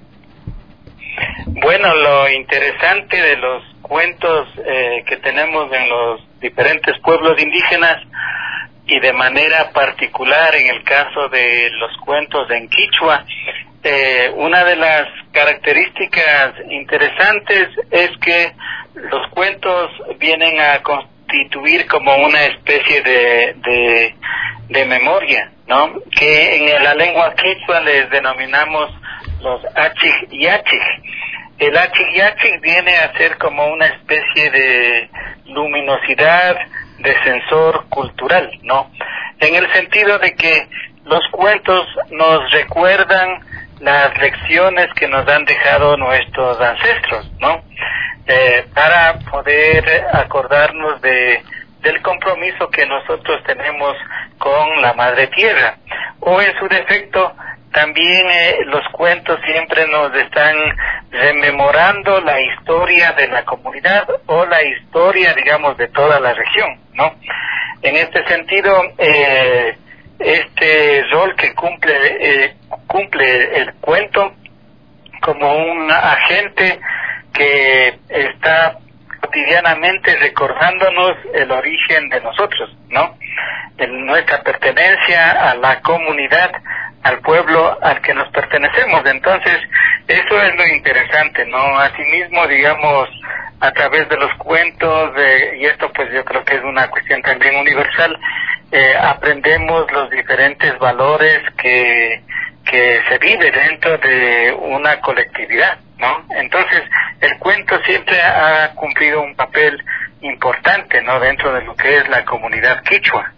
Bueno, lo interesante de los cuentos eh, que tenemos en los diferentes pueblos indígenas, y de manera particular en el caso de los cuentos en Quichua, eh, una de las características interesantes es que los cuentos vienen a constituir como una especie de, de, de memoria, ¿no? Que en la lengua quichua les denominamos los achig y achig. El achig y achig viene a ser como una especie de luminosidad, de sensor cultural, ¿no? En el sentido de que los cuentos nos recuerdan las lecciones que nos han dejado nuestros ancestros, ¿no? Eh, para poder acordarnos de del compromiso que nosotros tenemos con la Madre Tierra. O en su defecto, también eh, los cuentos siempre nos están rememorando la historia de la comunidad o la historia, digamos, de toda la región, ¿no? En este sentido, eh, este rol que cumple eh, cumple el cuento como un agente que está cotidianamente recordándonos el origen de nosotros, ¿no? En nuestra pertenencia a la comunidad, al pueblo al que nos pertenecemos. Entonces, eso es lo interesante, ¿no? Asimismo, digamos, a través de los cuentos, eh, y esto pues yo creo que es una cuestión también universal, eh, aprendemos los diferentes valores que que se vive dentro de una colectividad, ¿no? Entonces, el cuento siempre ha cumplido un papel importante, ¿no? Dentro de lo que es la comunidad quichua.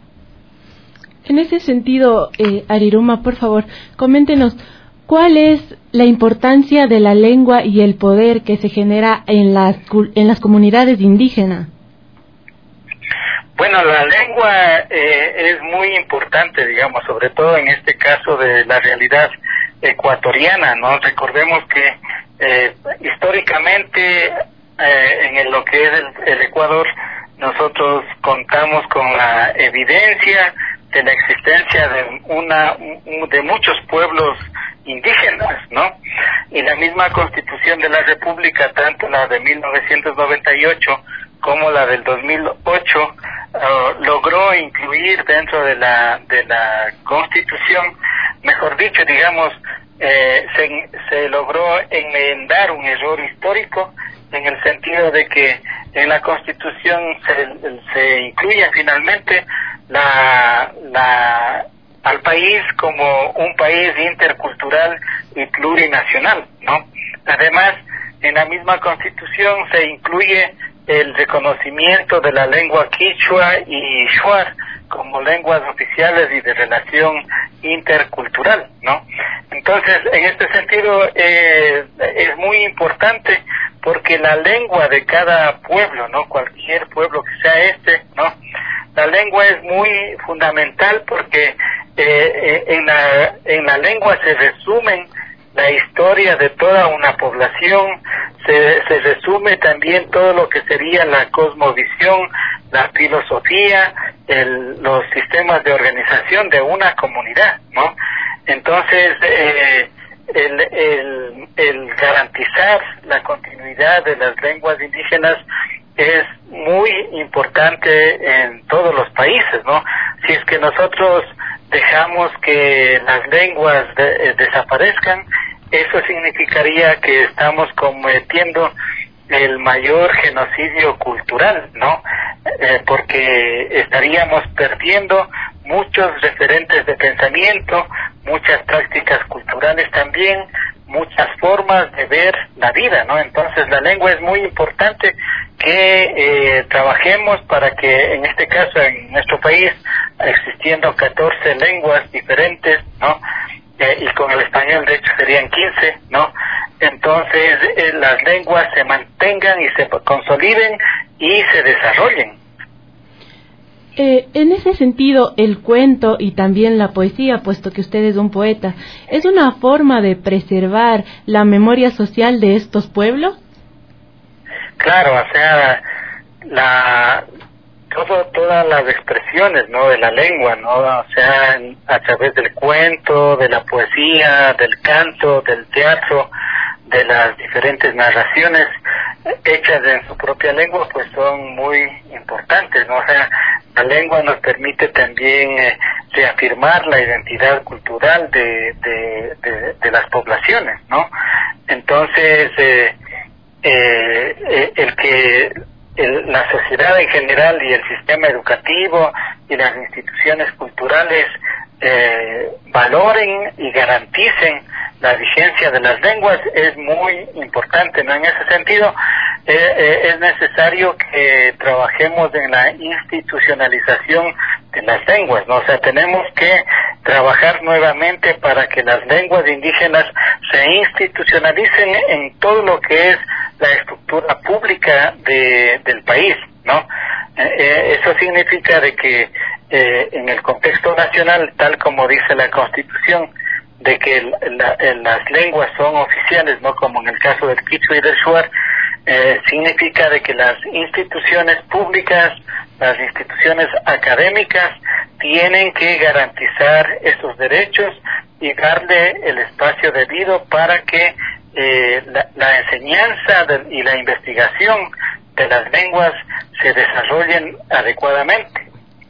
En ese sentido, eh, Ariruma, por favor, coméntenos, ¿cuál es la importancia de la lengua y el poder que se genera en las, en las comunidades indígenas? Bueno, la lengua eh, es muy importante, digamos, sobre todo en este caso de la realidad ecuatoriana, ¿no? Recordemos que eh, históricamente eh, en el, lo que es el, el Ecuador, nosotros contamos con la evidencia de la existencia de una de muchos pueblos indígenas, ¿no? Y la misma Constitución de la República, tanto la de mil novecientos noventa y ocho como la del dos mil ocho, uh, logró incluir dentro de la de la Constitución, mejor dicho, digamos, eh, se, se logró enmendar un error histórico en el sentido de que en la Constitución se, se incluye finalmente la, la al país como un país intercultural y plurinacional, ¿no? Además, en la misma Constitución se incluye el reconocimiento de la lengua quichua y shuar como lenguas oficiales y de relación intercultural, ¿no? Entonces, en este sentido, eh, es muy importante porque la lengua de cada pueblo, ¿no? Cualquier pueblo que sea este, ¿no? La lengua es muy fundamental porque eh, en la en la lengua se resumen la historia de toda una población, se, se resume también todo lo que sería la cosmovisión, la filosofía, el, los sistemas de organización de una comunidad, ¿no? Entonces, eh, el, el, el garantizar la continuidad de las lenguas indígenas es muy importante en todos los países, ¿no? Si es que nosotros dejamos que las lenguas de, eh, desaparezcan, eso significaría que estamos cometiendo el mayor genocidio cultural, ¿no? Eh, porque estaríamos perdiendo muchos referentes de pensamiento, muchas prácticas culturales también, muchas formas de ver la vida, ¿no? Entonces la lengua es muy importante que eh, trabajemos para que, en este caso, en nuestro país, existiendo catorce lenguas diferentes, ¿no? Eh, y con el español, de hecho, serían quince, ¿no? Entonces, eh, las lenguas se mantengan y se consoliden y se desarrollen. Eh, en ese sentido, el cuento y también la poesía, puesto que usted es un poeta, ¿es una forma de preservar la memoria social de estos pueblos? Claro, o sea, la todo, todas las expresiones, ¿no?, de la lengua, ¿no?, o sea, a través del cuento, de la poesía, del canto, del teatro, de las diferentes narraciones hechas en su propia lengua, pues son muy importantes, ¿no? O sea, la lengua nos permite también eh, reafirmar la identidad cultural de, de, de, de las poblaciones, ¿no? Entonces, eh, eh, el que el, la sociedad en general y el sistema educativo y las instituciones culturales eh, valoren y garanticen la vigencia de las lenguas es muy importante, ¿no? En ese sentido, eh, eh, es necesario que trabajemos en la institucionalización de las lenguas, ¿no? O sea, tenemos que trabajar nuevamente para que las lenguas indígenas se institucionalicen en todo lo que es la estructura pública de, del país, ¿no? Eh, eso significa de que eh, en el contexto nacional, tal como dice la Constitución, de que la, las lenguas son oficiales, no como en el caso del quichua y del shuar, eh, significa de que las instituciones públicas, las instituciones académicas tienen que garantizar esos derechos y darle el espacio debido para que eh, la, la enseñanza de, y la investigación de las lenguas se desarrollen adecuadamente.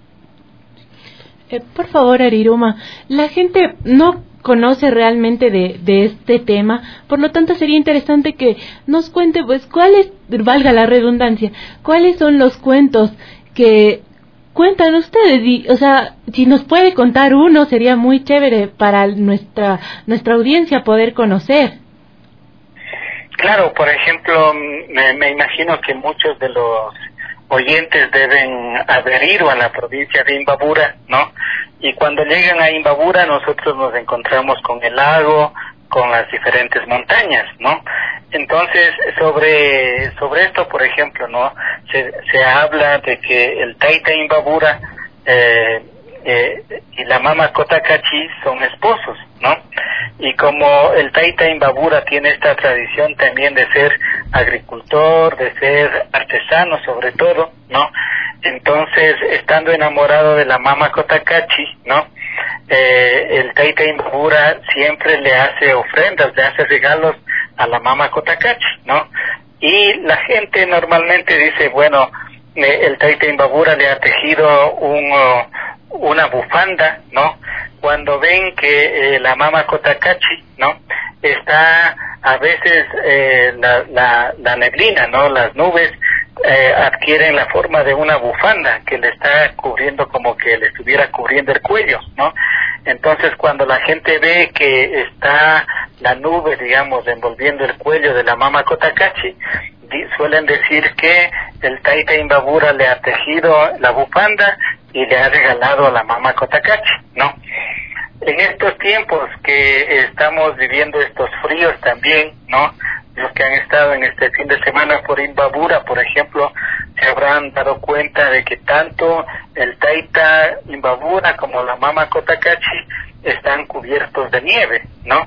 Eh, por favor, Ariruma, la gente no conoce realmente de, de este tema, por lo tanto sería interesante que nos cuente, pues, cuáles, valga la redundancia, cuáles son los cuentos que cuentan ustedes, y, o sea, si nos puede contar uno, sería muy chévere para nuestra nuestra audiencia poder conocer. Claro, por ejemplo, me, me imagino que muchos de los oyentes deben adherir a la provincia de Imbabura, ¿no? Y cuando llegan a Imbabura nosotros nos encontramos con el lago, con las diferentes montañas, ¿no? Entonces, sobre sobre esto, por ejemplo, ¿no? Se, se habla de que el Taita Imbabura eh, eh, y la Mama Cotacachi son esposos, ¿no? Y como el Taita Imbabura tiene esta tradición también de ser agricultor, de ser artesano sobre todo, ¿no? Entonces, estando enamorado de la Mama Cotacachi, ¿no? Eh, el Taita Imbabura siempre le hace ofrendas, le hace regalos a la Mama Cotacachi, ¿no? Y la gente normalmente dice, bueno, eh, el Taita Imbabura le ha tejido un, uh, una bufanda, ¿no? Cuando ven que eh, la Mama Cotacachi, ¿no?, está a veces eh, la, la, la neblina, ¿no?, las nubes eh, adquieren la forma de una bufanda que le está cubriendo, como que le estuviera cubriendo el cuello, ¿no? Entonces, cuando la gente ve que está la nube, digamos, envolviendo el cuello de la Mama Cotacachi, di, suelen decir que el Taita Imbabura le ha tejido la bufanda y le ha regalado a la Mama Cotacachi, ¿no? En estos tiempos que estamos viviendo estos fríos también, ¿no?, los que han estado en este fin de semana por Imbabura, por ejemplo, se habrán dado cuenta de que tanto el Taita Imbabura como la Mama Cotacachi están cubiertos de nieve, ¿no?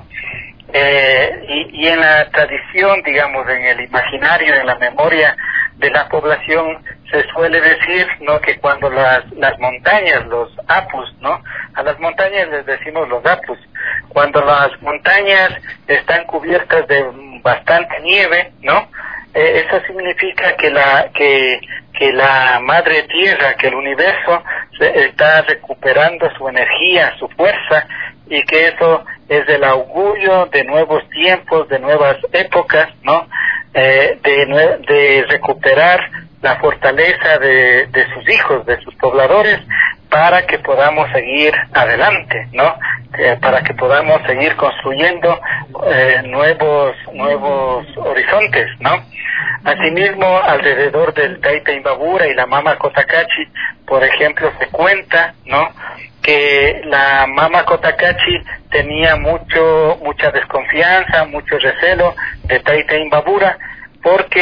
Eh, y, y en la tradición, digamos, en el imaginario, en la memoria de la población, se suele decir, ¿no?, que cuando las, las montañas, los apus, ¿no?, a las montañas les decimos los apus, cuando las montañas están cubiertas de bastante nieve, ¿no?, eh, eso significa que la que que la madre tierra, que el universo se está recuperando su energía, su fuerza, y que eso es el augurio de nuevos tiempos, de nuevas épocas, ¿no?, eh, de, de recuperar la fortaleza de, de sus hijos, de sus pobladores, para que podamos seguir adelante, ¿no? Eh, para que podamos seguir construyendo eh, nuevos nuevos horizontes, ¿no? Asimismo, alrededor del Taita Imbabura y la Mama Cotacachi, por ejemplo, se cuenta, ¿no?, que la Mama Cotacachi tenía mucho mucha desconfianza, mucho recelo de Taita Imbabura, porque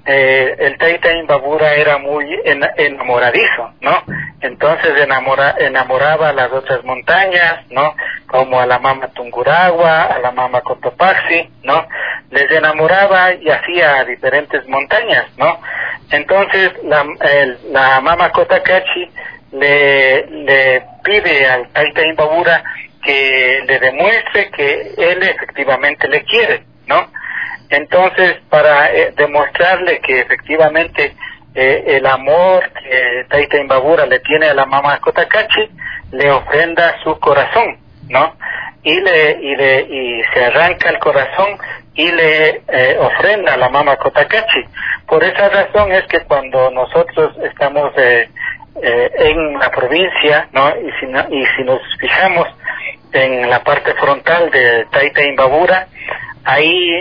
eh, el Taita Imbabura era muy en, enamoradizo, ¿no? Entonces enamora, enamoraba a las otras montañas, ¿no? Como a la Mama Tungurahua, a la Mama Cotopaxi, ¿no? Les enamoraba y hacía a diferentes montañas, ¿no? Entonces la, el, la Mama Cotacachi le, le pide al Taita Imbabura que le demuestre que él efectivamente le quiere, ¿no? Entonces, para eh, demostrarle que efectivamente eh, el amor que Taita Imbabura le tiene a la Mama Cotacachi, le ofrenda su corazón, ¿no? Y le y le y se arranca el corazón y le eh, ofrenda a la Mama Cotacachi. Por esa razón es que cuando nosotros estamos eh, eh, en la provincia, ¿no? Y si no, y si nos fijamos en la parte frontal de Taita Imbabura, ahí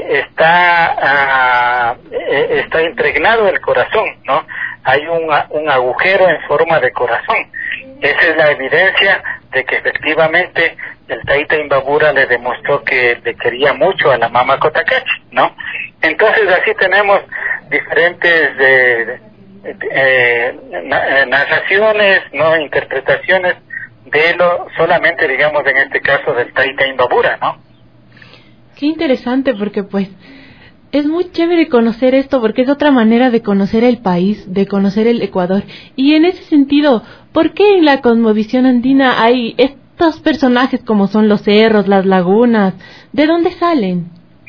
está uh, está impregnado el corazón, ¿no? Hay un, un agujero en forma de corazón. Esa es la evidencia de que efectivamente el Taita Imbabura le demostró que le quería mucho a la Mama Cotacachi, ¿no? Entonces así tenemos diferentes eh, eh, narraciones, ¿no? Interpretaciones de lo solamente, digamos, en este caso del Taita Imbabura, ¿no? Qué interesante, porque pues es muy chévere conocer esto, porque es otra manera de conocer el país, de conocer el Ecuador. Y en ese sentido, ¿por qué en la cosmovisión andina hay estos personajes como son los cerros, las lagunas? ¿De dónde salen?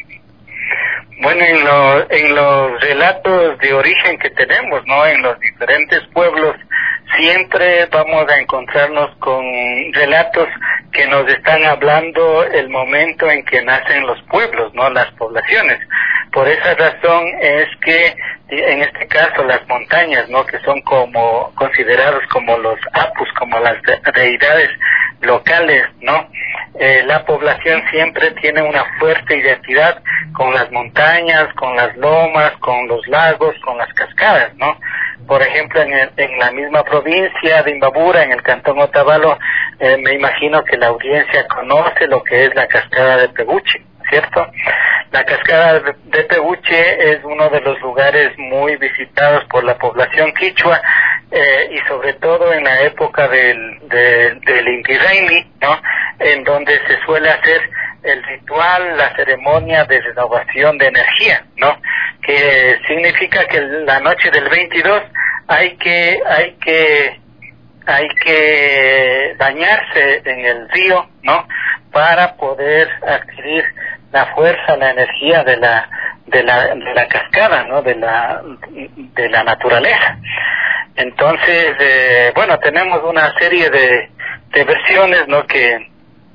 Bueno, en, lo, en los relatos de origen que tenemos, ¿no? En los diferentes pueblos, siempre vamos a encontrarnos con relatos que nos están hablando el momento en que nacen los pueblos, ¿no? Las poblaciones. Por esa razón es que, en este caso, las montañas, ¿no? Que son como considerados como los apus, como las de- deidades locales, ¿no? Eh, la población siempre tiene una fuerte identidad con las montañas, con las lomas, con los lagos, con las cascadas, ¿no? Por ejemplo, en, el, en la misma provincia de Imbabura, en el cantón Otavalo, eh, me imagino que la audiencia conoce lo que es la cascada de Peguche, ¿cierto? La cascada de, de Peguche es uno de los lugares muy visitados por la población quichua, eh, y sobre todo en la época del, del, del Inti Raymi, ¿no? En donde se suele hacer el ritual, la ceremonia de renovación de energía, ¿no? Que significa que la noche del veintidós hay que hay que hay que bañarse en el río, ¿no? Para poder adquirir la fuerza, la energía de la de la de la cascada, ¿no? De la de la naturaleza. Entonces, eh, bueno, tenemos una serie de de versiones, ¿no? Que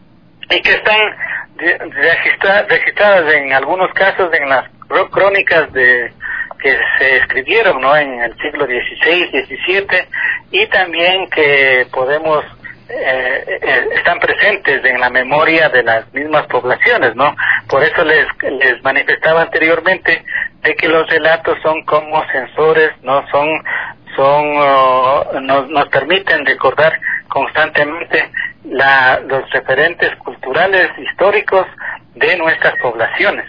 y que están registra, registradas en algunos casos en las crónicas de que se escribieron, ¿no? En el siglo dieciséis, diecisiete, y también que podemos eh, eh, están presentes en la memoria de las mismas poblaciones, ¿no? Por eso les les manifestaba anteriormente de que los relatos son como sensores, no son son uh, nos nos permiten recordar constantemente la, los referentes culturales históricos de nuestras poblaciones.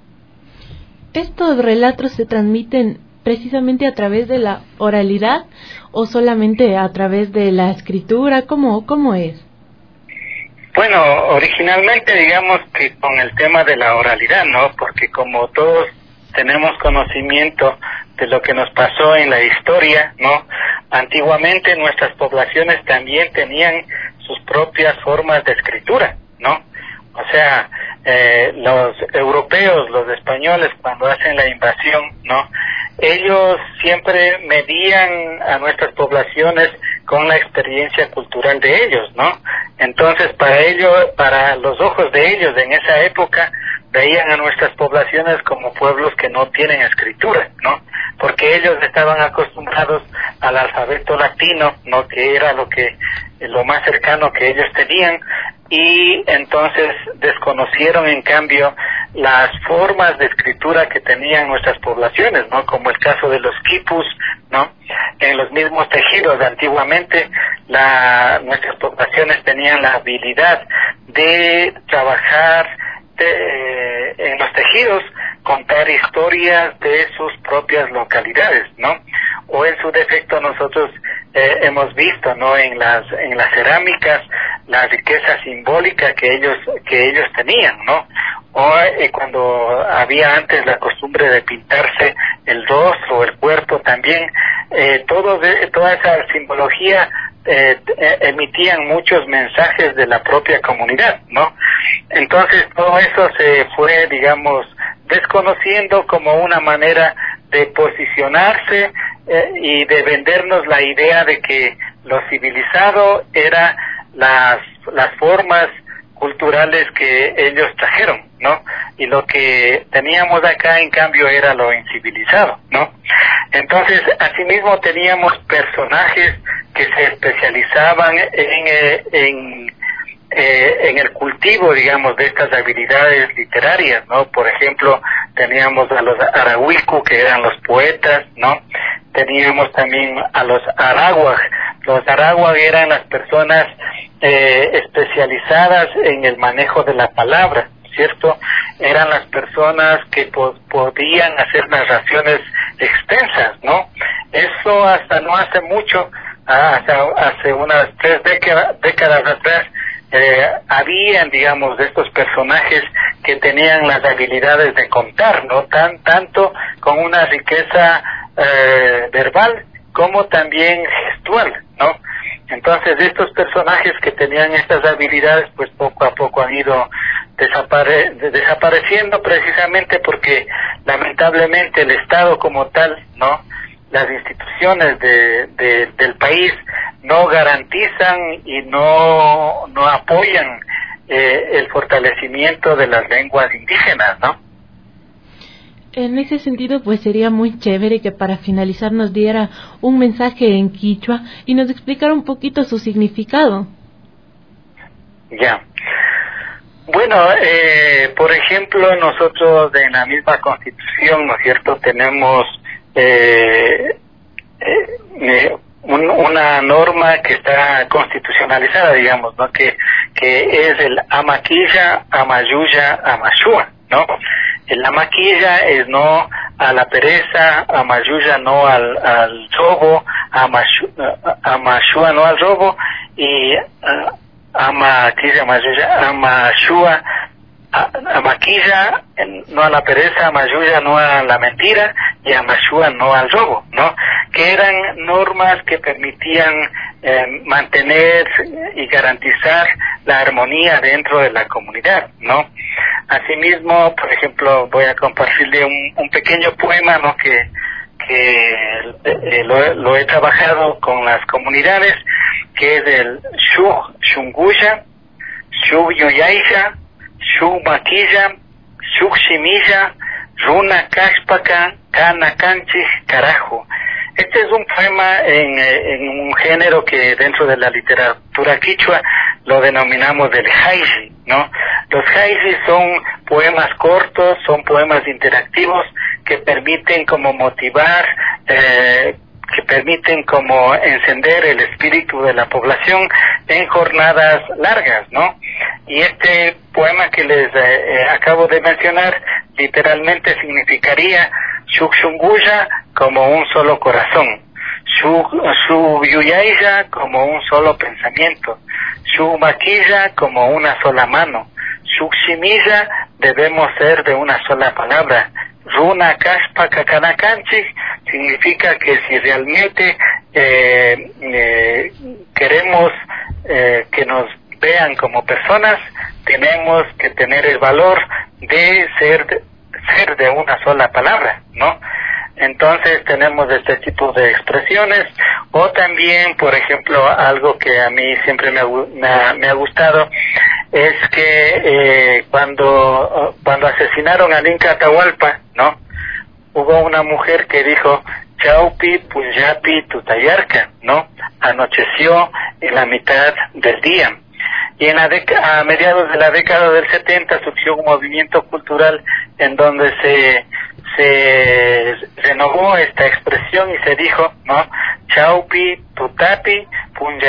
¿Estos relatos se transmiten precisamente a través de la oralidad o solamente a través de la escritura? ¿Cómo, cómo es? Bueno, originalmente digamos que con el tema de la oralidad, ¿no? Porque como todos tenemos conocimiento de lo que nos pasó en la historia, ¿no? Antiguamente nuestras poblaciones también tenían sus propias formas de escritura, ¿no? O sea, eh, los europeos, los españoles, cuando hacen la invasión, ¿no? Ellos siempre medían a nuestras poblaciones con la experiencia cultural de ellos, ¿no? Entonces, para ellos, para los ojos de ellos en esa época, veían a nuestras poblaciones como pueblos que no tienen escritura, ¿no? Porque ellos estaban acostumbrados al alfabeto latino, ¿no? Que era lo que lo más cercano que ellos tenían, y entonces desconocieron en cambio las formas de escritura que tenían nuestras poblaciones, ¿no? Como el caso de los quipus, ¿no? En los mismos tejidos antiguamente la nuestras poblaciones tenían la habilidad de trabajar de, en los tejidos contar historias de sus propias localidades, ¿no? O en su defecto nosotros eh, hemos visto, ¿no? En las en las cerámicas la riqueza simbólica que ellos que ellos tenían, ¿no? O eh, cuando había antes la costumbre de pintarse el rostro, el cuerpo también, eh, todo de, toda esa simbología eh, emitían muchos mensajes de la propia comunidad, ¿no? Entonces todo eso se fue, digamos, desconociendo como una manera de posicionarse eh, y de vendernos la idea de que lo civilizado era las las formas culturales que ellos trajeron, ¿no? Y lo que teníamos acá, en cambio, era lo incivilizado, ¿no? Entonces, asimismo, teníamos personajes que se especializaban en, eh, en, eh, en el cultivo, digamos, de estas habilidades literarias, ¿no? Por ejemplo, teníamos a los arahuicu, que eran los poetas, ¿no? Teníamos también a los aráhuac. Los aráhuac eran las personas eh, especializadas en el manejo de la palabra, ¿cierto? Eran las personas que po podían hacer narraciones extensas, ¿no? Eso hasta no hace mucho, hasta hace unas tres décadas, décadas atrás, eh, habían, digamos, de estos personajes que tenían las habilidades de contar, ¿no? Tan, tanto con una riqueza eh, verbal como también gestual, ¿no? Entonces, estos personajes que tenían estas habilidades, pues poco a poco han ido desapare desapareciendo, precisamente porque lamentablemente el Estado como tal, ¿no? Las instituciones de, de, del país no garantizan y no, no apoyan eh, el fortalecimiento de las lenguas indígenas, ¿no? En ese sentido, pues sería muy chévere que para finalizar nos diera un mensaje en quichua y nos explicara un poquito su significado. Ya. Bueno, eh, por ejemplo, nosotros en la misma Constitución, ¿no es cierto?, tenemos eh, eh, un, una norma que está constitucionalizada, digamos, ¿no?, que, que es el amaquilla, amayuya, amashua, ¿no? El amaquilla es no a la pereza, amayuya no al, al robo, amashua, amashua no al robo, y uh, amaquilla, amayuya, amashua, amaquilla no a la pereza, amayuya no a la mentira, y amashua no al robo, ¿no? Que eran normas que permitían eh, mantener y garantizar la armonía dentro de la comunidad, ¿no? Asimismo, por ejemplo, voy a compartirle un, un pequeño poema, ¿no?, que, que eh, lo, lo he trabajado con las comunidades, que es el Shug Shunguya, Shug Yoyaisha, Shug Maquilla, Shug Shimilla, Runa Kashpaka, Kana Canchis, Carajo. Este es un poema en, en un género que dentro de la literatura quichua lo denominamos del haiji, ¿no? Los haiji son poemas cortos, son poemas interactivos que permiten como motivar, eh, que permiten como encender el espíritu de la población en jornadas largas, ¿no? Y este poema que les eh, eh, acabo de mencionar literalmente significaría Shukshunguya como un solo corazón, Shuyuyaya como un solo pensamiento, Shumaquilla como una sola mano, Shukshimilla debemos ser de una sola palabra, Runa Kashpa Kakanakanchi significa que si realmente eh, eh, queremos eh, que nos vean como personas, tenemos que tener el valor de ser de, ser de una sola palabra, ¿no? Entonces tenemos este tipo de expresiones, o también, por ejemplo, algo que a mí siempre me ha, me ha, me ha gustado, es que eh, cuando cuando asesinaron al Inca Atahualpa, ¿no?, hubo una mujer que dijo, Chaupi, Punyapi, Tutayarca, ¿no? Anocheció en la mitad del día. Y en la a mediados de la década del setenta surgió un movimiento cultural en donde se se renovó esta expresión y se dijo, ¿no?, Chaupi, Tutapi,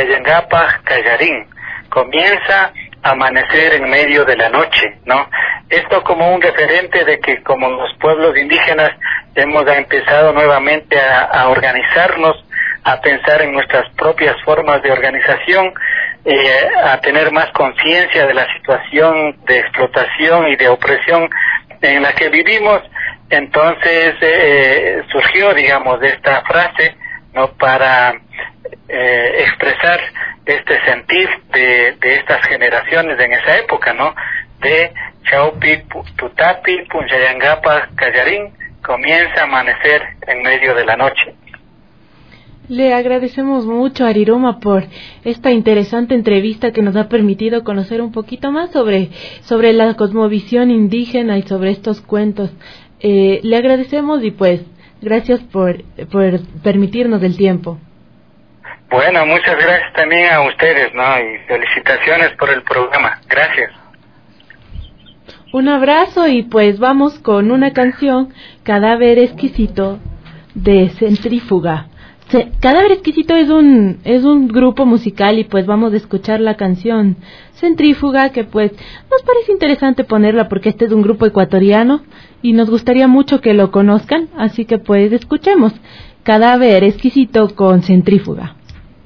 Punyayangapa, Callarín. Comienza a amanecer en medio de la noche, ¿no? esto como un referente de que como los pueblos indígenas hemos empezado nuevamente a, a organizarnos, a pensar en nuestras propias formas de organización, eh, a tener más conciencia de la situación de explotación y de opresión en la que vivimos. Entonces eh, surgió, digamos, de esta frase, ¿no?, para eh, expresar este sentir de, de estas generaciones en esa época, ¿no?, de Chaupi, Tutapi, Punchayangapa, Callarín, comienza a amanecer en medio de la noche. Le agradecemos mucho a Ariroma por esta interesante entrevista que nos ha permitido conocer un poquito más sobre, sobre la cosmovisión indígena y sobre estos cuentos. Eh, le agradecemos y pues gracias por, por permitirnos el tiempo. Bueno, muchas gracias también a ustedes, ¿no? Y felicitaciones por el programa. Gracias. Un abrazo y pues vamos con una canción, Cadáver Exquisito, de Centrífuga. Cadáver Exquisito es un es un grupo musical y pues vamos a escuchar la canción Centrífuga, que pues nos parece interesante ponerla porque este es un grupo ecuatoriano y nos gustaría mucho que lo conozcan, así que pues escuchemos Cadáver Exquisito con Centrífuga.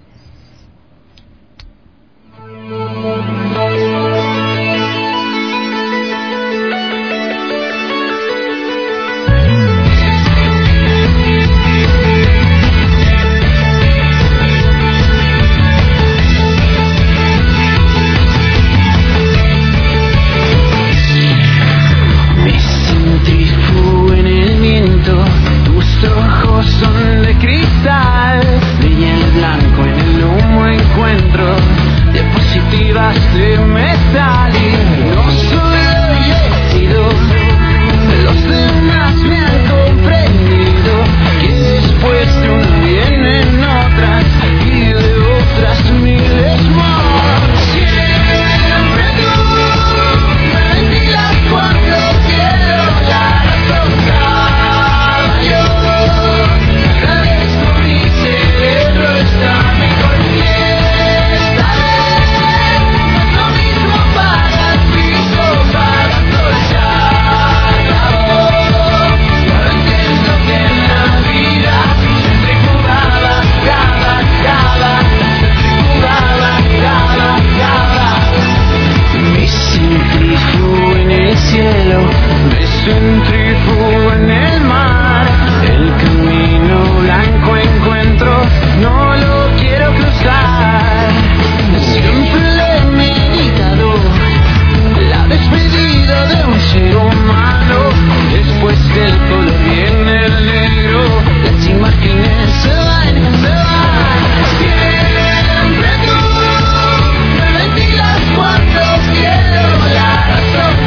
Son de cristal, brilla el blanco en el humo, encuentro diapositivas de metal y no soy vencido. Los demás me han comprendido que después de una vienen otras y de otras miles más. Siempre tú me ventilas cuando quiero la razón. Cielo, me centrifugo en el mar, el camino blanco encuentro, no lo quiero cruzar. Siempre he meditado la despedida de un ser humano, después del color viene el negro, las imágenes se van, se van. Siempre tú me ventilas cuando quiero la razón.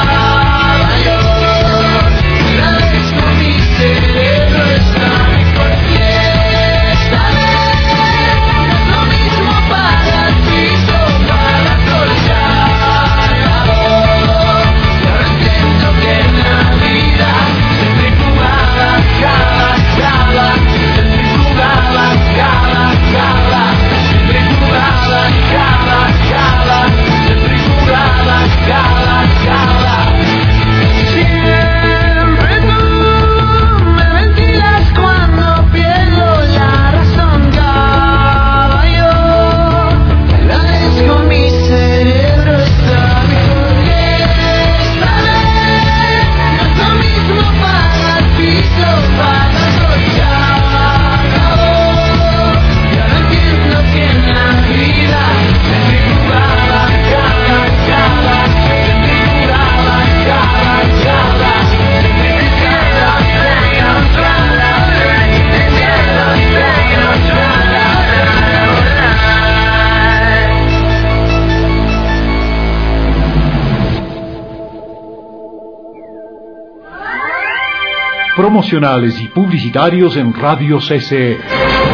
Promocionales y publicitarios en Radio C C E.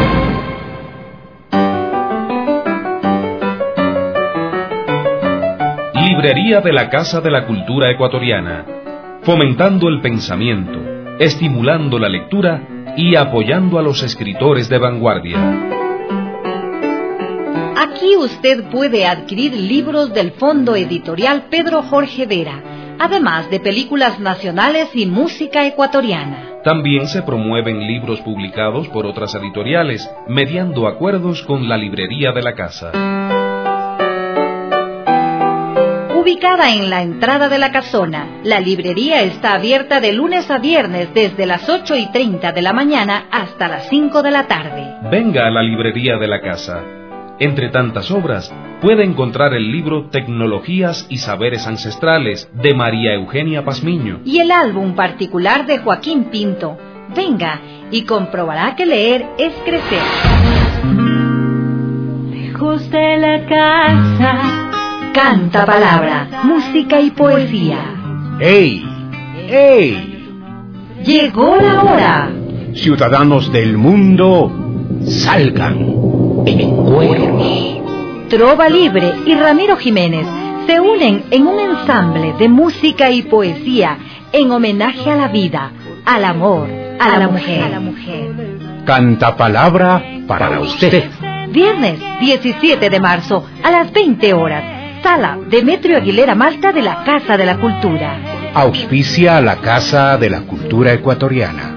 Librería de la Casa de la Cultura Ecuatoriana, fomentando el pensamiento, estimulando la lectura y apoyando a los escritores de vanguardia. Aquí usted puede adquirir libros del Fondo Editorial Pedro Jorge Vera, además de películas nacionales y música ecuatoriana. También se promueven libros publicados por otras editoriales, mediando acuerdos con la librería de la casa. Ubicada en la entrada de la casona, la librería está abierta de lunes a viernes desde las ocho y treinta de la mañana hasta las cinco de la tarde. Venga a la librería de la casa. Entre tantas obras, puede encontrar el libro Tecnologías y Saberes Ancestrales de María Eugenia Pazmiño y el álbum particular de Joaquín Pinto. Venga y comprobará que leer es crecer. Lejos de la casa, Canta palabra, música y poesía. ¡Ey! ¡Ey! Llegó la hora. Ciudadanos del mundo, salgan en encuentros. Trova Libre y Ramiro Jiménez se unen en un ensamble de música y poesía en homenaje a la vida, al amor, a, a la, la mujer. mujer. A la mujer. Canta palabra para, para usted. Viernes diecisiete de marzo a las veinte horas. Sala Demetrio Aguilera Malta de la Casa de la Cultura. Auspicia a la Casa de la Cultura Ecuatoriana.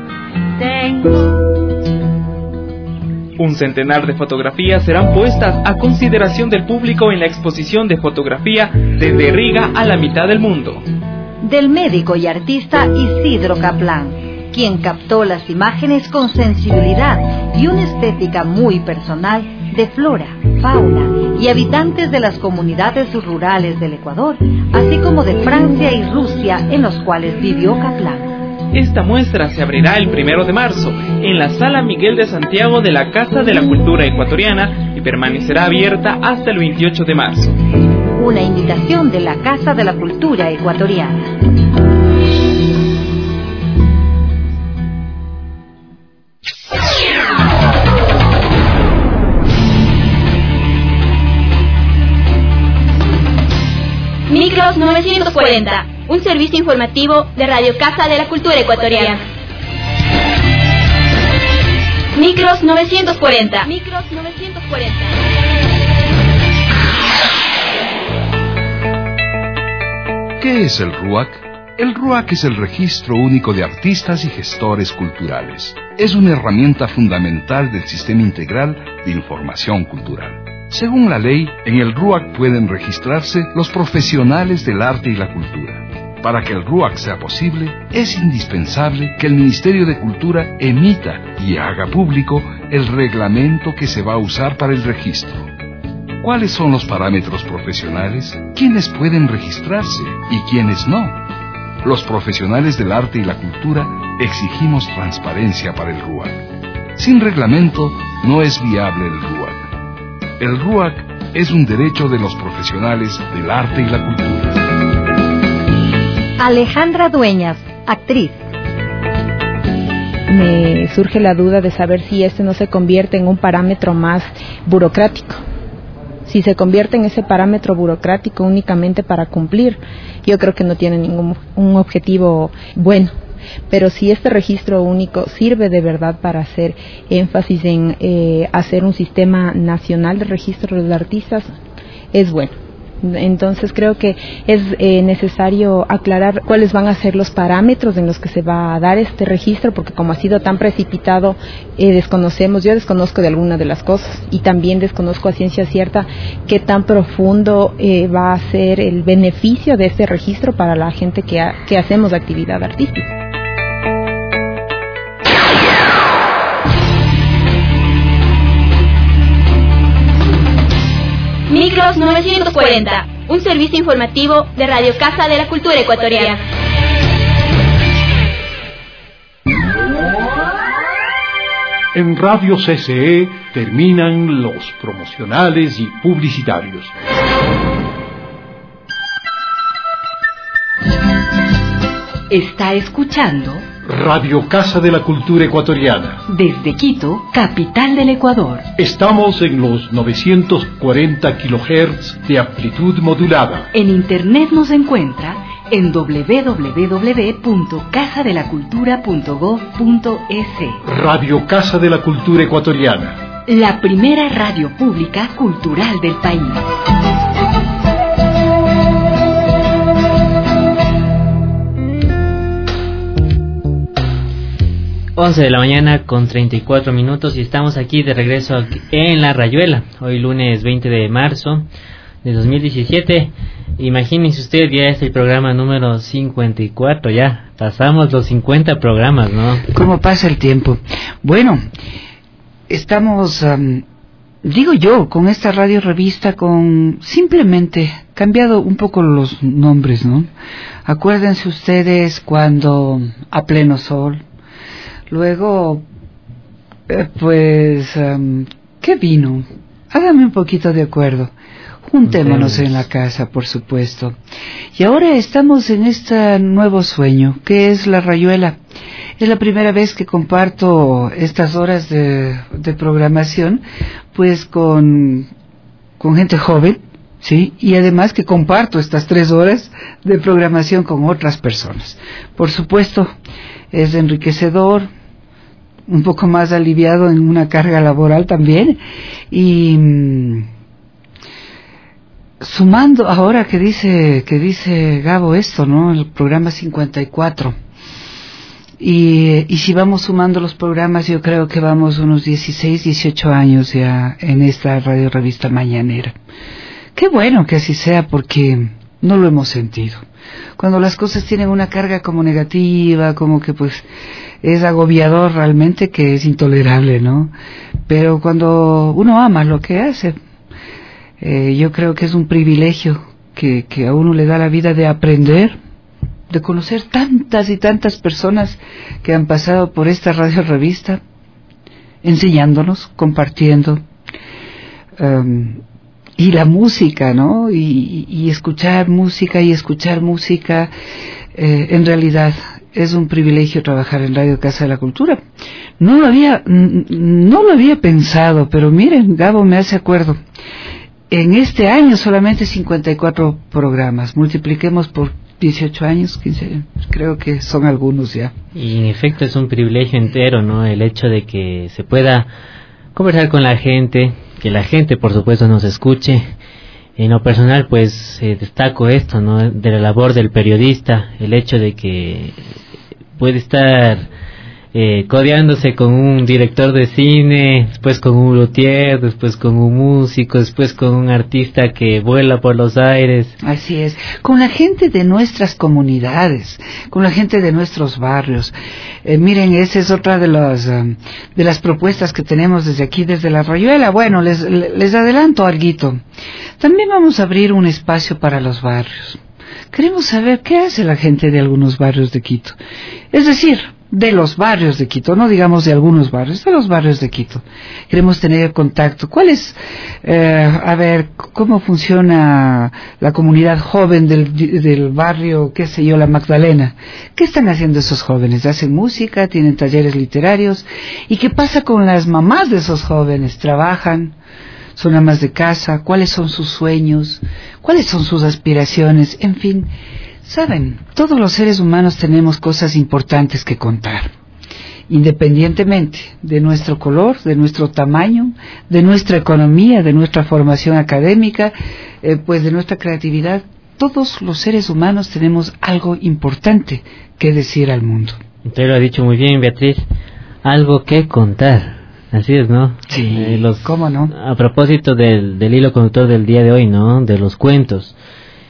Un centenar de fotografías serán puestas a consideración del público en la exposición de fotografía Desde Riga a la mitad del mundo. Del médico y artista Isidro Kaplan, quien captó las imágenes con sensibilidad y una estética muy personal de flora, fauna y habitantes de las comunidades rurales del Ecuador, así como de Francia y Rusia en los cuales vivió Kaplan. Esta muestra se abrirá el primero de marzo en la Sala Miguel de Santiago de la Casa de la Cultura Ecuatoriana y permanecerá abierta hasta el veintiocho de marzo. Una invitación de la Casa de la Cultura Ecuatoriana. Micros novecientos cuarenta, un servicio informativo de Radio Casa de la Cultura Ecuatoriana. Micros novecientos cuarenta. Micros novecientos cuarenta. ¿Qué es el RUAC? El RUAC es el Registro Único de Artistas y Gestores Culturales. Es una herramienta fundamental del Sistema Integral de Información Cultural. Según la ley, en el RUAC pueden registrarse los profesionales del arte y la cultura. Para que el RUAC sea posible, es indispensable que el Ministerio de Cultura emita y haga público el reglamento que se va a usar para el registro. ¿Cuáles son los parámetros profesionales? ¿Quiénes pueden registrarse y quiénes no? Los profesionales del arte y la cultura exigimos transparencia para el RUAC. Sin reglamento, no es viable el RUAC. El RUAC es un derecho de los profesionales del arte y la cultura. Alejandra Dueñas, actriz. Me surge la duda de saber si este no se convierte en un parámetro más burocrático. Si se convierte en ese parámetro burocrático únicamente para cumplir, yo creo que no tiene ningún un objetivo bueno. Pero si este registro único sirve de verdad para hacer énfasis en eh, hacer un sistema nacional de registro de artistas, es bueno. Entonces creo que es eh, necesario aclarar cuáles van a ser los parámetros en los que se va a dar este registro, porque como ha sido tan precipitado, eh, desconocemos, yo desconozco de alguna de las cosas y también desconozco a ciencia cierta qué tan profundo eh, va a ser el beneficio de este registro para la gente que, ha, que hacemos actividad artística. Micros novecientos cuarenta, un servicio informativo de Radio Casa de la Cultura Ecuatoriana. En Radio C C E terminan los promocionales y publicitarios. Está escuchando Radio Casa de la Cultura Ecuatoriana. Desde Quito, capital del Ecuador. Estamos en los novecientos cuarenta kilohertz de amplitud modulada. En internet nos encuentra en doble u doble u doble u punto casa de la cultura punto gob punto es. Radio Casa de la Cultura Ecuatoriana. La primera radio pública cultural del país. once de la mañana con treinta y cuatro minutos y estamos aquí de regreso aquí en La Rayuela, hoy lunes veinte de marzo de dos mil diecisiete. Imagínense usted, ya es el programa número cincuenta y cuatro, ya pasamos los cincuenta programas, ¿no? ¿Cómo pasa el tiempo? Bueno, estamos, um, digo yo, con esta radio revista, con simplemente cambiado un poco los nombres, ¿no? Acuérdense ustedes cuando A Pleno Sol, luego, eh, pues, um, ¿qué vino? Hágame un poquito de acuerdo. Juntémonos en la casa, por supuesto. Y ahora estamos en este nuevo sueño, que es La Rayuela. Es la primera vez que comparto estas horas de, de programación, pues con, con gente joven, ¿sí? Y además que comparto estas tres horas de programación con otras personas. Por supuesto, es enriquecedor, un poco más aliviado en una carga laboral también, y mmm, sumando ahora que dice que dice Gabo esto, ¿no? El programa cincuenta y cuatro. Y, y si vamos sumando los programas, yo creo que vamos unos dieciséis, dieciocho años ya en esta radio revista mañanera. Qué bueno que así sea, porque no lo hemos sentido. Cuando las cosas tienen una carga como negativa, como que pues es agobiador realmente, que es intolerable, ¿no? Pero cuando uno ama lo que hace, eh, yo creo que es un privilegio que, que a uno le da la vida de aprender, de conocer tantas y tantas personas que han pasado por esta radio revista, enseñándonos, compartiendo, um, y la música, ¿no? Y, y escuchar música y escuchar música, eh, en realidad es un privilegio trabajar en Radio Casa de la Cultura. No lo había, no lo había pensado, pero miren, Gabo me hace acuerdo. En este año solamente cincuenta y cuatro programas, multipliquemos por dieciocho años, quince, creo que son algunos ya. Y en efecto es un privilegio entero, ¿no? El hecho de que se pueda conversar con la gente, que la gente por supuesto nos escuche. En lo personal pues eh, destaco esto, ¿no? De la labor del periodista, el hecho de que puede estar eh, codeándose con un director de cine, después con un luthier, después con un músico, después con un artista que vuela por los aires. Así es, con la gente de nuestras comunidades, con la gente de nuestros barrios. Eh, miren, esa es otra de las um, de las propuestas que tenemos desde aquí, desde La Rayuela. Bueno, les, les adelanto alguito. También vamos a abrir un espacio para los barrios. Queremos saber qué hace la gente de algunos barrios de Quito. Es decir, de los barrios de Quito, no digamos de algunos barrios, de los barrios de Quito. Queremos tener contacto. ¿Cuál es, eh, a ver, cómo funciona la comunidad joven del, del barrio, qué sé yo, La Magdalena? ¿Qué están haciendo esos jóvenes? ¿Hacen música? ¿Tienen talleres literarios? ¿Y qué pasa con las mamás de esos jóvenes? ¿Trabajan? ¿Son amas de casa? ¿Cuáles son sus sueños? ¿Cuáles son sus aspiraciones? En fin, saben, todos los seres humanos tenemos cosas importantes que contar, independientemente de nuestro color, de nuestro tamaño, de nuestra economía, de nuestra formación académica, eh, pues de nuestra creatividad. Todos los seres humanos tenemos algo importante que decir al mundo. Usted lo ha dicho muy bien, Beatriz, algo que contar. Así es, ¿no? Sí, eh, los, ¿cómo no? A propósito del, del hilo conductor del día de hoy, ¿no? De los cuentos.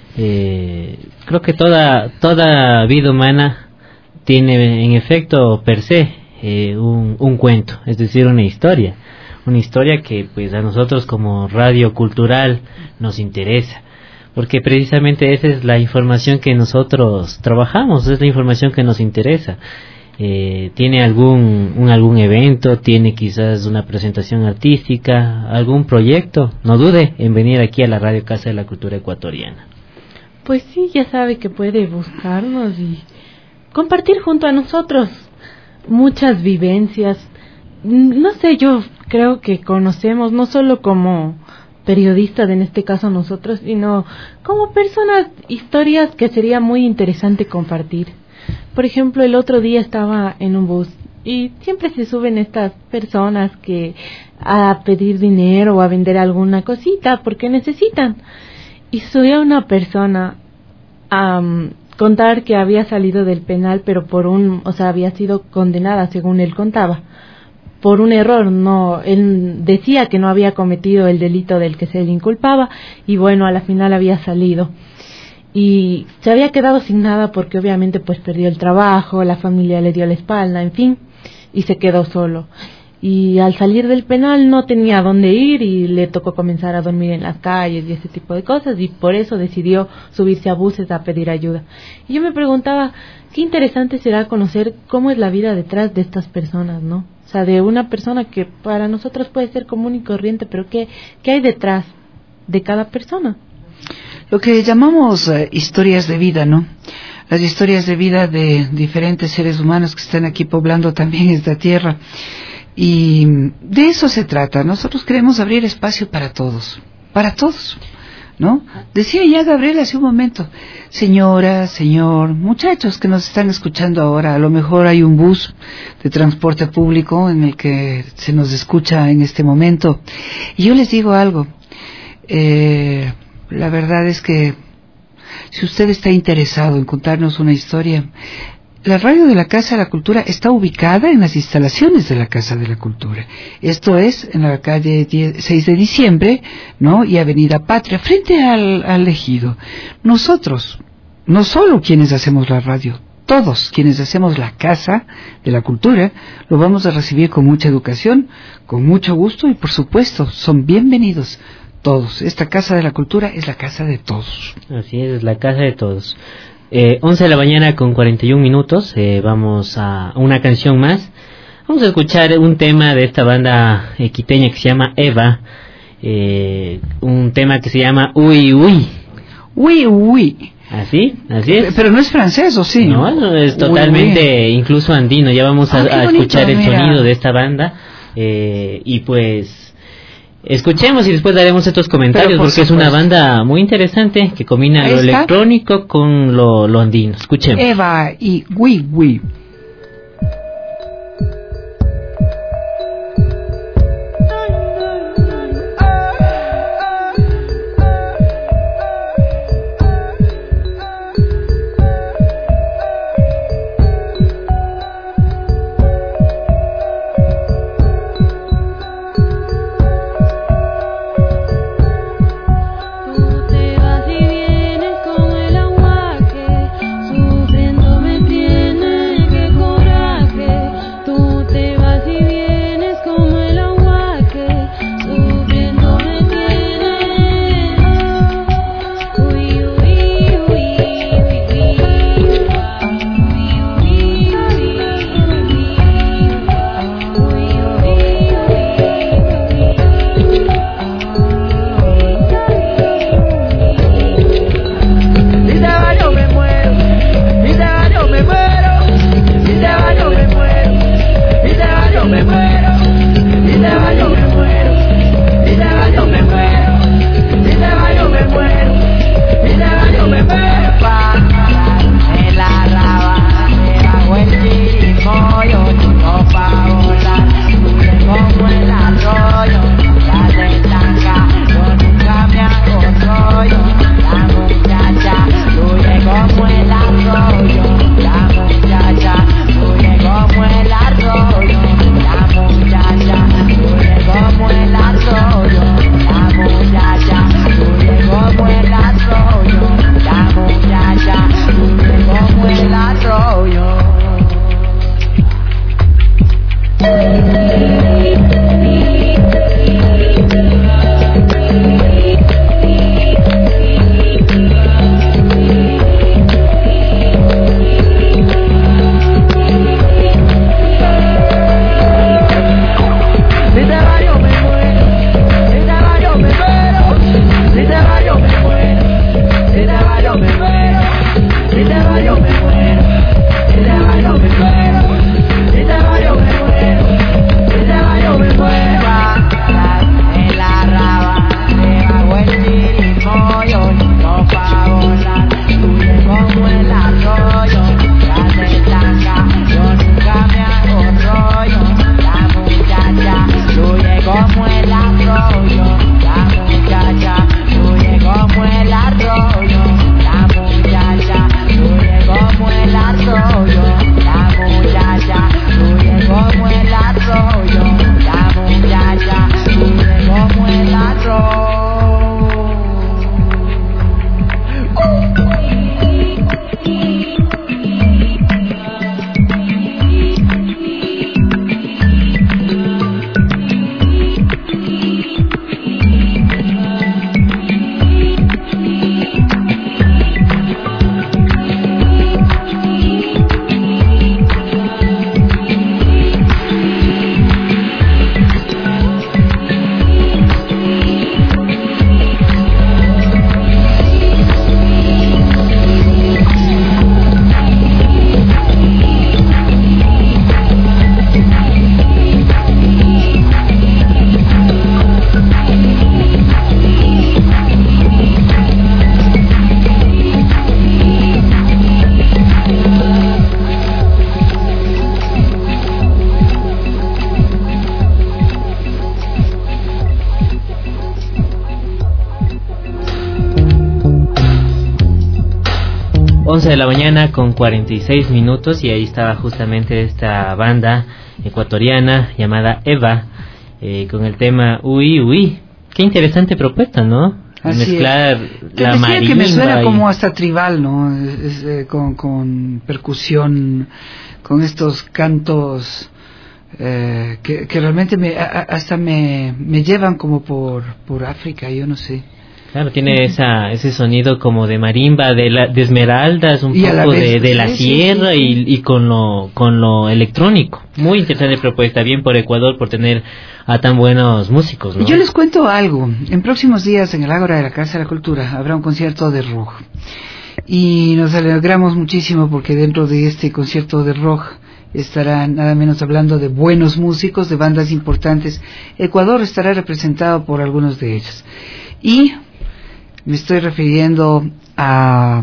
Eh, creo que toda toda vida humana tiene, en efecto, per se, eh, un, un cuento, es decir, una historia. Una historia que, pues, a nosotros como radio cultural nos interesa. Porque precisamente esa es la información que nosotros trabajamos, es la información que nos interesa. Eh, tiene algún un, algún evento, tiene quizás una presentación artística, algún proyecto, no dude en venir aquí a la Radio Casa de la Cultura Ecuatoriana. Pues sí, ya sabe que puede buscarnos y compartir junto a nosotros muchas vivencias. No sé, yo creo que conocemos no solo como periodistas, en este caso nosotros, sino como personas, historias que sería muy interesante compartir. Por ejemplo, el otro día estaba en un bus y siempre se suben estas personas que a pedir dinero o a vender alguna cosita porque necesitan. Y subió una persona um, contar que había salido del penal, pero por un, o sea, había sido condenada, según él contaba, por un error. No, él decía que no había cometido el delito del que se le inculpaba, y bueno, a la final había salido. Y se había quedado sin nada porque obviamente pues perdió el trabajo, la familia le dio la espalda, en fin, y se quedó solo. Y al salir del penal no tenía dónde ir y le tocó comenzar a dormir en las calles y ese tipo de cosas, y por eso decidió subirse a buses a pedir ayuda. Y yo me preguntaba, qué interesante será conocer cómo es la vida detrás de estas personas, ¿no? O sea, de una persona que para nosotros puede ser común y corriente, pero ¿qué, qué hay detrás de cada persona? Lo que llamamos uh, historias de vida, ¿no? Las historias de vida de diferentes seres humanos que están aquí poblando también esta tierra. Y de eso se trata. Nosotros queremos abrir espacio para todos, para todos, ¿no? Decía ya Gabriel hace un momento, señora, señor, muchachos que nos están escuchando ahora, a lo mejor hay un bus de transporte público en el que se nos escucha en este momento. Y yo les digo algo, eh, la verdad es que si usted está interesado en contarnos una historia, la radio de la Casa de la Cultura está ubicada en las instalaciones de la Casa de la Cultura. Esto es en la calle seis de diciembre, ¿no? Y Avenida Patria, frente al, al ejido. Nosotros, no solo quienes hacemos la radio, todos quienes hacemos la Casa de la Cultura, lo vamos a recibir con mucha educación, con mucho gusto y por supuesto, son bienvenidos todos. Esta Casa de la Cultura es la casa de todos. Así es, es la casa de todos. Eh, once de la mañana con cuarenta y un minutos, eh, vamos a una canción más. Vamos a escuchar un tema de esta banda eh, quiteña que se llama Eva, eh, un tema que se llama Uy Uy. Uy Uy. ¿Así? Así es. Pero no es francés, ¿o sí? No, no es totalmente uy, uy. Incluso andino. Ya vamos a, ah, a escuchar bonito, el mira. sonido de esta banda eh, y pues escuchemos y después daremos estos comentarios, por porque supuesto. Es una banda muy interesante que combina lo electrónico con lo, lo andino. Escuchemos. Eva y Wii Wii. once de la mañana con cuarenta y seis minutos, y ahí estaba justamente esta banda ecuatoriana llamada Eva, eh, con el tema Uy Uy. Qué interesante propuesta, ¿no? Así mezclar Te la decía que me suena marimba y- como hasta tribal, ¿no? Es, eh, con, con percusión, con estos cantos eh, que, que realmente me, a- a- hasta me, me llevan como por, por África, yo no sé. Claro, tiene esa, ese sonido como de marimba, de, la, de esmeraldas, un Y a la poco vez, de, de la sí, sí, sierra sí, sí. Y, y con lo con lo electrónico. Muy interesante propuesta, bien por Ecuador por tener a tan buenos músicos, ¿no? Y yo les cuento algo. En próximos días en el Ágora de la Casa de la Cultura habrá un concierto de rock. Y nos alegramos muchísimo porque dentro de este concierto de rock estará nada menos hablando de buenos músicos, de bandas importantes. Ecuador estará representado por algunos de ellos. Y me estoy refiriendo a...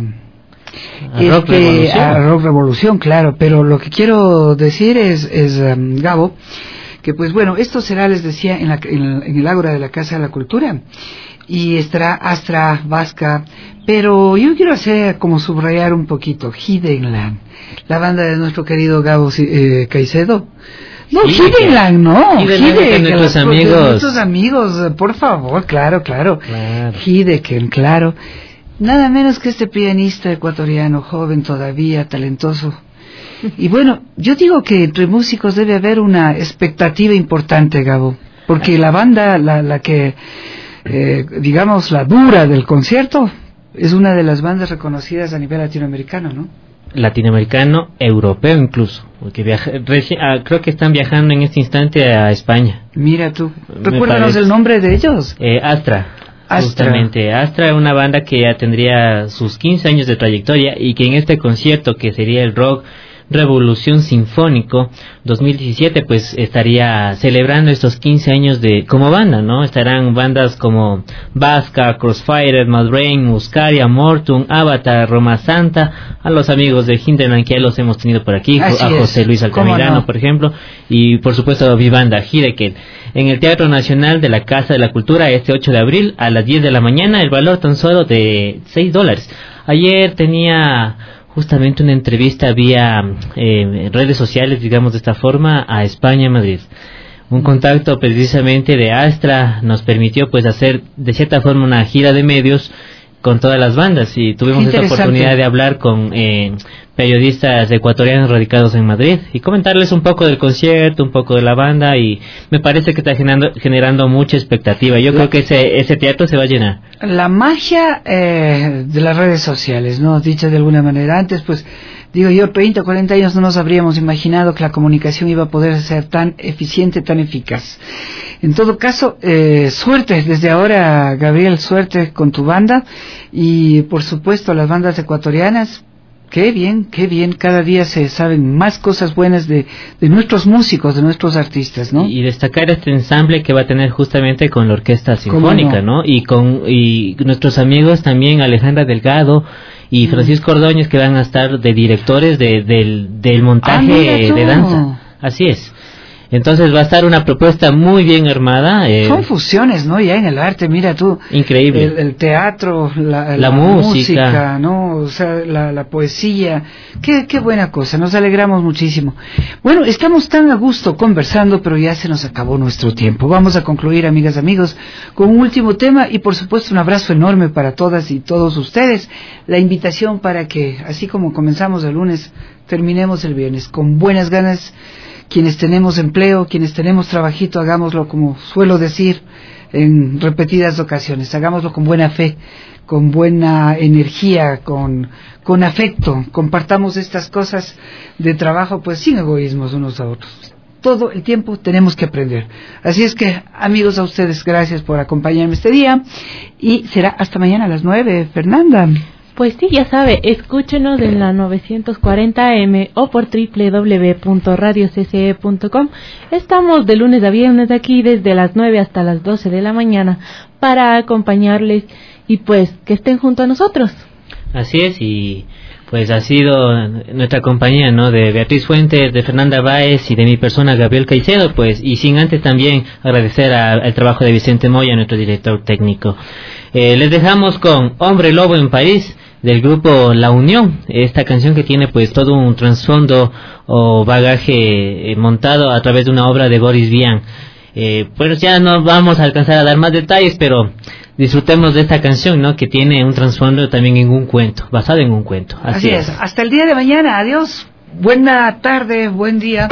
A Rock Revolución. a Rock Revolución, claro, pero lo que quiero decir es, es um, Gabo, que pues bueno, esto será, les decía, en, la, en, en el Ágora de la Casa de la Cultura, y estará Astra, Vasca, pero yo quiero hacer como subrayar un poquito, Hiddenland, la banda de nuestro querido Gabo eh, Caicedo. No, Sí, Hiddenland, no, Hiddenland es de Hidden, nuestros de amigos. nuestros amigos, por favor, claro, claro, Claro. Hideken, claro. Nada menos que este pianista ecuatoriano, joven todavía, talentoso. Y bueno, yo digo que entre músicos debe haber una expectativa importante, Gabo, porque la banda, la, la que, eh, digamos, la dura del concierto, es una de las bandas reconocidas a nivel latinoamericano, ¿no? Latinoamericano, europeo incluso, porque viaja, reci- ah, creo que están viajando en este instante a España. Mira tú, Me recuérdanos parece. el nombre de ellos. Eh, Astra. Astra. Justamente, Astra es una banda que ya tendría sus quince años de trayectoria y que en este concierto, que sería el Rock Revolución Sinfónico dos mil diecisiete, pues estaría celebrando estos quince años de como banda, ¿no? Estarán bandas como Vasca, Crossfire, Madrain, Muscaria, Mortum, Avatar, Roma Santa, a los amigos de Hinterland que ya los hemos tenido por aquí, Así a es. José Luis ¿Cómo Altamirano, no? por ejemplo, y por supuesto mi banda Hideken, en el Teatro Nacional de la Casa de la Cultura este ocho de abril a las diez de la mañana, el valor tan solo de seis dólares. Ayer tenía justamente una entrevista vía eh, redes sociales, digamos de esta forma, a España, Madrid. Un contacto precisamente de Astra nos permitió pues hacer de cierta forma una gira de medios con todas las bandas y tuvimos esta Interesante. oportunidad de hablar con eh, periodistas ecuatorianos radicados en Madrid y comentarles un poco del concierto, un poco de la banda, y me parece que está generando, generando mucha expectativa. Yo creo que ese, ese teatro se va a llenar. La magia eh, de las redes sociales, ¿no? Dicha de alguna manera. Antes, pues, digo yo, treinta, cuarenta años no nos habríamos imaginado que la comunicación iba a poder ser tan eficiente, tan eficaz. En todo caso, eh, suerte desde ahora, Gabriel, suerte con tu banda y, por supuesto, las bandas ecuatorianas. Qué bien, qué bien, cada día se saben más cosas buenas de, de nuestros músicos, de nuestros artistas, ¿no? Y destacar este ensamble que va a tener justamente con la Orquesta Sinfónica, no? ¿no? Y con y nuestros amigos también, Alejandra Delgado y Francisco Ordóñez, que van a estar de directores de, del, del montaje Ah, mira tú. de danza. Así es. Entonces va a estar una propuesta muy bien armada. Eh, Son fusiones, ¿no? Ya en el arte, mira tú. Increíble. El, el teatro, la, La la música. música, ¿no? O sea, la, la poesía. Qué, qué buena cosa, nos alegramos muchísimo. Bueno, estamos tan a gusto conversando, pero ya se nos acabó nuestro tiempo. Vamos a concluir, amigas, amigos, con un último tema y, por supuesto, un abrazo enorme para todas y todos ustedes. La invitación para que, así como comenzamos el lunes, terminemos el viernes con buenas ganas. Quienes tenemos empleo, quienes tenemos trabajito, hagámoslo como suelo decir en repetidas ocasiones, hagámoslo con buena fe, con buena energía, con, con afecto, compartamos estas cosas de trabajo pues sin egoísmos unos a otros. Todo el tiempo tenemos que aprender. Así es que, amigos, a ustedes, gracias por acompañarme este día y será hasta mañana a las nueve, Fernanda. Pues sí, ya sabe, escúchenos en la novecientos cuarenta A M o por doble u doble u doble u punto radio c c e punto com. Estamos de lunes a viernes aquí desde las nueve hasta las doce de la mañana para acompañarles y pues que estén junto a nosotros. Así es, y pues ha sido nuestra compañía, ¿no? De Beatriz Fuentes, de Fernanda Báez y de mi persona, Gabriel Caicedo, pues, y sin antes también agradecer a, al trabajo de Vicente Moya, nuestro director técnico. Eh, les dejamos con Hombre Lobo en París, del grupo La Unión, esta canción que tiene pues todo un trasfondo o bagaje eh, montado a través de una obra de Boris Vian. Eh, pues ya no vamos a alcanzar a dar más detalles, pero disfrutemos de esta canción, ¿no? Que tiene un trasfondo también en un cuento, basado en un cuento. Así, Así es. es. Hasta el día de mañana. Adiós. Buena tarde, buen día.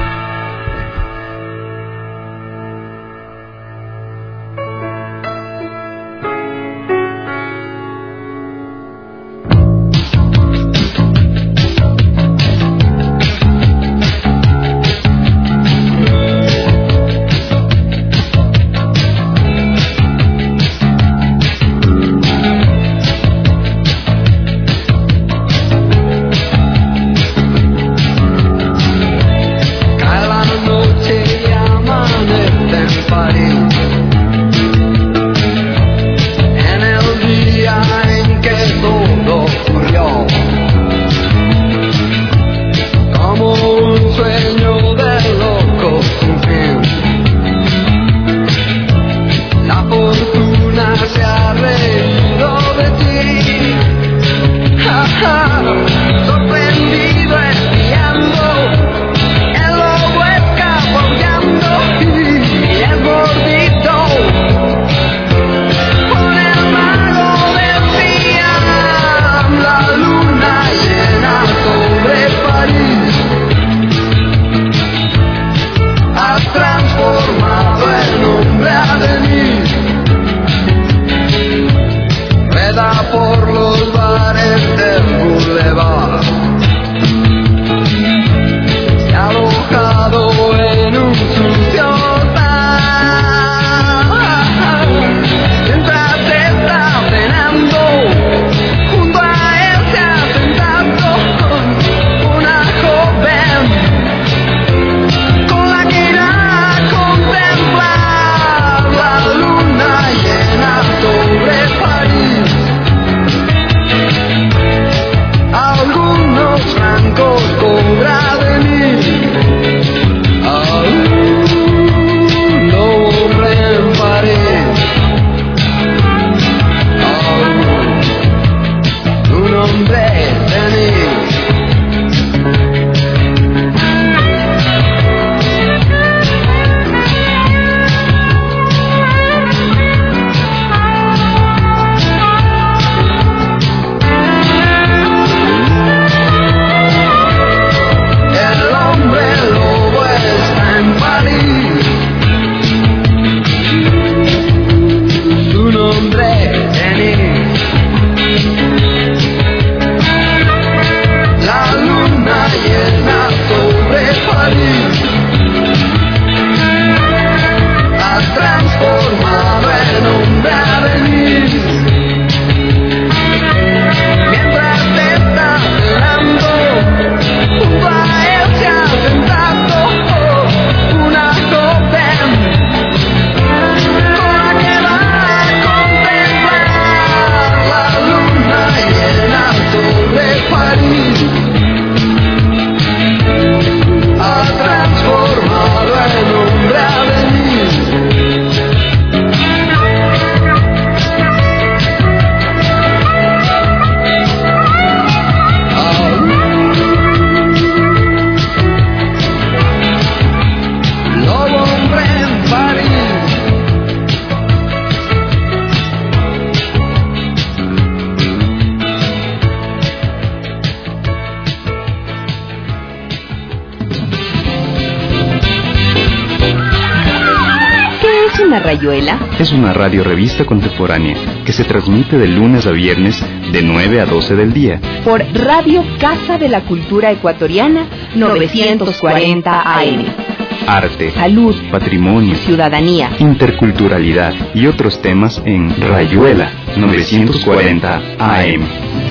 Rayuela es una radio revista contemporánea que se transmite de lunes a viernes de nueve a doce del día por Radio Casa de la Cultura Ecuatoriana novecientos cuarenta A M. Arte, salud, patrimonio, ciudadanía, interculturalidad y otros temas en Rayuela novecientos cuarenta A M.